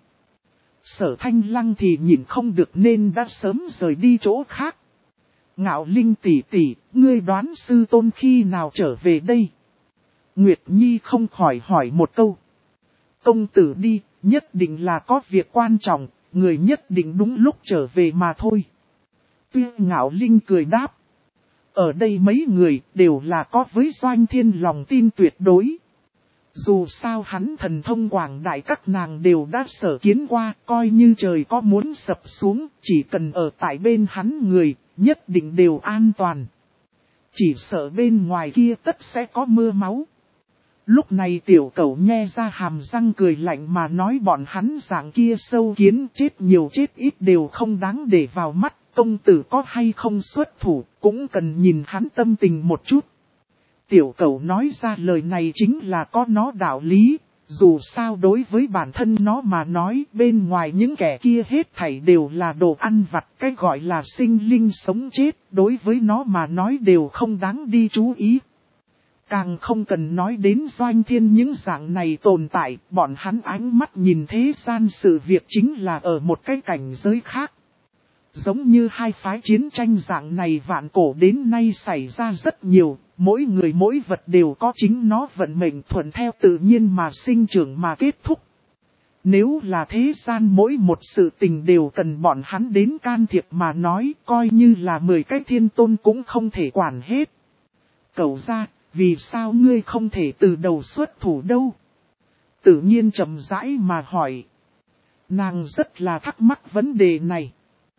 Sở Thanh Lăng thì nhìn không được nên đã sớm rời đi chỗ khác. Ngạo Linh tỷ tỷ, ngươi đoán sư tôn khi nào trở về đây? Nguyệt Nhi không khỏi hỏi một câu. Công tử đi, nhất định là có việc quan trọng, người nhất định đúng lúc trở về mà thôi. Tuyết Ngạo Linh cười đáp. Ở đây mấy người đều là có với Doanh Thiên lòng tin tuyệt đối. Dù sao hắn thần thông quảng đại các nàng đều đã sở kiến qua, coi như trời có muốn sập xuống, chỉ cần ở tại bên hắn người, nhất định đều an toàn. Chỉ sợ bên ngoài kia tất sẽ có mưa máu. Lúc này tiểu cẩu nhe ra hàm răng cười lạnh mà nói bọn hắn dạng kia sâu kiến chết nhiều chết ít đều không đáng để vào mắt. Công tử có hay không xuất thủ, cũng cần nhìn hắn tâm tình một chút. Tiểu cẩu nói ra lời này chính là có nó đạo lý, dù sao đối với bản thân nó mà nói bên ngoài những kẻ kia hết thảy đều là đồ ăn vặt, cái gọi là sinh linh sống chết, đối với nó mà nói đều không đáng đi chú ý. Càng không cần nói đến Doanh Thiên những dạng này tồn tại, bọn hắn ánh mắt nhìn thế gian sự việc chính là ở một cái cảnh giới khác. Giống như hai phái chiến tranh dạng này vạn cổ đến nay xảy ra rất nhiều, mỗi người mỗi vật đều có chính nó vận mệnh thuận theo tự nhiên mà sinh trưởng mà kết thúc. Nếu là thế gian mỗi một sự tình đều cần bọn hắn đến can thiệp mà nói, coi như là 10 cái thiên tôn cũng không thể quản hết. Cẩu ra, vì sao ngươi không thể từ đầu xuất thủ đâu? Tự nhiên chậm rãi mà hỏi. Nàng rất là thắc mắc vấn đề này.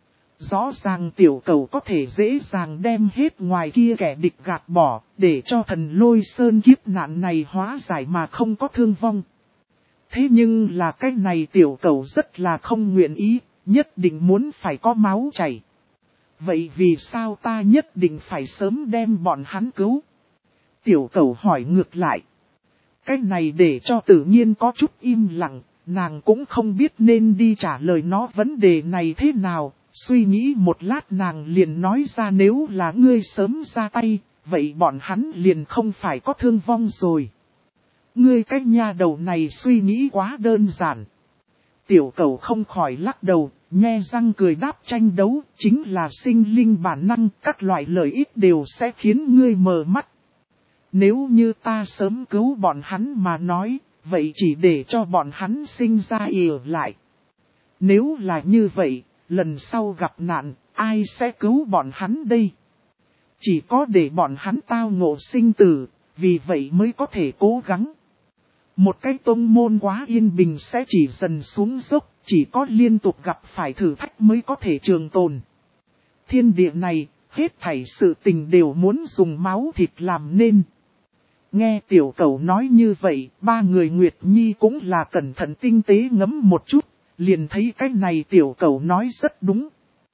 Rõ ràng tiểu cầu có thể dễ dàng đem hết ngoài kia kẻ địch gạt bỏ, để cho thần lôi sơn kiếp nạn này hóa giải mà không có thương vong. Thế nhưng là cái này tiểu cầu rất là không nguyện ý, nhất định muốn phải có máu chảy. Vậy vì sao ta nhất định phải sớm đem bọn hắn cứu? Tiểu cầu hỏi ngược lại. Cái này để cho tự nhiên có chút im lặng, nàng cũng không biết nên đi trả lời nó vấn đề này thế nào. Suy nghĩ một lát nàng liền nói ra nếu là ngươi sớm ra tay, vậy bọn hắn liền không phải có thương vong rồi. Ngươi cái nha đầu này suy nghĩ quá đơn giản. Tiểu cầu không khỏi lắc đầu, nhe răng cười đáp tranh đấu, chính là sinh linh bản năng, các loại lợi ích đều sẽ khiến ngươi mờ mắt. Nếu như ta sớm cứu bọn hắn mà nói, vậy chỉ để cho bọn hắn sinh ra ỉa lại. Nếu là như vậy, lần sau gặp nạn, ai sẽ cứu bọn hắn đây? Chỉ có để bọn hắn tao ngộ sinh tử, vì vậy mới có thể cố gắng. Một cái tông môn quá yên bình sẽ chỉ dần xuống dốc, chỉ có liên tục gặp phải thử thách mới có thể trường tồn. Thiên địa này, hết thảy sự tình đều muốn dùng máu thịt làm nên. Nghe tiểu cẩu nói như vậy, ba người Nguyệt Nhi cũng là cẩn thận tinh tế ngẫm một chút, liền thấy cái này tiểu cẩu nói rất đúng.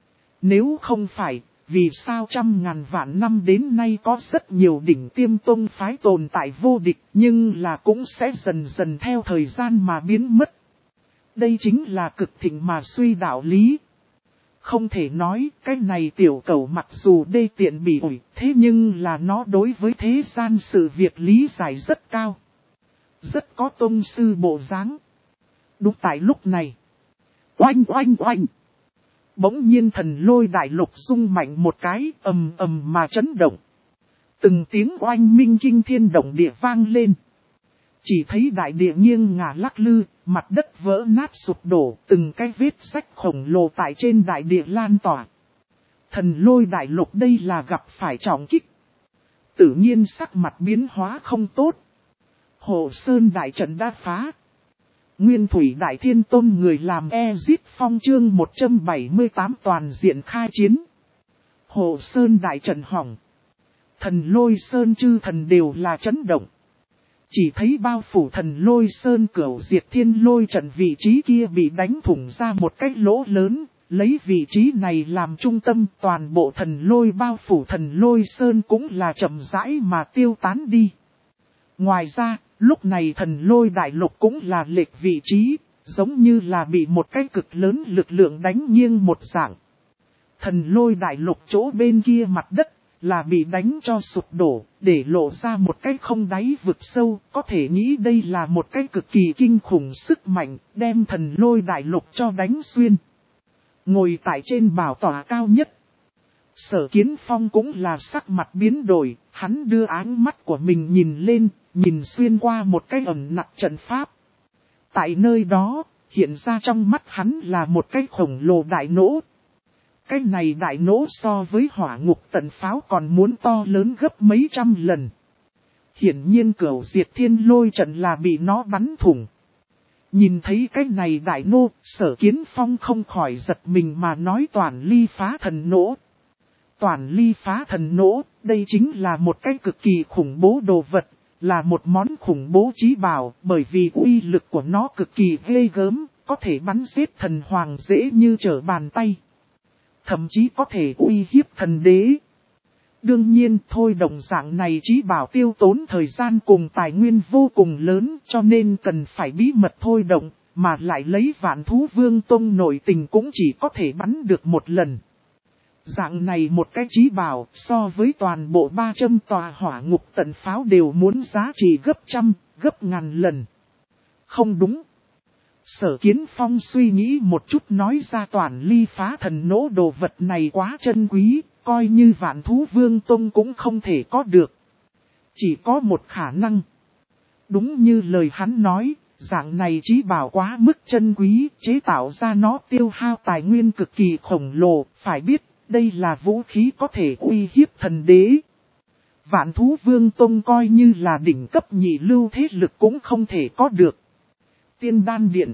Nếu không phải, vì sao trăm ngàn vạn năm đến nay có rất nhiều đỉnh tiêm tông phái tồn tại vô địch, nhưng là cũng sẽ dần dần theo thời gian mà biến mất. Đây chính là cực thịnh mà suy đạo lý. Không thể nói cái này tiểu cẩu mặc dù đê tiện bị ủi, thế nhưng là nó đối với thế gian sự việc lý giải rất cao. Rất có tông sư bộ dáng. Đúng tại lúc này. Oanh oanh oanh. Bỗng nhiên thần lôi đại lục rung mạnh một cái, ầm ầm mà chấn động. Từng tiếng oanh minh kinh thiên động địa vang lên. Chỉ thấy đại địa nghiêng ngả lắc lư, mặt đất vỡ nát sụp đổ, từng cái vết rách khổng lồ tại trên đại địa lan tỏa. Thần lôi đại lục đây là gặp phải trọng kích. Tự nhiên sắc mặt biến hóa không tốt. Hồ Sơn đại trận đã phá. Nguyên Thủy Đại Thiên Tôn người làm Ezit Phong chương 178 toàn diện khai chiến. Hồ Sơn đại trận hỏng. Thần lôi sơn chư thần đều là chấn động. Chỉ thấy bao phủ thần lôi sơn cửu diệt thiên lôi trận vị trí kia bị đánh thủng ra một cái lỗ lớn, lấy vị trí này làm trung tâm toàn bộ thần lôi bao phủ thần lôi sơn cũng là chậm rãi mà tiêu tán đi. Ngoài ra, lúc này thần lôi đại lục cũng là lệch vị trí, giống như là bị một cái cực lớn lực lượng đánh nghiêng một dạng. Thần lôi đại lục chỗ bên kia mặt đất là bị đánh cho sụp đổ, để lộ ra một cái không đáy vực sâu, có thể nghĩ đây là một cái cực kỳ kinh khủng sức mạnh, đem thần lôi đại lục cho đánh xuyên. Ngồi tại trên bảo tọa cao nhất, Sở Kiến Phong cũng là sắc mặt biến đổi, hắn đưa áng mắt của mình nhìn lên, nhìn xuyên qua một cái ẩn nặc trận pháp. Tại nơi đó, hiện ra trong mắt hắn là một cái khổng lồ đại nỗ. Cái này đại nỗ so với hỏa ngục tận pháo còn muốn to lớn gấp mấy trăm lần. Hiển nhiên cửu diệt thiên lôi trận là bị nó bắn thủng. Nhìn thấy cái này đại nô, Sở Kiến Phong không khỏi giật mình mà nói toàn ly phá thần nỗ. Toàn ly phá thần nỗ, đây chính là một cái cực kỳ khủng bố đồ vật, là một món khủng bố chí bảo, bởi vì uy lực của nó cực kỳ ghê gớm, có thể bắn giết thần hoàng dễ như trở bàn tay. Thậm chí có thể uy hiếp thần đế. Đương nhiên thôi đồng dạng này chí bảo tiêu tốn thời gian cùng tài nguyên vô cùng lớn cho nên cần phải bí mật thôi động, mà lại lấy Vạn Thú Vương Tông nội tình cũng chỉ có thể bắn được một lần. Dạng này một cái chí bảo so với toàn bộ 300 tòa hỏa ngục tận pháo đều muốn giá trị gấp trăm, gấp ngàn lần. Không đúng. Sở Kiến Phong suy nghĩ một chút nói ra toàn ly phá thần nỗ đồ vật này quá chân quý, coi như Vạn Thú Vương Tông cũng không thể có được. Chỉ có một khả năng. Đúng như lời hắn nói, dạng này chí bảo quá mức chân quý, chế tạo ra nó tiêu hao tài nguyên cực kỳ khổng lồ, phải biết, đây là vũ khí có thể uy hiếp thần đế. Vạn Thú Vương Tông coi như là đỉnh cấp nhị lưu thế lực cũng không thể có được. Tiên Đan Điện.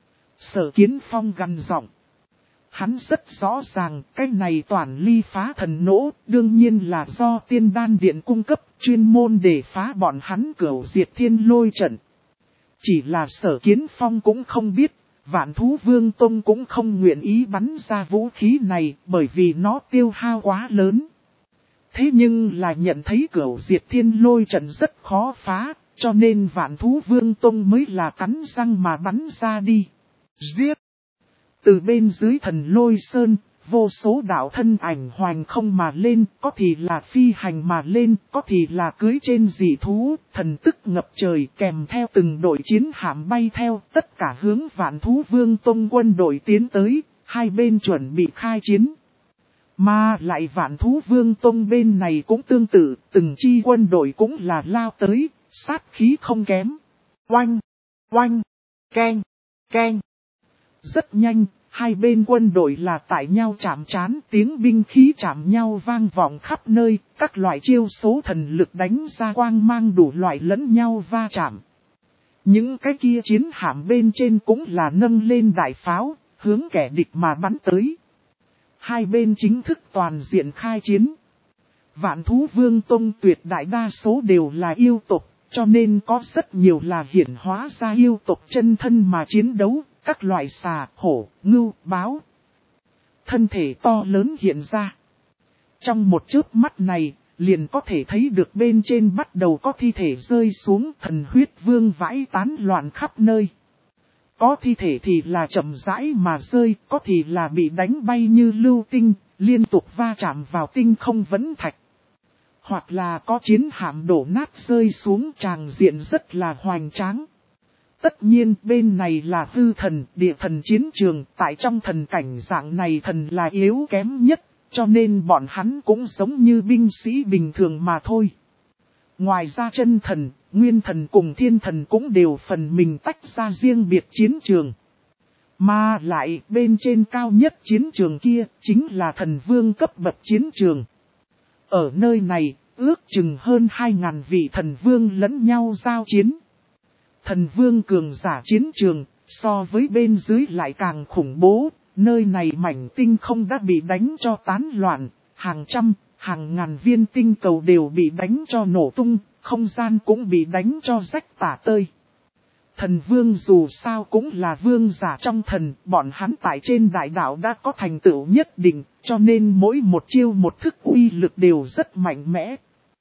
Sở Kiến Phong gằn giọng. Hắn rất rõ ràng cái này toàn ly phá thần nỗ đương nhiên là do Tiên Đan Điện cung cấp chuyên môn để phá bọn hắn cửu diệt thiên lôi trận. Chỉ là Sở Kiến Phong cũng không biết, Vạn Thú Vương Tông cũng không nguyện ý bắn ra vũ khí này bởi vì nó tiêu hao quá lớn. Thế nhưng là nhận thấy cửu diệt thiên lôi trận rất khó phá, cho nên Vạn Thú Vương Tông mới là cắn răng mà bắn ra đi. Giết! Từ bên dưới thần lôi sơn, vô số đạo thân ảnh hoành không mà lên, có thì là phi hành mà lên, có thì là cưới trên dị thú, thần tức ngập trời kèm theo từng đội chiến hạm bay theo, tất cả hướng Vạn Thú Vương Tông quân đội tiến tới, hai bên chuẩn bị khai chiến. Mà lại Vạn Thú Vương Tông bên này cũng tương tự, từng chi quân đội cũng là lao tới, sát khí không kém. Oanh, oanh, keng, keng. Rất nhanh, hai bên quân đội là tại nhau chạm trán, tiếng binh khí chạm nhau vang vọng khắp nơi, các loại chiêu số thần lực đánh ra quang mang đủ loại lẫn nhau va chạm. Những cái kia chiến hạm bên trên cũng là nâng lên đại pháo, hướng kẻ địch mà bắn tới. Hai bên chính thức toàn diện khai chiến. Vạn Thú Vương Tông tuyệt đại đa số đều là yêu tộc, cho nên có rất nhiều là hiển hóa ra yêu tộc chân thân mà chiến đấu, các loại xà, hổ, ngưu, báo. Thân thể to lớn hiện ra. Trong một chớp mắt này, liền có thể thấy được bên trên bắt đầu có thi thể rơi xuống, thần huyết vương vãi tán loạn khắp nơi. Có thi thể thì là chậm rãi mà rơi, có thì là bị đánh bay như lưu tinh, liên tục va chạm vào tinh không vấn thạch. Hoặc là có chiến hạm đổ nát rơi xuống, tràng diện rất là hoành tráng. Tất nhiên bên này là hư thần, địa thần chiến trường, tại trong thần cảnh dạng này thần là yếu kém nhất, cho nên bọn hắn cũng giống như binh sĩ bình thường mà thôi. Ngoài ra chân thần, nguyên thần cùng thiên thần cũng đều phần mình tách ra riêng biệt chiến trường. Mà lại bên trên cao nhất chiến trường kia chính là thần vương cấp bậc chiến trường. Ở nơi này, ước chừng hơn 2.000 vị thần vương lẫn nhau giao chiến. Thần vương cường giả chiến trường, so với bên dưới lại càng khủng bố, nơi này mảnh tinh không đã bị đánh cho tán loạn, hàng trăm, hàng ngàn viên tinh cầu đều bị đánh cho nổ tung, không gian cũng bị đánh cho rách tả tơi. Thần vương dù sao cũng là vương giả trong thần, bọn hắn tại trên đại đạo đã có thành tựu nhất định, cho nên mỗi một chiêu một thức uy lực đều rất mạnh mẽ.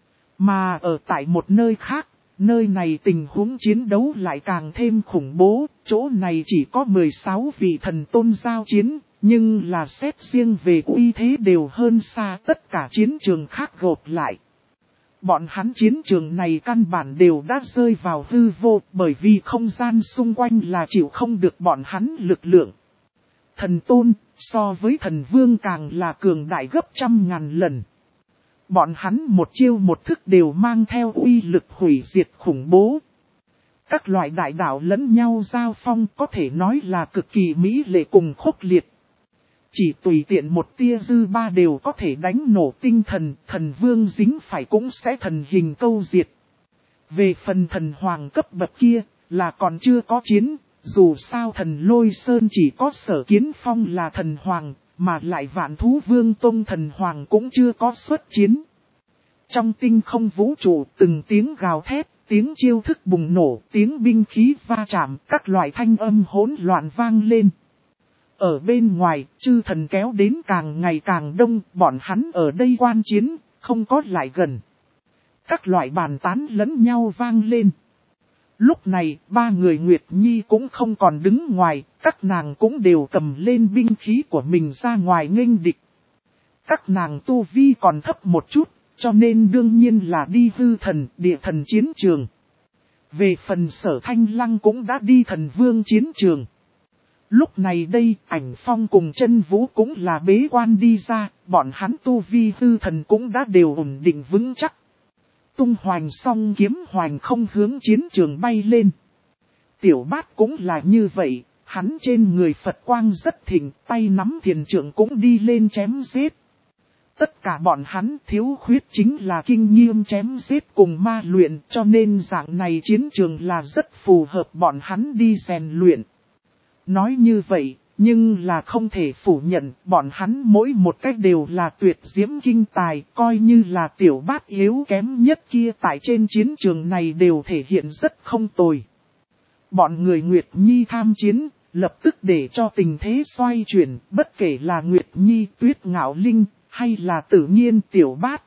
Mà ở tại một nơi khác, nơi này tình huống chiến đấu lại càng thêm khủng bố, chỗ này chỉ có 16 vị thần tôn giao chiến, nhưng là xét riêng về uy thế đều hơn xa tất cả chiến trường khác gộp lại. Bọn hắn chiến trường này căn bản đều đã rơi vào hư vô, bởi vì không gian xung quanh là chịu không được bọn hắn lực lượng. Thần tôn, so với thần vương càng là cường đại gấp trăm ngàn lần. Bọn hắn một chiêu một thức đều mang theo uy lực hủy diệt khủng bố. Các loại đại đạo lẫn nhau giao phong có thể nói là cực kỳ mỹ lệ cùng khốc liệt. Chỉ tùy tiện một tia dư ba đều có thể đánh nổ tinh thần, thần vương dính phải cũng sẽ thần hình câu diệt. Về phần thần hoàng cấp bậc kia, là còn chưa có chiến, dù sao thần lôi sơn chỉ có Sở Kiến Phong là thần hoàng, mà lại Vạn Thú Vương Tông thần hoàng cũng chưa có xuất chiến. Trong tinh không vũ trụ, từng tiếng gào thét, tiếng chiêu thức bùng nổ, tiếng binh khí va chạm, các loại thanh âm hỗn loạn vang lên. Ở bên ngoài, chư thần kéo đến càng ngày càng đông, bọn hắn ở đây quan chiến, không có lại gần. Các loại bàn tán lẫn nhau vang lên. Lúc này, ba người Nguyệt Nhi cũng không còn đứng ngoài, các nàng cũng đều cầm lên binh khí của mình ra ngoài nghênh địch. Các nàng tu vi còn thấp một chút, cho nên đương nhiên là đi hư thần, địa thần chiến trường. Về phần Sở Thanh Lăng cũng đã đi thần vương chiến trường. Lúc này đây, Ảnh Phong cùng Chân Vũ cũng là bế quan đi ra, bọn hắn tu vi hư thần cũng đã đều ổn định vững chắc. Tung hoành song kiếm hoành không hướng chiến trường bay lên. Tiểu Bát cũng là như vậy, hắn trên người Phật quang rất thịnh, tay nắm thiền trượng cũng đi lên chém giết. Tất cả bọn hắn thiếu khuyết chính là kinh nghiêm chém giết cùng ma luyện, cho nên dạng này chiến trường là rất phù hợp bọn hắn đi rèn luyện. Nói như vậy, nhưng là không thể phủ nhận, bọn hắn mỗi một cách đều là tuyệt diễm kinh tài, coi như là Tiểu Bát yếu kém nhất kia tại trên chiến trường này đều thể hiện rất không tồi. Bọn người Nguyệt Nhi tham chiến, lập tức để cho tình thế xoay chuyển, bất kể là Nguyệt Nhi, Tuyết Ngạo Linh, hay là Tử Nhiên, Tiểu Bát.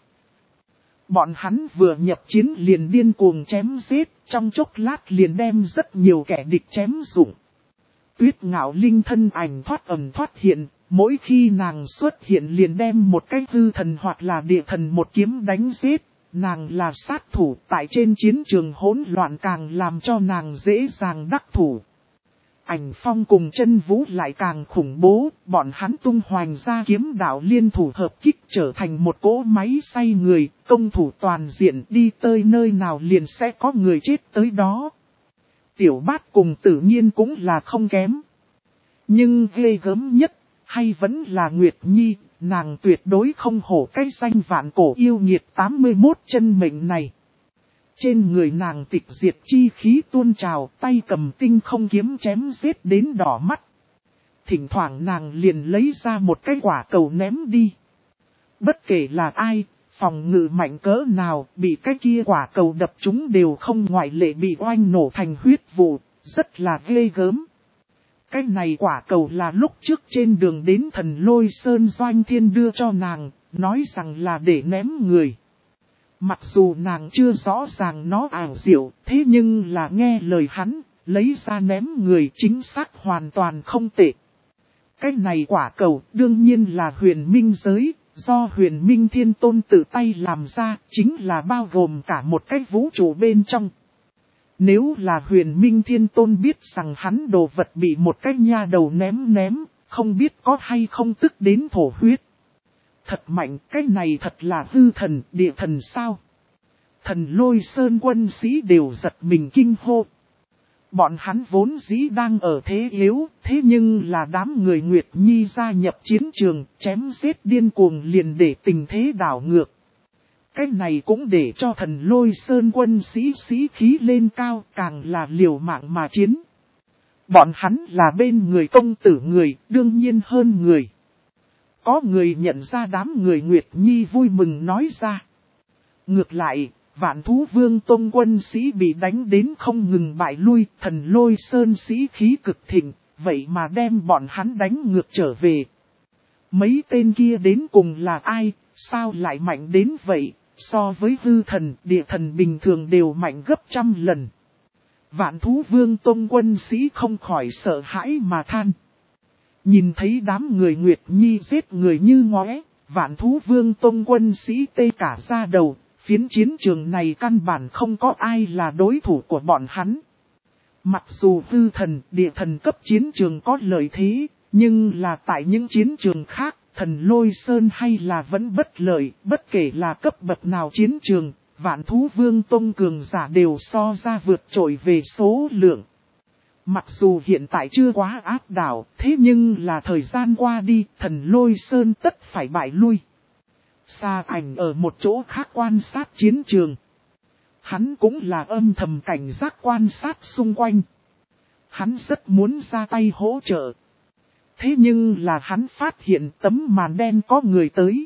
Bọn hắn vừa nhập chiến liền điên cuồng chém giết, trong chốc lát liền đem rất nhiều kẻ địch chém rụng. Tuyết Ngạo Linh thân ảnh thoát ẩn thoát hiện, mỗi khi nàng xuất hiện liền đem một cái hư thần hoặc là địa thần một kiếm đánh giết. Nàng là sát thủ, tại trên chiến trường hỗn loạn càng làm cho nàng dễ dàng đắc thủ. Ảnh Phong cùng Chân Vũ lại càng khủng bố, bọn hắn tung hoành ra kiếm đạo liên thủ hợp kích trở thành một cỗ máy xay người, công thủ toàn diện đi tới nơi nào liền sẽ có người chết tới đó. Tiểu Bát cùng Tử Nhiên cũng là không kém. Nhưng ghê gớm nhất, hay vẫn là Nguyệt Nhi, nàng tuyệt đối không hổ cái danh vạn cổ yêu nghiệt 81 chân mệnh này. Trên người nàng tịch diệt chi khí tuôn trào, tay cầm tinh không kiếm chém giết đến đỏ mắt. Thỉnh thoảng nàng liền lấy ra một cái quả cầu ném đi. Bất kể là ai, phòng ngự mạnh cỡ nào, bị cái kia quả cầu đập chúng đều không ngoại lệ bị oanh nổ thành huyết vụ, rất là ghê gớm. Cái này quả cầu là lúc trước trên đường đến Thần Lôi Sơn Doanh Thiên đưa cho nàng, nói rằng là để ném người. Mặc dù nàng chưa rõ ràng nó ảo diệu, thế nhưng là nghe lời hắn, lấy ra ném người chính xác hoàn toàn không tệ. Cái này quả cầu đương nhiên là Huyền Minh giới, do Huyền Minh Thiên Tôn tự tay làm ra, chính là bao gồm cả một cái vũ trụ bên trong. Nếu là Huyền Minh Thiên Tôn biết rằng hắn đồ vật bị một cái nha đầu ném, không biết có hay không tức đến thổ huyết. Thật mạnh, cái này thật là hư thần, địa thần sao? Thần Lôi Sơn quân sĩ đều giật mình kinh hô. Bọn hắn vốn dĩ đang ở thế yếu, thế nhưng là đám người Nguyệt Nhi gia nhập chiến trường, chém giết điên cuồng liền để tình thế đảo ngược. Cái này cũng để cho Thần Lôi Sơn quân sĩ khí lên cao, càng là liều mạng mà chiến. Bọn hắn là bên người công tử người, đương nhiên hơn người. Có người nhận ra đám người Nguyệt Nhi vui mừng nói ra. Ngược lại, Vạn Thú Vương Tông quân sĩ bị đánh đến không ngừng bại lui, Thần Lôi Sơn sĩ khí cực thịnh, vậy mà đem bọn hắn đánh ngược trở về. Mấy tên kia đến cùng là ai, sao lại mạnh đến vậy, so với hư thần, địa thần bình thường đều mạnh gấp trăm lần. Vạn Thú Vương Tông quân sĩ không khỏi sợ hãi mà than. Nhìn thấy đám người Nguyệt Nhi giết người như ngóe, Vạn Thú Vương Tông quân sĩ tê cả da đầu, phiến chiến trường này căn bản không có ai là đối thủ của bọn hắn. Mặc dù hư thần, địa thần cấp chiến trường có lợi thế, nhưng là tại những chiến trường khác, Thần Lôi Sơn hay là vẫn bất lợi, bất kể là cấp bậc nào chiến trường, Vạn Thú Vương Tông cường giả đều so ra vượt trội về số lượng. Mặc dù hiện tại chưa quá áp đảo, thế nhưng là thời gian qua đi, Thần Lôi Sơn tất phải bại lui. Sa Ảnh ở một chỗ khác quan sát chiến trường. Hắn cũng là âm thầm cảnh giác quan sát xung quanh. Hắn rất muốn ra tay hỗ trợ. Thế nhưng là hắn phát hiện tấm màn đen có người tới.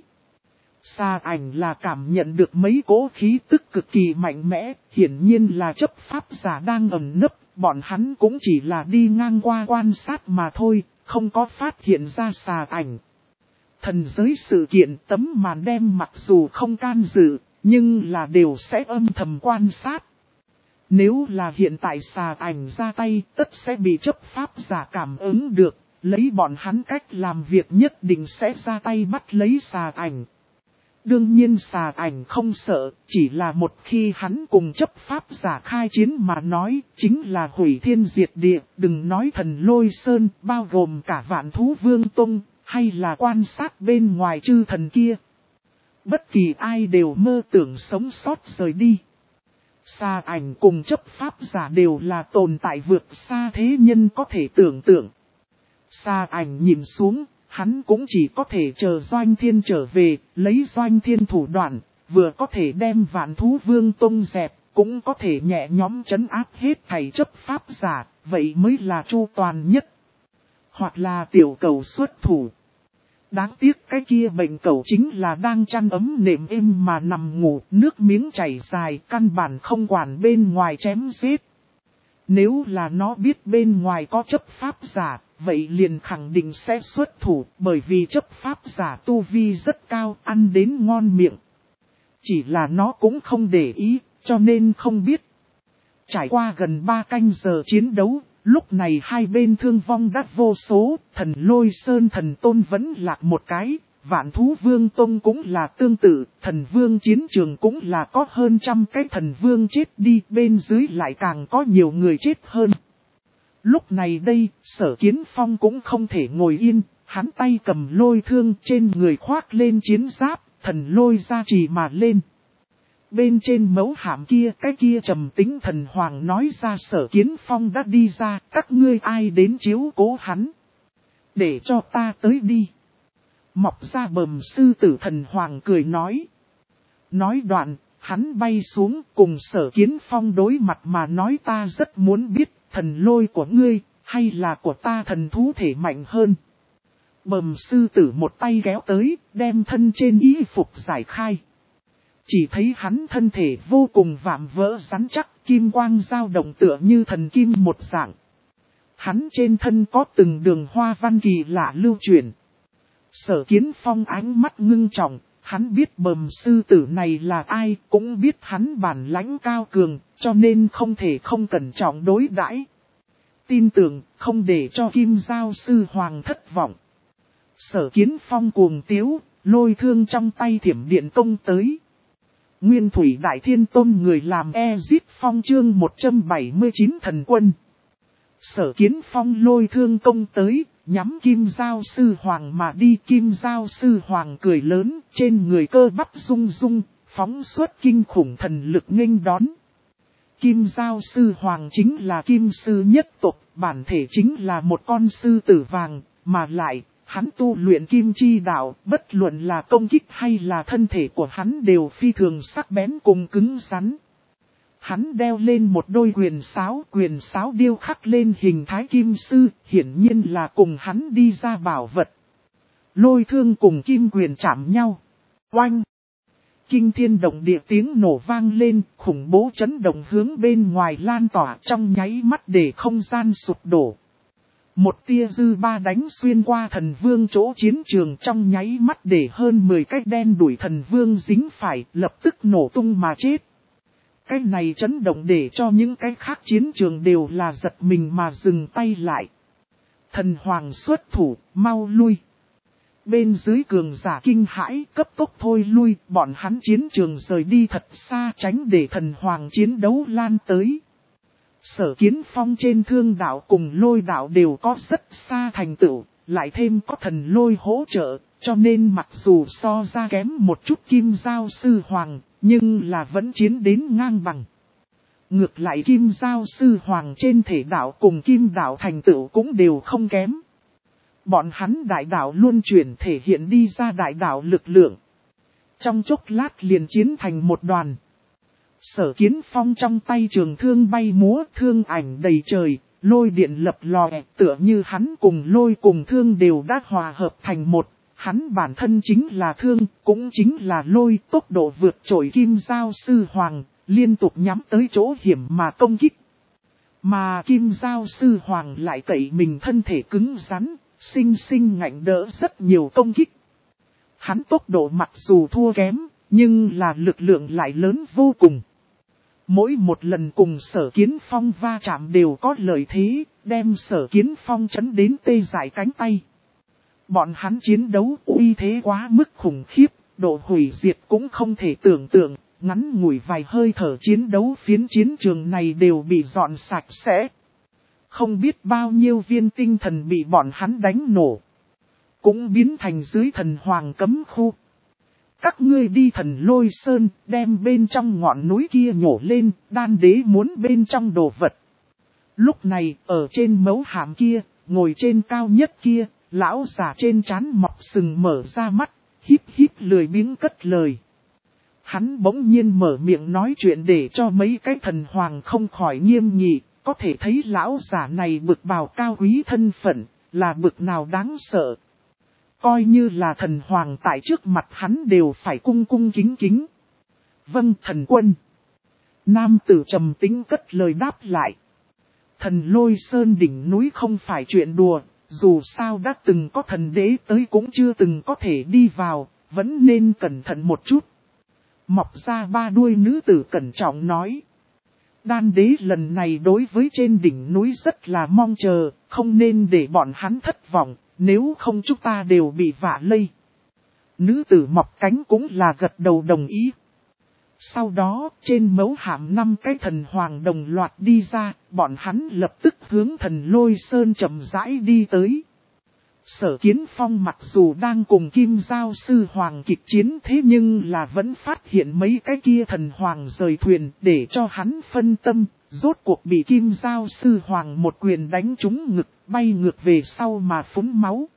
Sa Ảnh là cảm nhận được mấy cỗ khí tức cực kỳ mạnh mẽ, hiển nhiên là chấp pháp giả đang ẩn nấp, bọn hắn cũng chỉ là đi ngang qua quan sát mà thôi, không có phát hiện ra Sa Ảnh. Thần giới sự kiện tấm màn đen mặc dù không can dự, nhưng là đều sẽ âm thầm quan sát. Nếu là hiện tại Sa Ảnh ra tay, tất sẽ bị chấp pháp giả cảm ứng được, lấy bọn hắn cách làm việc nhất định sẽ ra tay bắt lấy Sa Ảnh. Đương nhiên Sa Ảnh không sợ, chỉ là một khi hắn cùng chấp pháp giả khai chiến mà nói, chính là hủy thiên diệt địa, đừng nói Thần Lôi Sơn, bao gồm cả Vạn Thú Vương Tông, hay là quan sát bên ngoài chư thần kia. Bất kỳ ai đều mơ tưởng sống sót rời đi. Sa Ảnh cùng chấp pháp giả đều là tồn tại vượt xa thế nhân có thể tưởng tượng. Sa Ảnh nhìn xuống, hắn cũng chỉ có thể chờ Doanh Thiên trở về, lấy Doanh Thiên thủ đoạn, vừa có thể đem Vạn Thú Vương Tông dẹp, cũng có thể nhẹ nhõm trấn áp hết thảy chấp pháp giả, vậy mới là chu toàn nhất. Hoặc là tiểu cầu xuất thủ. Đáng tiếc cái kia bệnh cẩu chính là đang chăn ấm nệm êm mà nằm ngủ, nước miếng chảy dài, căn bản không quản bên ngoài chém giết. Nếu là nó biết bên ngoài có chấp pháp giả, vậy liền khẳng định sẽ xuất thủ, bởi vì chấp pháp giả tu vi rất cao, ăn đến ngon miệng. Chỉ là nó cũng không để ý, cho nên không biết. Trải qua gần 3 canh giờ chiến đấu, lúc này hai bên thương vong đắt vô số, Thần Lôi Sơn thần tôn vẫn lạc một cái, Vạn Thú Vương Tông cũng là tương tự, thần vương chiến trường cũng là có hơn trăm cái thần vương chết đi, bên dưới lại càng có nhiều người chết hơn. Lúc này đây, Sở Kiến Phong cũng không thể ngồi yên, hắn tay cầm lôi thương trên người khoác lên chiến giáp, thần lôi ra trì mà lên. Bên trên mấu hàm kia, cái kia trầm tính thần hoàng nói ra Sở Kiến Phong đã đi ra, các ngươi ai đến chiếu cố hắn. Để cho ta tới đi. Mọc ra bờm sư tử thần hoàng cười nói. Nói đoạn, hắn bay xuống cùng Sở Kiến Phong đối mặt mà nói ta rất muốn biết thần lôi của ngươi, hay là của ta thần thú thể mạnh hơn. Bờm sư tử một tay kéo tới, đem thân trên y phục giải khai. Chỉ thấy hắn thân thể vô cùng vạm vỡ rắn chắc, kim quang dao động tựa như thần kim một dạng. Hắn trên thân có từng đường hoa văn kỳ lạ lưu chuyển. Sở Kiến Phong ánh mắt ngưng trọng, hắn biết bờm sư tử này là ai, cũng biết hắn bản lãnh cao cường, cho nên không thể không cẩn trọng đối đãi. Tin tưởng, không để cho Kim Giao sư hoàng thất vọng. Sở Kiến Phong cuồng tiếu, lôi thương trong tay thiểm điện công tới. Nguyên Thủy Đại Thiên Tôn người làm Ezit Phong chương 179 thần quân. Sở Kiến Phong lôi thương công tới, nhắm Kim Giao sư hoàng mà đi. Kim Giao sư hoàng cười lớn, trên người cơ bắp rung rung, phóng xuất kinh khủng thần lực nghênh đón. Kim Giao sư hoàng chính là kim sư nhất tộc, bản thể chính là một con sư tử vàng, mà lại, hắn tu luyện kim chi đạo, bất luận là công kích hay là thân thể của hắn đều phi thường sắc bén cùng cứng rắn. Hắn đeo lên một đôi quyền sáo điêu khắc lên hình thái kim sư, hiển nhiên là cùng hắn đi ra bảo vật. Lôi thương cùng kim quyền chạm nhau. Oanh! Kinh thiên động địa tiếng nổ vang lên, khủng bố chấn động hướng bên ngoài lan tỏa trong nháy mắt để không gian sụp đổ. Một tia dư ba đánh xuyên qua thần vương chỗ chiến trường trong nháy mắt để hơn 10 cái đen đuổi thần vương dính phải, lập tức nổ tung mà chết. Cái này chấn động để cho những cái khác chiến trường đều là giật mình mà dừng tay lại. Thần hoàng xuất thủ, mau lui. Bên dưới cường giả kinh hãi, cấp tốc thôi lui, bọn hắn chiến trường rời đi thật xa tránh để thần hoàng chiến đấu lan tới. Sở Kiến Phong trên thương đạo cùng lôi đạo đều có rất xa thành tựu, lại thêm có thần lôi hỗ trợ, cho nên mặc dù so ra kém một chút Kim Giao sư hoàng, nhưng là vẫn chiến đến ngang bằng. Ngược lại Kim Giao sư hoàng trên thể đạo cùng Kim đạo thành tựu cũng đều không kém. Bọn hắn đại đạo luôn chuyển thể hiện đi ra đại đạo lực lượng. Trong chốc lát liền chiến thành một đoàn. Sở Kiến Phong trong tay trường thương bay múa, thương ảnh đầy trời, lôi điện lập lòe, tựa như hắn cùng lôi cùng thương đều đã hòa hợp thành một. Hắn bản thân chính là thương, cũng chính là lôi, tốc độ vượt trội Kim Giao sư hoàng, liên tục nhắm tới chỗ hiểm mà công kích. Mà Kim Giao sư hoàng lại cậy mình thân thể cứng rắn, sinh ngạnh đỡ rất nhiều công kích. Hắn tốc độ mặc dù thua kém, nhưng là lực lượng lại lớn vô cùng. Mỗi một lần cùng Sở Kiến Phong va chạm đều có lợi thế, đem Sở Kiến Phong chấn đến tê dại cánh tay. Bọn hắn chiến đấu uy thế quá mức khủng khiếp, độ hủy diệt cũng không thể tưởng tượng, ngắn ngủi vài hơi thở chiến đấu phiến chiến trường này đều bị dọn sạch sẽ. Không biết bao nhiêu viên tinh thần bị bọn hắn đánh nổ, cũng biến thành dưới thần hoàng cấm khu. Các ngươi đi Thần Lôi Sơn, đem bên trong ngọn núi kia nhổ lên, đan đế muốn bên trong đồ vật. Lúc này, ở trên mấu hàm kia, ngồi trên cao nhất kia, lão già trên trán mọc sừng mở ra mắt, híp lười biếng cất lời. Hắn bỗng nhiên mở miệng nói chuyện để cho mấy cái thần hoàng không khỏi nghiêm nghị, có thể thấy lão già này bực bào cao quý thân phận, là bực nào đáng sợ. Coi như là thần hoàng tại trước mặt hắn đều phải cung kính. Vâng thần quân. Nam tử trầm tĩnh cất lời đáp lại. Thần Lôi Sơn đỉnh núi không phải chuyện đùa, dù sao đã từng có thần đế tới cũng chưa từng có thể đi vào, vẫn nên cẩn thận một chút. Mọc ra ba đuôi nữ tử cẩn trọng nói. Đan đế lần này đối với trên đỉnh núi rất là mong chờ, không nên để bọn hắn thất vọng, nếu không chúng ta đều bị vạ lây. Nữ tử mọc cánh cũng là gật đầu đồng ý. Sau đó, trên mấu hàm 5 cái thần hoàng đồng loạt đi ra, bọn hắn lập tức hướng Thần Lôi Sơn chậm rãi đi tới. Sở Kiến Phong mặc dù đang cùng Kim Giao Sư Hoàng kịch chiến thế nhưng là vẫn phát hiện mấy cái kia thần hoàng rời thuyền để cho hắn phân tâm, rốt cuộc bị Kim Giao Sư Hoàng một quyền đánh trúng ngực, bay ngược về sau mà phúng máu.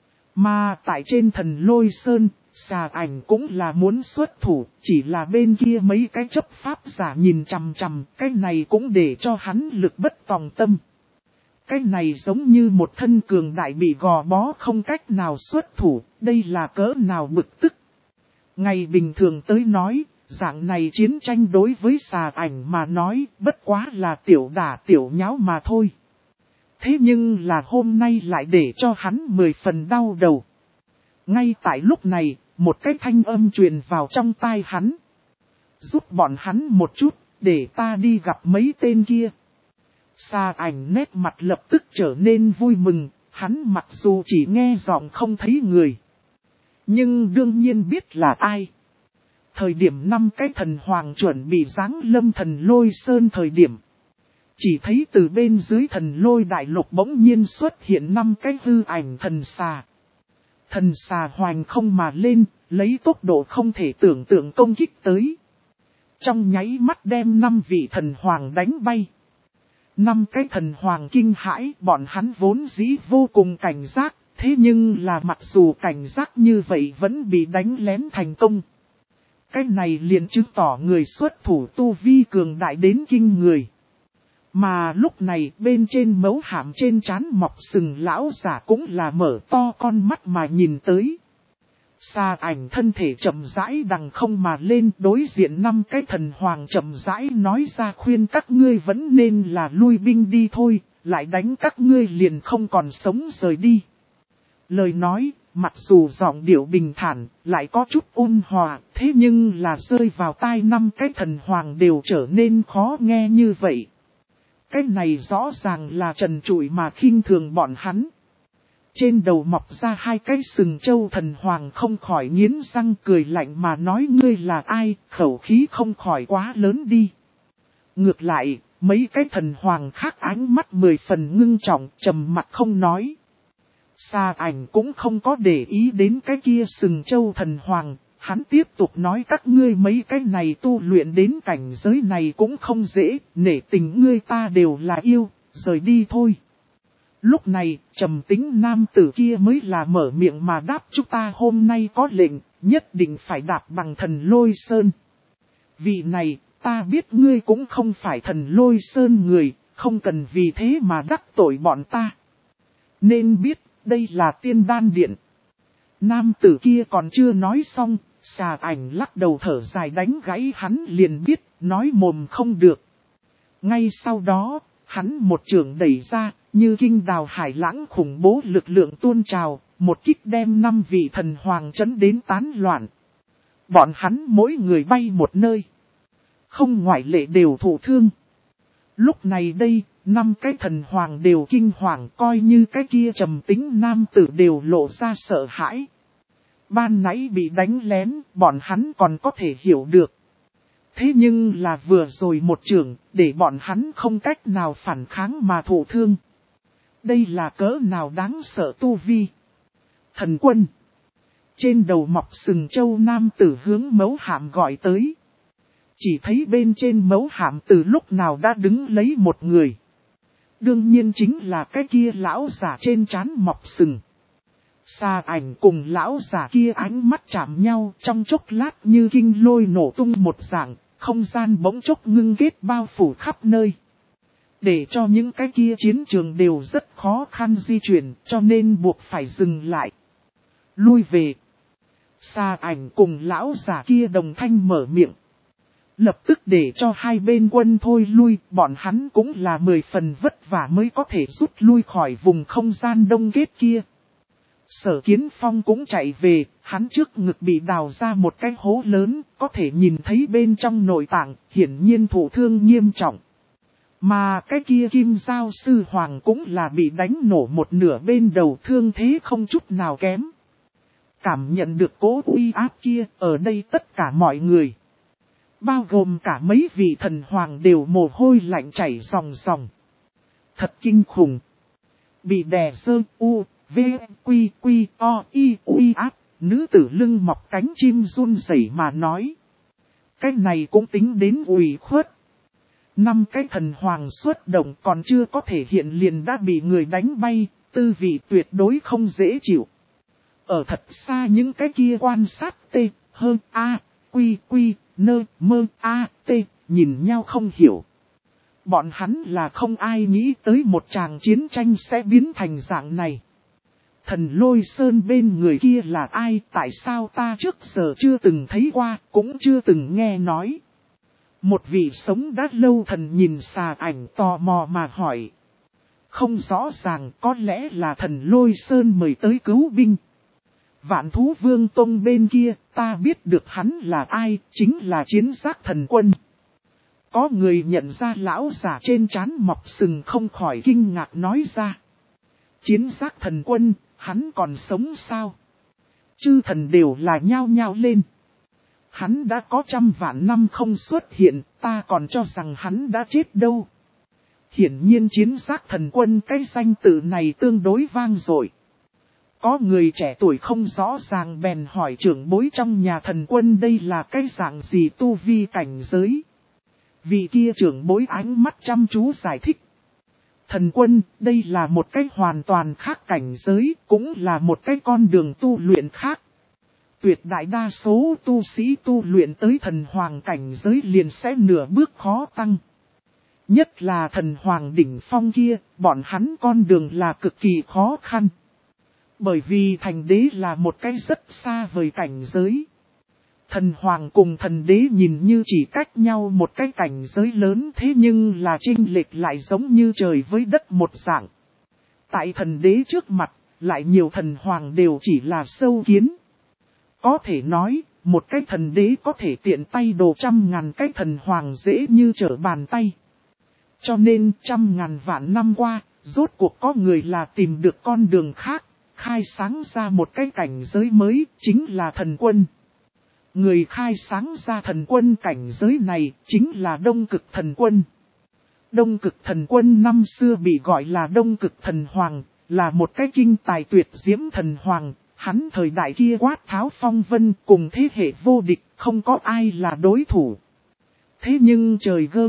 Mà tại trên Thần Lôi Sơn, Xà Ảnh cũng là muốn xuất thủ, chỉ là bên kia mấy cái chấp pháp giả nhìn chằm chằm, cái này cũng để cho hắn lực bất tòng tâm. Cái này giống như một thân cường đại bị gò bó không cách nào xuất thủ, đây là cỡ nào bực tức. Ngày bình thường tới nói, dạng này chiến tranh đối với Xà Ảnh mà nói bất quá là tiểu đả tiểu nháo mà thôi. Thế nhưng là hôm nay lại để cho hắn 10 phần đau đầu. Ngay tại lúc này, một cái thanh âm truyền vào trong tai hắn. Giúp bọn hắn một chút, để ta đi gặp mấy tên kia. Xà Ảnh nét mặt lập tức trở nên vui mừng, hắn mặc dù chỉ nghe giọng không thấy người. Nhưng đương nhiên biết là ai. Thời điểm 5 cái thần hoàng chuẩn bị giáng lâm Thần Lôi Sơn thời điểm. Chỉ thấy từ bên dưới Thần Lôi đại lục bỗng nhiên xuất hiện 5 cái hư ảnh thần xà. Thần xà hoành không mà lên, lấy tốc độ không thể tưởng tượng công kích tới. Trong nháy mắt đem 5 vị thần hoàng đánh bay. 5 cái thần hoàng kinh hãi, bọn hắn vốn dĩ vô cùng cảnh giác, thế nhưng là mặc dù cảnh giác như vậy vẫn bị đánh lén thành công. Cái này liền chứng tỏ người xuất thủ tu vi cường đại đến kinh người. Mà lúc này bên trên mấu hàm trên trán mọc sừng lão giả cũng là mở to con mắt mà nhìn tới. Xà Ảnh thân thể chậm rãi đằng không mà lên, đối diện 5 cái thần hoàng chậm rãi nói ra, khuyên các ngươi vẫn nên là lui binh đi thôi, lại đánh các ngươi liền không còn sống rời đi. Lời nói, mặc dù giọng điệu bình thản, lại có chút ôn hòa, thế nhưng là rơi vào tai 5 cái thần hoàng đều trở nên khó nghe như vậy. Cái này rõ ràng là trần trụi mà khinh thường bọn hắn. Trên đầu mọc ra 2 cái sừng trâu, thần hoàng không khỏi nghiến răng cười lạnh mà nói, ngươi là ai, khẩu khí không khỏi quá lớn đi. Ngược lại, mấy cái thần hoàng khác ánh mắt 10 phần ngưng trọng, trầm mặt không nói. Xà Ảnh cũng không có để ý đến cái kia sừng trâu thần hoàng, hắn tiếp tục nói, các ngươi mấy cái này tu luyện đến cảnh giới này cũng không dễ, nể tình ngươi ta đều là yêu, rời đi thôi. Lúc này, trầm tính nam tử kia mới là mở miệng mà đáp, chúng ta hôm nay có lệnh, nhất định phải đạp bằng Thần Lôi Sơn. Vị này, ta biết ngươi cũng không phải Thần Lôi Sơn người, không cần vì thế mà đắc tội bọn ta. Nên biết, đây là Tiên Đan Điện. Nam tử kia còn chưa nói xong, Xà Ảnh lắc đầu thở dài đánh gãy hắn, liền biết, nói mồm không được. Ngay sau đó, hắn một chưởng đẩy ra, như kinh đào hải lãng khủng bố lực lượng tuôn trào, một kích đem 5 vị thần hoàng chấn đến tán loạn. Bọn hắn mỗi người bay một nơi. Không ngoại lệ đều thụ thương. Lúc này đây, 5 cái thần hoàng đều kinh hoàng, coi như cái kia trầm tính nam tử đều lộ ra sợ hãi. Ban nãy bị đánh lén, bọn hắn còn có thể hiểu được. Thế nhưng là vừa rồi một chưởng, để bọn hắn không cách nào phản kháng mà thụ thương. Đây là cỡ nào đáng sợ tu vi. Thần quân. Trên đầu mọc sừng châu nam tử hướng mấu hàm gọi tới. Chỉ thấy bên trên mấu hàm từ lúc nào đã đứng lấy một người. Đương nhiên chính là cái kia lão giả trên trán mọc sừng. Xà Ảnh cùng lão giả kia ánh mắt chạm nhau, trong chốc lát như kinh lôi nổ tung một dạng, không gian bỗng chốc ngưng kết bao phủ khắp nơi. Để cho những cái kia chiến trường đều rất khó khăn di chuyển, cho nên buộc phải dừng lại. Lui về. Xà Ảnh cùng lão giả kia đồng thanh mở miệng. Lập tức để cho hai bên quân thôi lui, bọn hắn cũng là 10 phần vất vả mới có thể rút lui khỏi vùng không gian đông kết kia. Sở Kiến Phong cũng chạy về, hắn trước ngực bị đào ra một cái hố lớn, có thể nhìn thấy bên trong nội tạng, hiển nhiên thụ thương nghiêm trọng. Mà cái kia Kim Giao Sư Hoàng cũng là bị đánh nổ một nửa bên đầu, thương thế không chút nào kém. Cảm nhận được cỗ uy áp kia, ở đây tất cả mọi người Bao gồm cả mấy vị thần hoàng đều mồ hôi lạnh chảy ròng ròng. Thật kinh khủng. Bị đè sơ u, v, quy, quy, o, i, ui ác, nữ tử lưng mọc cánh chim run rẩy mà nói. Cái này cũng tính đến ủy khuất. 5 cái thần hoàng xuất động còn chưa có thể hiện liền đã bị người đánh bay, tư vị tuyệt đối không dễ chịu. Ở thật xa những cái kia quan sát tê, hơn a, quy, quy, nơ, mơ, a, tê, nhìn nhau không hiểu. Bọn hắn là không ai nghĩ tới một tràng chiến tranh sẽ biến thành dạng này. Thần Lôi Sơn bên người kia là ai, tại sao ta trước giờ chưa từng thấy qua, cũng chưa từng nghe nói. Một vị sống đã lâu thần nhìn xà ảnh tò mò mà hỏi. Không rõ ràng, có lẽ là thần Lôi Sơn mời tới cứu binh. Vạn Thú Vương Tông bên kia, ta biết được hắn là ai, chính là Chiến Giác Thần Quân. Có người nhận ra lão giả trên trán mọc sừng không khỏi kinh ngạc nói ra. Chiến Giác Thần Quân, hắn còn sống sao? Chư thần đều là nhao nhao lên. Hắn đã có 100 vạn năm không xuất hiện, ta còn cho rằng hắn đã chết đâu. Hiển nhiên Chiến Giác Thần Quân cái danh tự này tương đối vang dội. Có người trẻ tuổi không rõ ràng bèn hỏi trưởng bối trong nhà thần quân đây là cái dạng gì tu vi cảnh giới. Vị kia trưởng bối ánh mắt chăm chú giải thích. Thần quân, đây là một cái hoàn toàn khác cảnh giới, cũng là một cái con đường tu luyện khác. Tuyệt đại đa số tu sĩ tu luyện tới thần hoàng cảnh giới liền sẽ nửa bước khó tăng. Nhất là thần hoàng đỉnh phong kia, bọn hắn con đường là cực kỳ khó khăn. Bởi vì thành đế là một cái rất xa vời cảnh giới. Thần hoàng cùng thần đế nhìn như chỉ cách nhau một cái cảnh giới lớn thế nhưng là chênh lệch lại giống như trời với đất một dạng. Tại thần đế trước mặt, lại nhiều thần hoàng đều chỉ là sâu kiến. Có thể nói, một cái thần đế có thể tiện tay đồ 100.000 cái thần hoàng dễ như trở bàn tay. Cho nên 100.000 vạn năm qua, rốt cuộc có người là tìm được con đường khác, khai sáng ra một cái cảnh giới mới, chính là thần quân. Người khai sáng ra thần quân cảnh giới này, chính là Đông Cực Thần Quân. Đông Cực Thần Quân năm xưa bị gọi là Đông Cực Thần Hoàng, là một cái kinh tài tuyệt diễm thần hoàng. Hắn thời đại kia quát tháo phong vân cùng thế hệ vô địch, không có ai là đối thủ. Thế nhưng trời gơ,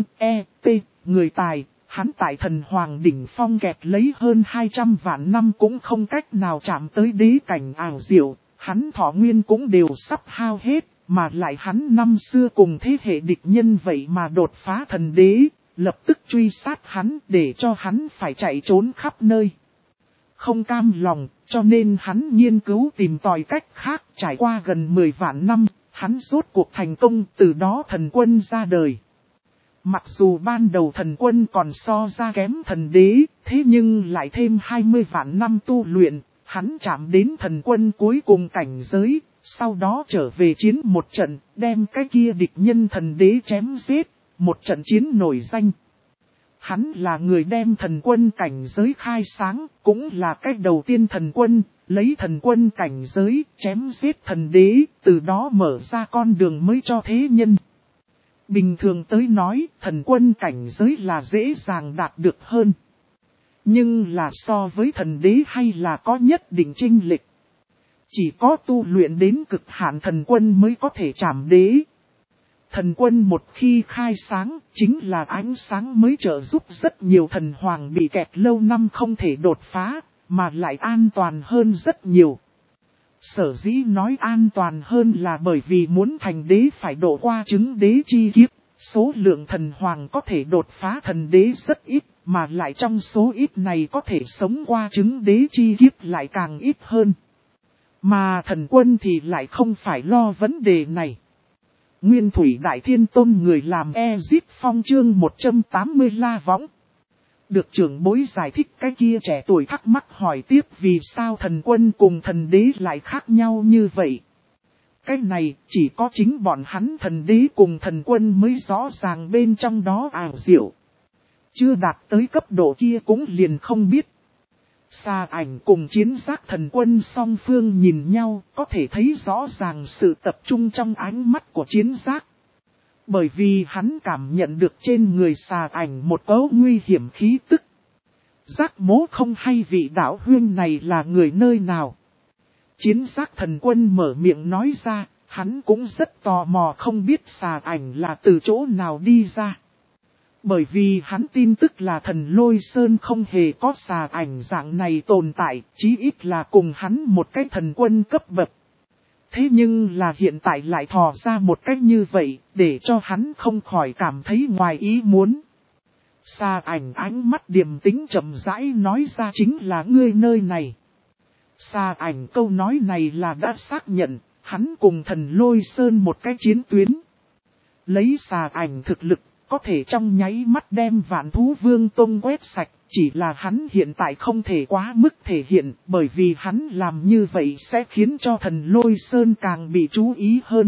người tài, hắn tại thần hoàng đỉnh phong kẹt lấy hơn 200 vạn năm cũng không cách nào chạm tới đế cảnh ảo diệu, hắn thọ nguyên cũng đều sắp hao hết, mà lại hắn năm xưa cùng thế hệ địch nhân vậy mà đột phá thần đế, lập tức truy sát hắn để cho hắn phải chạy trốn khắp nơi. Không cam lòng, cho nên hắn nghiên cứu tìm tòi cách khác trải qua gần 10 vạn năm, hắn rốt cuộc thành công từ đó thần quân ra đời. Mặc dù ban đầu thần quân còn so ra kém thần đế, thế nhưng lại thêm 20 vạn năm tu luyện, hắn chạm đến thần quân cuối cùng cảnh giới, sau đó trở về chiến một trận, đem cái kia địch nhân thần đế chém giết, một trận chiến nổi danh. Hắn là người đem thần quân cảnh giới khai sáng, cũng là cách đầu tiên thần quân, lấy thần quân cảnh giới, chém giết thần đế, từ đó mở ra con đường mới cho thế nhân. Bình thường tới nói, thần quân cảnh giới là dễ dàng đạt được hơn. Nhưng là so với thần đế hay là có nhất định chênh lệch. Chỉ có tu luyện đến cực hạn thần quân mới có thể chạm đế. Thần quân một khi khai sáng, chính là ánh sáng mới trợ giúp rất nhiều thần hoàng bị kẹt lâu năm không thể đột phá, mà lại an toàn hơn rất nhiều. Sở dĩ nói an toàn hơn là bởi vì muốn thành đế phải độ qua chứng đế chi kiếp, số lượng thần hoàng có thể đột phá thần đế rất ít, mà lại trong số ít này có thể sống qua chứng đế chi kiếp lại càng ít hơn. Mà thần quân thì lại không phải lo vấn đề này. Nguyên Thủy Đại Thiên Tôn người làm Ezit Phong chương 180 La Võng. Được trưởng bối giải thích cái kia trẻ tuổi thắc mắc hỏi tiếp vì sao thần quân cùng thần đế lại khác nhau như vậy. Cái này chỉ có chính bọn hắn thần đế cùng thần quân mới rõ ràng bên trong đó ảo diệu. Chưa đạt tới cấp độ kia cũng liền không biết. Xà ảnh cùng Chiến Giác Thần Quân song phương nhìn nhau có thể thấy rõ ràng sự tập trung trong ánh mắt của Chiến Giác. Bởi vì hắn cảm nhận được trên người xà ảnh một cấu nguy hiểm khí tức. Giác mố không hay vị đạo huynh này là người nơi nào. Chiến giác thần quân mở miệng nói ra, hắn cũng rất tò mò không biết xà ảnh là từ chỗ nào đi ra. Bởi vì hắn tin tức là thần Lôi Sơn không hề có xà ảnh dạng này tồn tại, chí ít là cùng hắn một cái thần quân cấp bậc. Thế nhưng là hiện tại lại thò ra một cách như vậy, để cho hắn không khỏi cảm thấy ngoài ý muốn. Xà ảnh ánh mắt điềm tĩnh chậm rãi nói ra chính là ngươi nơi này. Xà ảnh câu nói này là đã xác nhận, hắn cùng thần Lôi Sơn một cái chiến tuyến. Lấy xà ảnh thực lực, có thể trong nháy mắt đem Vạn Thú Vương Tông quét sạch, chỉ là hắn hiện tại không thể quá mức thể hiện, bởi vì hắn làm như vậy sẽ khiến cho thần Lôi Sơn càng bị chú ý hơn.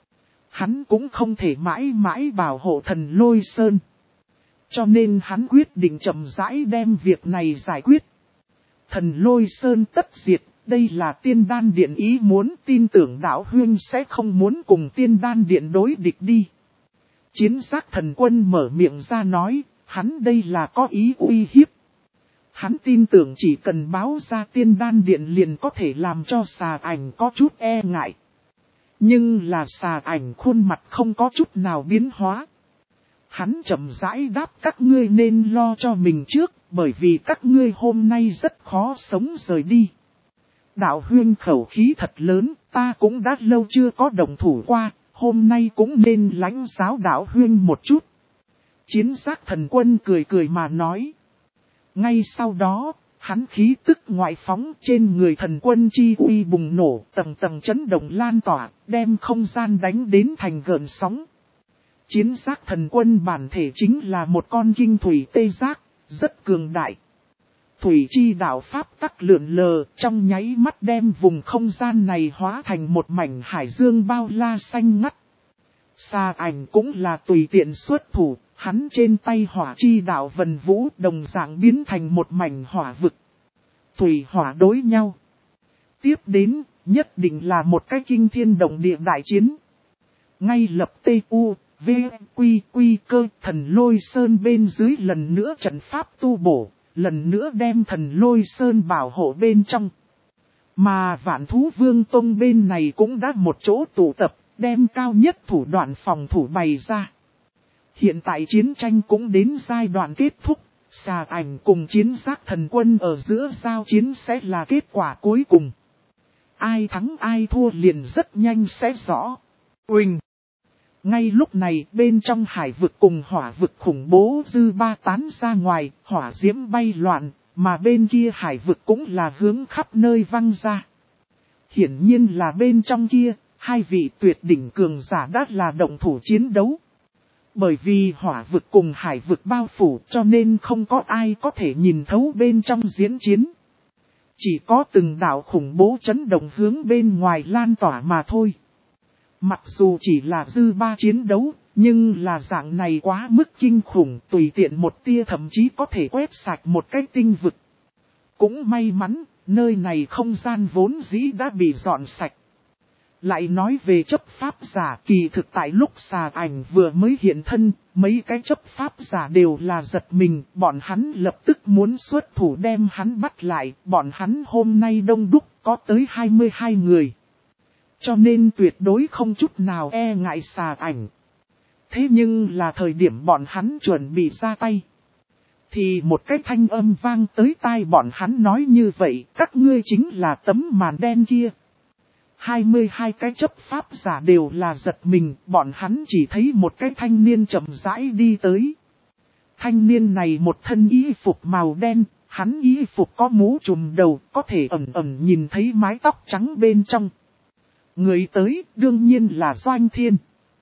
Hắn cũng không thể mãi mãi bảo hộ thần Lôi Sơn. Cho nên hắn quyết định chậm rãi đem việc này giải quyết. Thần Lôi Sơn tất diệt, đây là Tiên Đan Điện ý muốn, tin tưởng đạo huynh sẽ không muốn cùng Tiên Đan Điện đối địch đi. Chiến giác thần quân mở miệng ra nói, hắn đây là có ý uy hiếp. Hắn tin tưởng chỉ cần báo ra Tiên Đan Điện liền có thể làm cho xà ảnh có chút e ngại. Nhưng là xà ảnh khuôn mặt không có chút nào biến hóa. Hắn chậm rãi đáp các ngươi nên lo cho mình trước, bởi vì các ngươi hôm nay rất khó sống rời đi. Đạo huynh khẩu khí thật lớn, ta cũng đã lâu chưa có đồng thủ qua, hôm nay cũng nên lãnh giáo đạo huynh một chút. Chiến giác thần quân cười cười mà nói. Ngay sau đó, hắn khí tức ngoại phóng trên người thần quân chi uy bùng nổ, tầng tầng chấn động lan tỏa, đem không gian đánh đến thành gợn sóng. Chiến giác thần quân bản thể chính là một con kinh thủy tê giác, rất cường đại. Thủy chi đạo pháp tắc lượn lờ, trong nháy mắt đem vùng không gian này hóa thành một mảnh hải dương bao la xanh ngắt. Xà ảnh cũng là tùy tiện xuất thủ, hắn trên tay hỏa chi đạo vần vũ đồng dạng biến thành một mảnh hỏa vực. Thủy hỏa đối nhau. Tiếp đến, nhất định là một cái kinh thiên động địa đại chiến. Ngay lập T.U. V, Quy cơ thần Lôi Sơn bên dưới lần nữa trận pháp tu bổ, lần nữa đem thần Lôi Sơn bảo hộ bên trong. Mà Vạn Thú Vương Tông bên này cũng đã một chỗ tụ tập, đem cao nhất thủ đoạn phòng thủ bày ra. Hiện tại chiến tranh cũng đến giai đoạn kết thúc, xà ảnh cùng chiến giác thần quân ở giữa giao chiến sẽ là kết quả cuối cùng. Ai thắng ai thua liền rất nhanh sẽ rõ. Uỳnh! Ngay lúc này bên trong hải vực cùng hỏa vực khủng bố dư ba tán ra ngoài, hỏa diễm bay loạn, mà bên kia hải vực cũng là hướng khắp nơi văng ra. Hiển nhiên là bên trong kia, hai vị tuyệt đỉnh cường giả đã là động thủ chiến đấu. Bởi vì hỏa vực cùng hải vực bao phủ cho nên không có ai có thể nhìn thấu bên trong diễn chiến. Chỉ có từng đạo khủng bố chấn động hướng bên ngoài lan tỏa mà thôi. Mặc dù chỉ là dư ba chiến đấu, nhưng là dạng này quá mức kinh khủng, tùy tiện một tia thậm chí có thể quét sạch một cái tinh vực. Cũng may mắn, nơi này không gian vốn dĩ đã bị dọn sạch. Lại nói về chấp pháp giả, kỳ thực tại lúc xà ảnh vừa mới hiện thân, mấy cái chấp pháp giả đều là giật mình, bọn hắn lập tức muốn xuất thủ đem hắn bắt lại, bọn hắn hôm nay đông đúc có tới 22 người. Cho nên tuyệt đối không chút nào e ngại xà ảnh. Thế nhưng là thời điểm bọn hắn chuẩn bị ra tay. Thì một cái thanh âm vang tới tai bọn hắn nói như vậy, các ngươi chính là tấm màn đen kia. 22 cái chấp pháp giả đều là giật mình, bọn hắn chỉ thấy một cái thanh niên chậm rãi đi tới. Thanh niên này một thân y phục màu đen, hắn y phục có mũ trùm đầu, có thể ẩn ẩn nhìn thấy mái tóc trắng bên trong. Người tới đương nhiên là Doanh Thiên.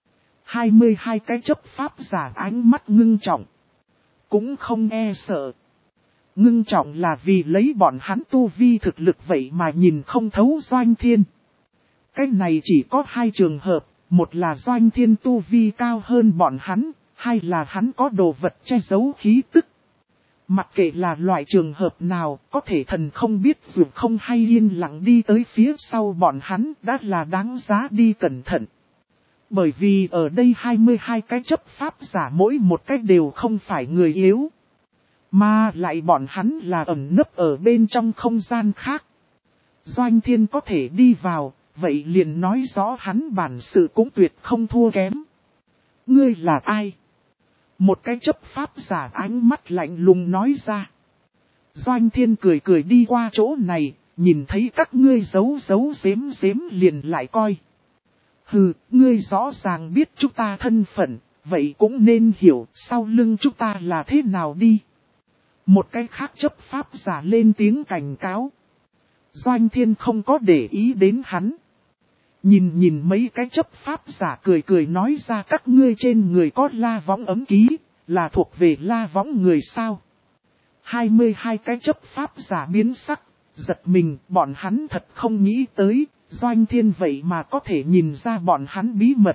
22 cái chấp pháp giả ánh mắt ngưng trọng. Cũng không e sợ. Ngưng trọng là vì lấy bọn hắn tu vi thực lực vậy mà nhìn không thấu Doanh Thiên. Cái này chỉ có hai trường hợp, một là Doanh Thiên tu vi cao hơn bọn hắn, hai là hắn có đồ vật che giấu khí tức. Mặc kệ là loại trường hợp nào, có thể thần không biết dù không hay yên lặng đi tới phía sau bọn hắn đã là đáng giá đi cẩn thận. Bởi vì ở đây 22 cái chấp pháp giả mỗi một cái đều không phải người yếu. Mà lại bọn hắn là ẩn nấp ở bên trong không gian khác. Doanh Thiên có thể đi vào, vậy liền nói rõ hắn bản sự cũng tuyệt không thua kém. Ngươi là ai? Một cái chấp pháp giả ánh mắt lạnh lùng nói ra. Doanh Thiên cười cười đi qua chỗ này, nhìn thấy các ngươi giấu giếm liền lại coi. Hừ, ngươi rõ ràng biết chúng ta thân phận, vậy cũng nên hiểu sau lưng chúng ta là thế nào đi. Một cái khác chấp pháp giả lên tiếng cảnh cáo. Doanh Thiên không có để ý đến hắn. Nhìn mấy cái chấp pháp giả cười cười nói ra các ngươi trên người có La Võng ấm ký, là thuộc về La Võng người sao. 22 cái chấp pháp giả biến sắc, giật mình, bọn hắn thật không nghĩ tới, Doanh Thiên vậy mà có thể nhìn ra bọn hắn bí mật.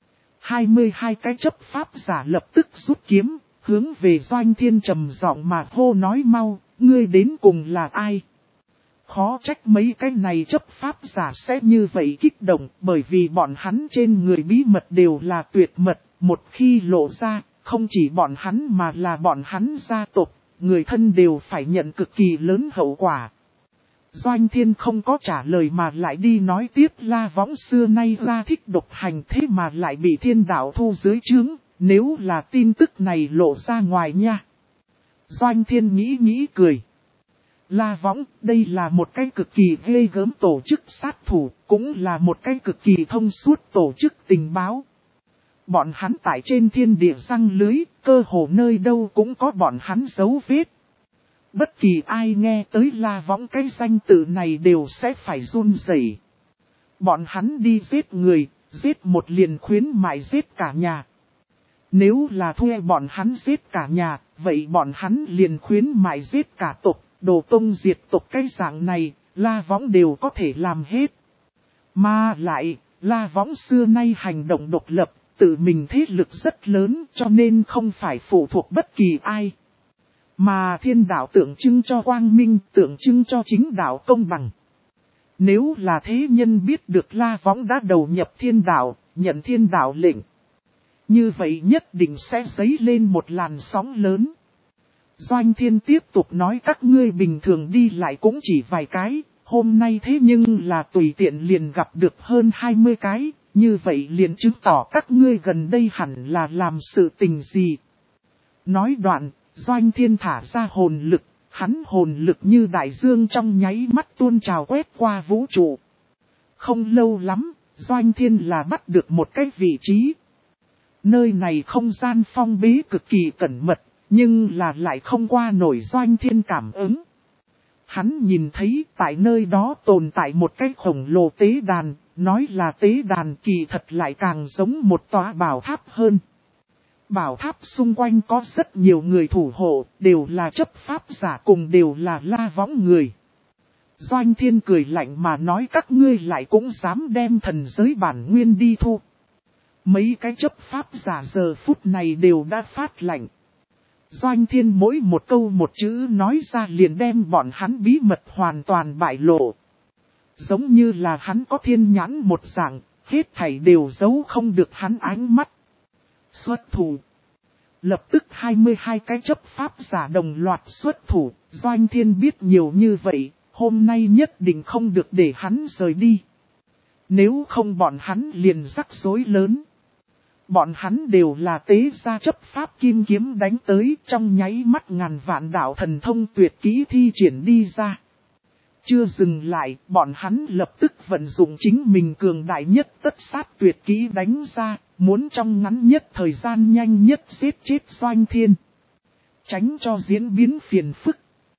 22 cái chấp pháp giả lập tức rút kiếm, hướng về Doanh Thiên trầm giọng mà hô nói mau, ngươi đến cùng là ai? Khó trách mấy cái này chấp pháp giả sẽ như vậy kích động, bởi vì bọn hắn trên người bí mật đều là tuyệt mật, một khi lộ ra, không chỉ bọn hắn mà là bọn hắn gia tộc, người thân đều phải nhận cực kỳ lớn hậu quả. Doanh Thiên không có trả lời mà lại đi nói tiếp La Võng xưa nay ra thích độc hành thế mà lại bị thiên đạo thu dưới trướng, nếu là tin tức này lộ ra ngoài nha. Doanh Thiên nghĩ cười. La Võng, đây là một cái cực kỳ ghê gớm tổ chức sát thủ, cũng là một cái cực kỳ thông suốt tổ chức tình báo. Bọn hắn tại trên thiên địa răng lưới, cơ hồ nơi đâu cũng có bọn hắn dấu vết. Bất kỳ ai nghe tới La Võng cái danh tự này đều sẽ phải run rẩy. Bọn hắn đi giết người, giết một liền khuyến mại giết cả nhà. Nếu là thuê bọn hắn giết cả nhà, vậy bọn hắn liền khuyến mại giết cả tộc, đồ tông diệt tộc cái dạng này, La Võng đều có thể làm hết. Mà lại, La Võng xưa nay hành động độc lập, tự mình thế lực rất lớn cho nên không phải phụ thuộc bất kỳ ai. Mà thiên đạo tượng trưng cho quang minh, tượng trưng cho chính đạo công bằng. Nếu là thế nhân biết được La Võng đã đầu nhập thiên đạo, nhận thiên đạo lệnh. Như vậy nhất định sẽ dấy lên một làn sóng lớn. Doanh Thiên tiếp tục nói các ngươi bình thường đi lại cũng chỉ vài cái, hôm nay thế nhưng là tùy tiện liền gặp được hơn 20 cái, như vậy liền chứng tỏ các ngươi gần đây hẳn là làm sự tình gì. Nói đoạn, Doanh Thiên thả ra hồn lực, hắn hồn lực như đại dương trong nháy mắt tuôn trào quét qua vũ trụ. Không lâu lắm, Doanh Thiên là bắt được một cái vị trí. Nơi này không gian phong bế cực kỳ cẩn mật, nhưng là lại không qua nổi Doanh Thiên cảm ứng. Hắn nhìn thấy tại nơi đó tồn tại một cái khổng lồ tế đàn, nói là tế đàn kỳ thật lại càng giống một tòa bảo tháp hơn. Bảo tháp xung quanh có rất nhiều người thủ hộ, đều là chấp pháp giả cùng đều là La Võng người. Doanh Thiên cười lạnh mà nói các ngươi lại cũng dám đem thần giới bản nguyên đi thu. Mấy cái chấp pháp giả giờ phút này đều đã phát lạnh. Doanh Thiên mỗi một câu một chữ nói ra liền đem bọn hắn bí mật hoàn toàn bại lộ. Giống như là hắn có thiên nhãn một dạng, hết thảy đều giấu không được hắn ánh mắt. Xuất thủ. Lập tức 22 cái chấp pháp giả đồng loạt xuất thủ, Doanh Thiên biết nhiều như vậy, hôm nay nhất định không được để hắn rời đi. Nếu không bọn hắn liền rắc rối lớn. Bọn hắn đều là tế gia chấp pháp kim kiếm đánh tới trong nháy mắt ngàn vạn đạo thần thông tuyệt kỹ thi triển đi ra. Chưa dừng lại, bọn hắn lập tức vận dụng chính mình cường đại nhất tất sát tuyệt kỹ đánh ra, muốn trong ngắn nhất thời gian nhanh nhất giết chết Doanh Thiên. Tránh cho diễn biến phiền phức.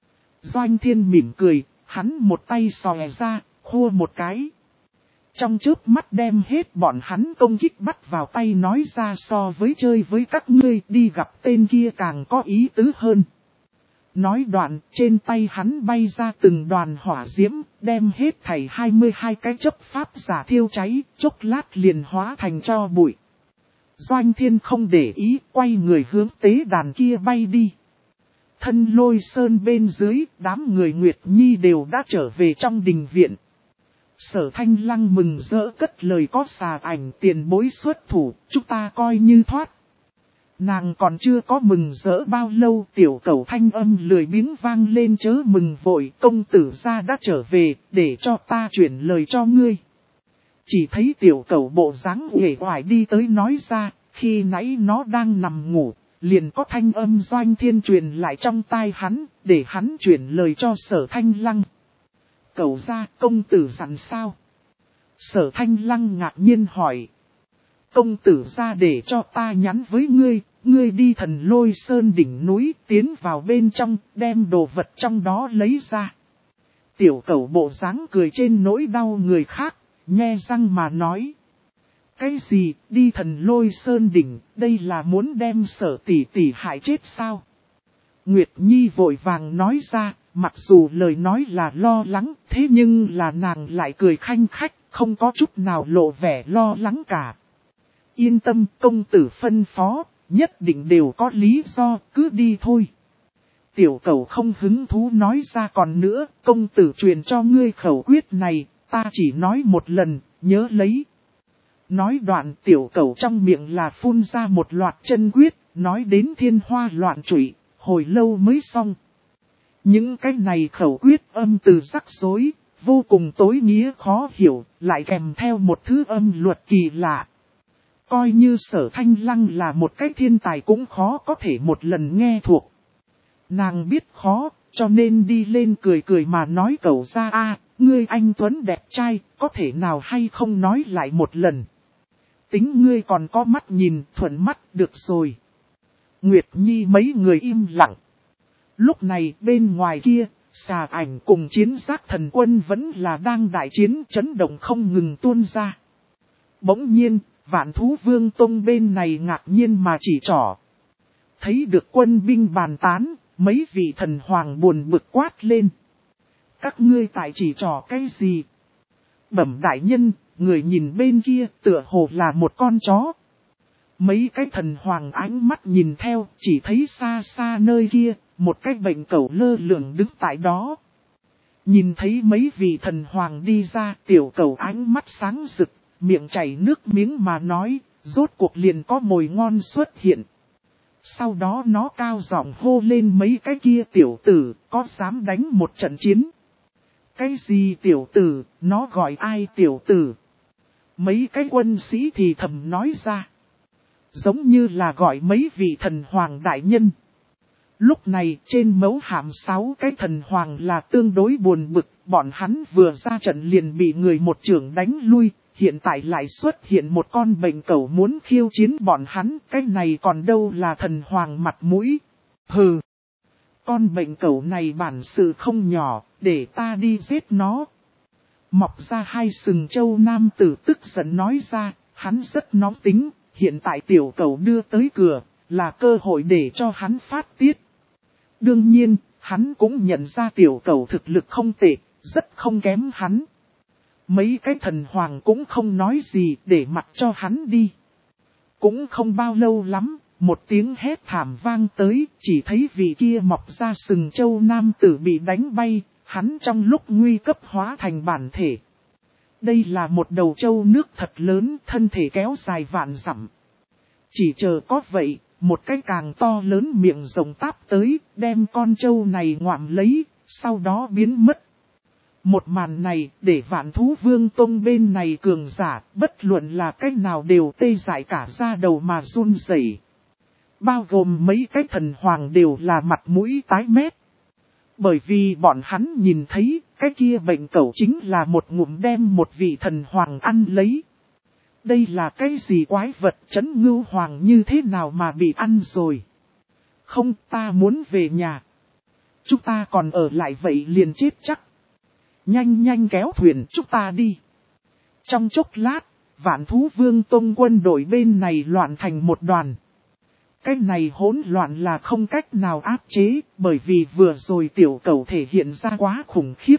Doanh Thiên mỉm cười, hắn một tay xòe ra, khua một cái. Trong chớp mắt đem hết bọn hắn công kích bắt vào tay nói ra so với chơi với các ngươi đi gặp tên kia càng có ý tứ hơn. Nói đoạn, trên tay hắn bay ra từng đoàn hỏa diễm, đem hết thảy 22 cái chấp pháp giả thiêu cháy, chốc lát liền hóa thành tro bụi. Doanh Thiên không để ý, quay người hướng tế đàn kia bay đi. Thân Lôi Sơn bên dưới, đám người Nguyệt Nhi đều đã trở về trong đình viện. Sở Thanh Lăng mừng rỡ cất lời, có xà ảnh tiền bối xuất thủ, chúng ta coi như thoát. Nàng còn chưa có mừng rỡ bao lâu, tiểu cẩu thanh âm lười biếng vang lên, chớ mừng vội, công tử gia đã trở về, để cho ta chuyển lời cho ngươi. Chỉ thấy tiểu cẩu bộ dáng uể oải đi tới nói ra, khi nãy nó đang nằm ngủ, liền có thanh âm Doanh Thiên truyền lại trong tai hắn, để hắn chuyển lời cho Sở Thanh Lăng. Cẩu gia, công tử dặn sao? Sở Thanh Lăng ngạc nhiên hỏi. Công tử gia để cho ta nhắn với ngươi, ngươi đi Thần Lôi Sơn đỉnh núi, tiến vào bên trong, đem đồ vật trong đó lấy ra. Tiểu cẩu bộ dáng cười trên nỗi đau người khác, nhe răng mà nói. Cái gì, đi Thần Lôi Sơn đỉnh, đây là muốn đem Sở tỷ tỷ hại chết sao? Nguyệt Nhi vội vàng nói ra, mặc dù lời nói là lo lắng, thế nhưng là nàng lại cười khanh khách, không có chút nào lộ vẻ lo lắng cả. Yên tâm, công tử phân phó, nhất định đều có lý do, cứ đi thôi. Tiểu cẩu không hứng thú nói ra, còn nữa, công tử truyền cho ngươi khẩu quyết này, ta chỉ nói một lần, nhớ lấy. Nói đoạn tiểu cẩu trong miệng là phun ra một loạt chân quyết, nói đến thiên hoa loạn trụy, hồi lâu mới xong. Những cái này khẩu quyết âm từ rắc rối, vô cùng tối nghĩa khó hiểu, lại kèm theo một thứ âm luật kỳ lạ. Coi như Sở Thanh Lăng là một cái thiên tài cũng khó có thể một lần nghe thuộc. Nàng biết khó, cho nên đi lên cười cười mà nói, cẩu gia a, ngươi anh tuấn đẹp trai, có thể nào hay không nói lại một lần. Tính ngươi còn có mắt nhìn, thuận mắt, được rồi. Nguyệt Nhi mấy người im lặng. Lúc này bên ngoài kia, xà ảnh cùng chiến giác thần quân vẫn là đang đại chiến, chấn động không ngừng tuôn ra. Bỗng nhiên, Vạn Thú Vương Tông bên này ngạc nhiên mà chỉ trỏ. Thấy được quân binh bàn tán, mấy vị thần hoàng buồn bực quát lên. Các ngươi tại chỉ trỏ cái gì? Bẩm đại nhân, người nhìn bên kia tựa hồ là một con chó. Mấy cái thần hoàng ánh mắt nhìn theo, chỉ thấy xa xa nơi kia, một cái bệnh cẩu lơ lửng đứng tại đó. Nhìn thấy mấy vị thần hoàng đi ra, tiểu cẩu ánh mắt sáng rực, miệng chảy nước miếng mà nói, rốt cuộc liền có mồi ngon xuất hiện. Sau đó nó cao giọng hô lên mấy cái kia tiểu tử, có dám đánh một trận chiến? Cái gì tiểu tử, nó gọi ai tiểu tử? Mấy cái quân sĩ thì thầm nói ra. Giống như là gọi mấy vị thần hoàng đại nhân. Lúc này trên mấu hàm 6 cái thần hoàng là tương đối buồn bực, bọn hắn vừa ra trận liền bị người một trưởng đánh lui, hiện tại lại xuất hiện một con bệnh cẩu muốn khiêu chiến bọn hắn, cái này còn đâu là thần hoàng mặt mũi. Hừ, con bệnh cẩu này bản sự không nhỏ, để ta đi giết nó. Mọc ra hai sừng châu nam tử tức giận nói ra, hắn rất nóng tính, hiện tại tiểu cẩu đưa tới cửa, là cơ hội để cho hắn phát tiết. Đương nhiên, hắn cũng nhận ra tiểu cẩu thực lực không tệ, rất không kém hắn. Mấy cái thần hoàng cũng không nói gì để mặc cho hắn đi. Cũng không bao lâu lắm, một tiếng hét thảm vang tới, chỉ thấy vị kia mọc ra sừng châu nam tử bị đánh bay, hắn trong lúc nguy cấp hóa thành bản thể. Đây là một đầu trâu nước thật lớn, thân thể kéo dài vạn dặm. Chỉ chờ có vậy, một cái càng to lớn miệng rồng táp tới, đem con trâu này ngoạm lấy, sau đó biến mất. Một màn này, để Vạn Thú Vương Tông bên này cường giả, bất luận là cách nào đều tê dại cả da đầu mà run rẩy. Bao gồm mấy cái thần hoàng đều là mặt mũi tái mét. Bởi vì bọn hắn nhìn thấy, cái kia bệnh cẩu chính là một ngụm đem một vị thần hoàng ăn lấy. Đây là cái gì quái vật trấn ngưu hoàng như thế nào mà bị ăn rồi? Không, ta muốn về nhà. Chúng ta còn ở lại vậy liền chết chắc. Nhanh nhanh kéo thuyền chúng ta đi. Trong chốc lát, Vạn Thú Vương Tông quân đội bên này loạn thành một đoàn. Cái này hỗn loạn là không cách nào áp chế, bởi vì vừa rồi tiểu cẩu thể hiện ra quá khủng khiếp.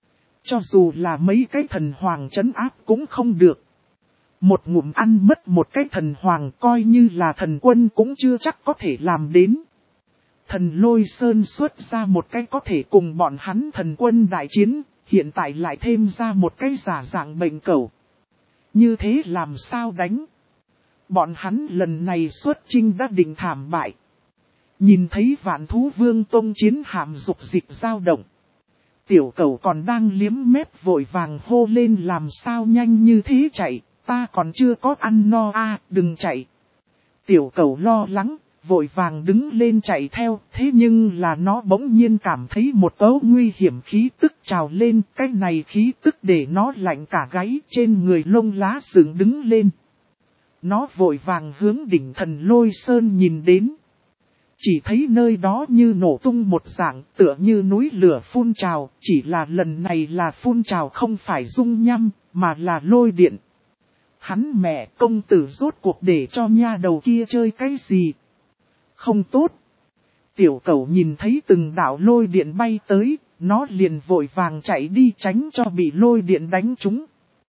Cho dù là mấy cái thần hoàng trấn áp cũng không được. Một ngụm ăn mất một cái thần hoàng coi như là thần quân cũng chưa chắc có thể làm đến. Thần Lôi Sơn xuất ra một cái có thể cùng bọn hắn thần quân đại chiến, hiện tại lại thêm ra một cái giả dạng bệnh cẩu. Như thế làm sao đánh? Bọn hắn lần này xuất chinh đã định thảm bại. Nhìn thấy Vạn Thú Vương Tông chiến hạm dục dịch dao động. Tiểu cẩu còn đang liếm mép vội vàng hô lên làm sao nhanh như thế chạy, ta còn chưa có ăn no đừng chạy. Tiểu cẩu lo lắng, vội vàng đứng lên chạy theo, thế nhưng là nó bỗng nhiên cảm thấy một cấu nguy hiểm khí tức trào lên, cái này khí tức để nó lạnh cả gáy, trên người lông lá dựng đứng lên. Nó vội vàng hướng đỉnh Thần Lôi Sơn nhìn đến. Chỉ thấy nơi đó như nổ tung một dạng, tựa như núi lửa phun trào, chỉ là lần này là phun trào không phải dung nham, mà là lôi điện. Hắn mẹ công tử rốt cuộc để cho nha đầu kia chơi cái gì? Không tốt. Tiểu cẩu nhìn thấy từng đạo lôi điện bay tới, nó liền vội vàng chạy đi tránh cho bị lôi điện đánh trúng.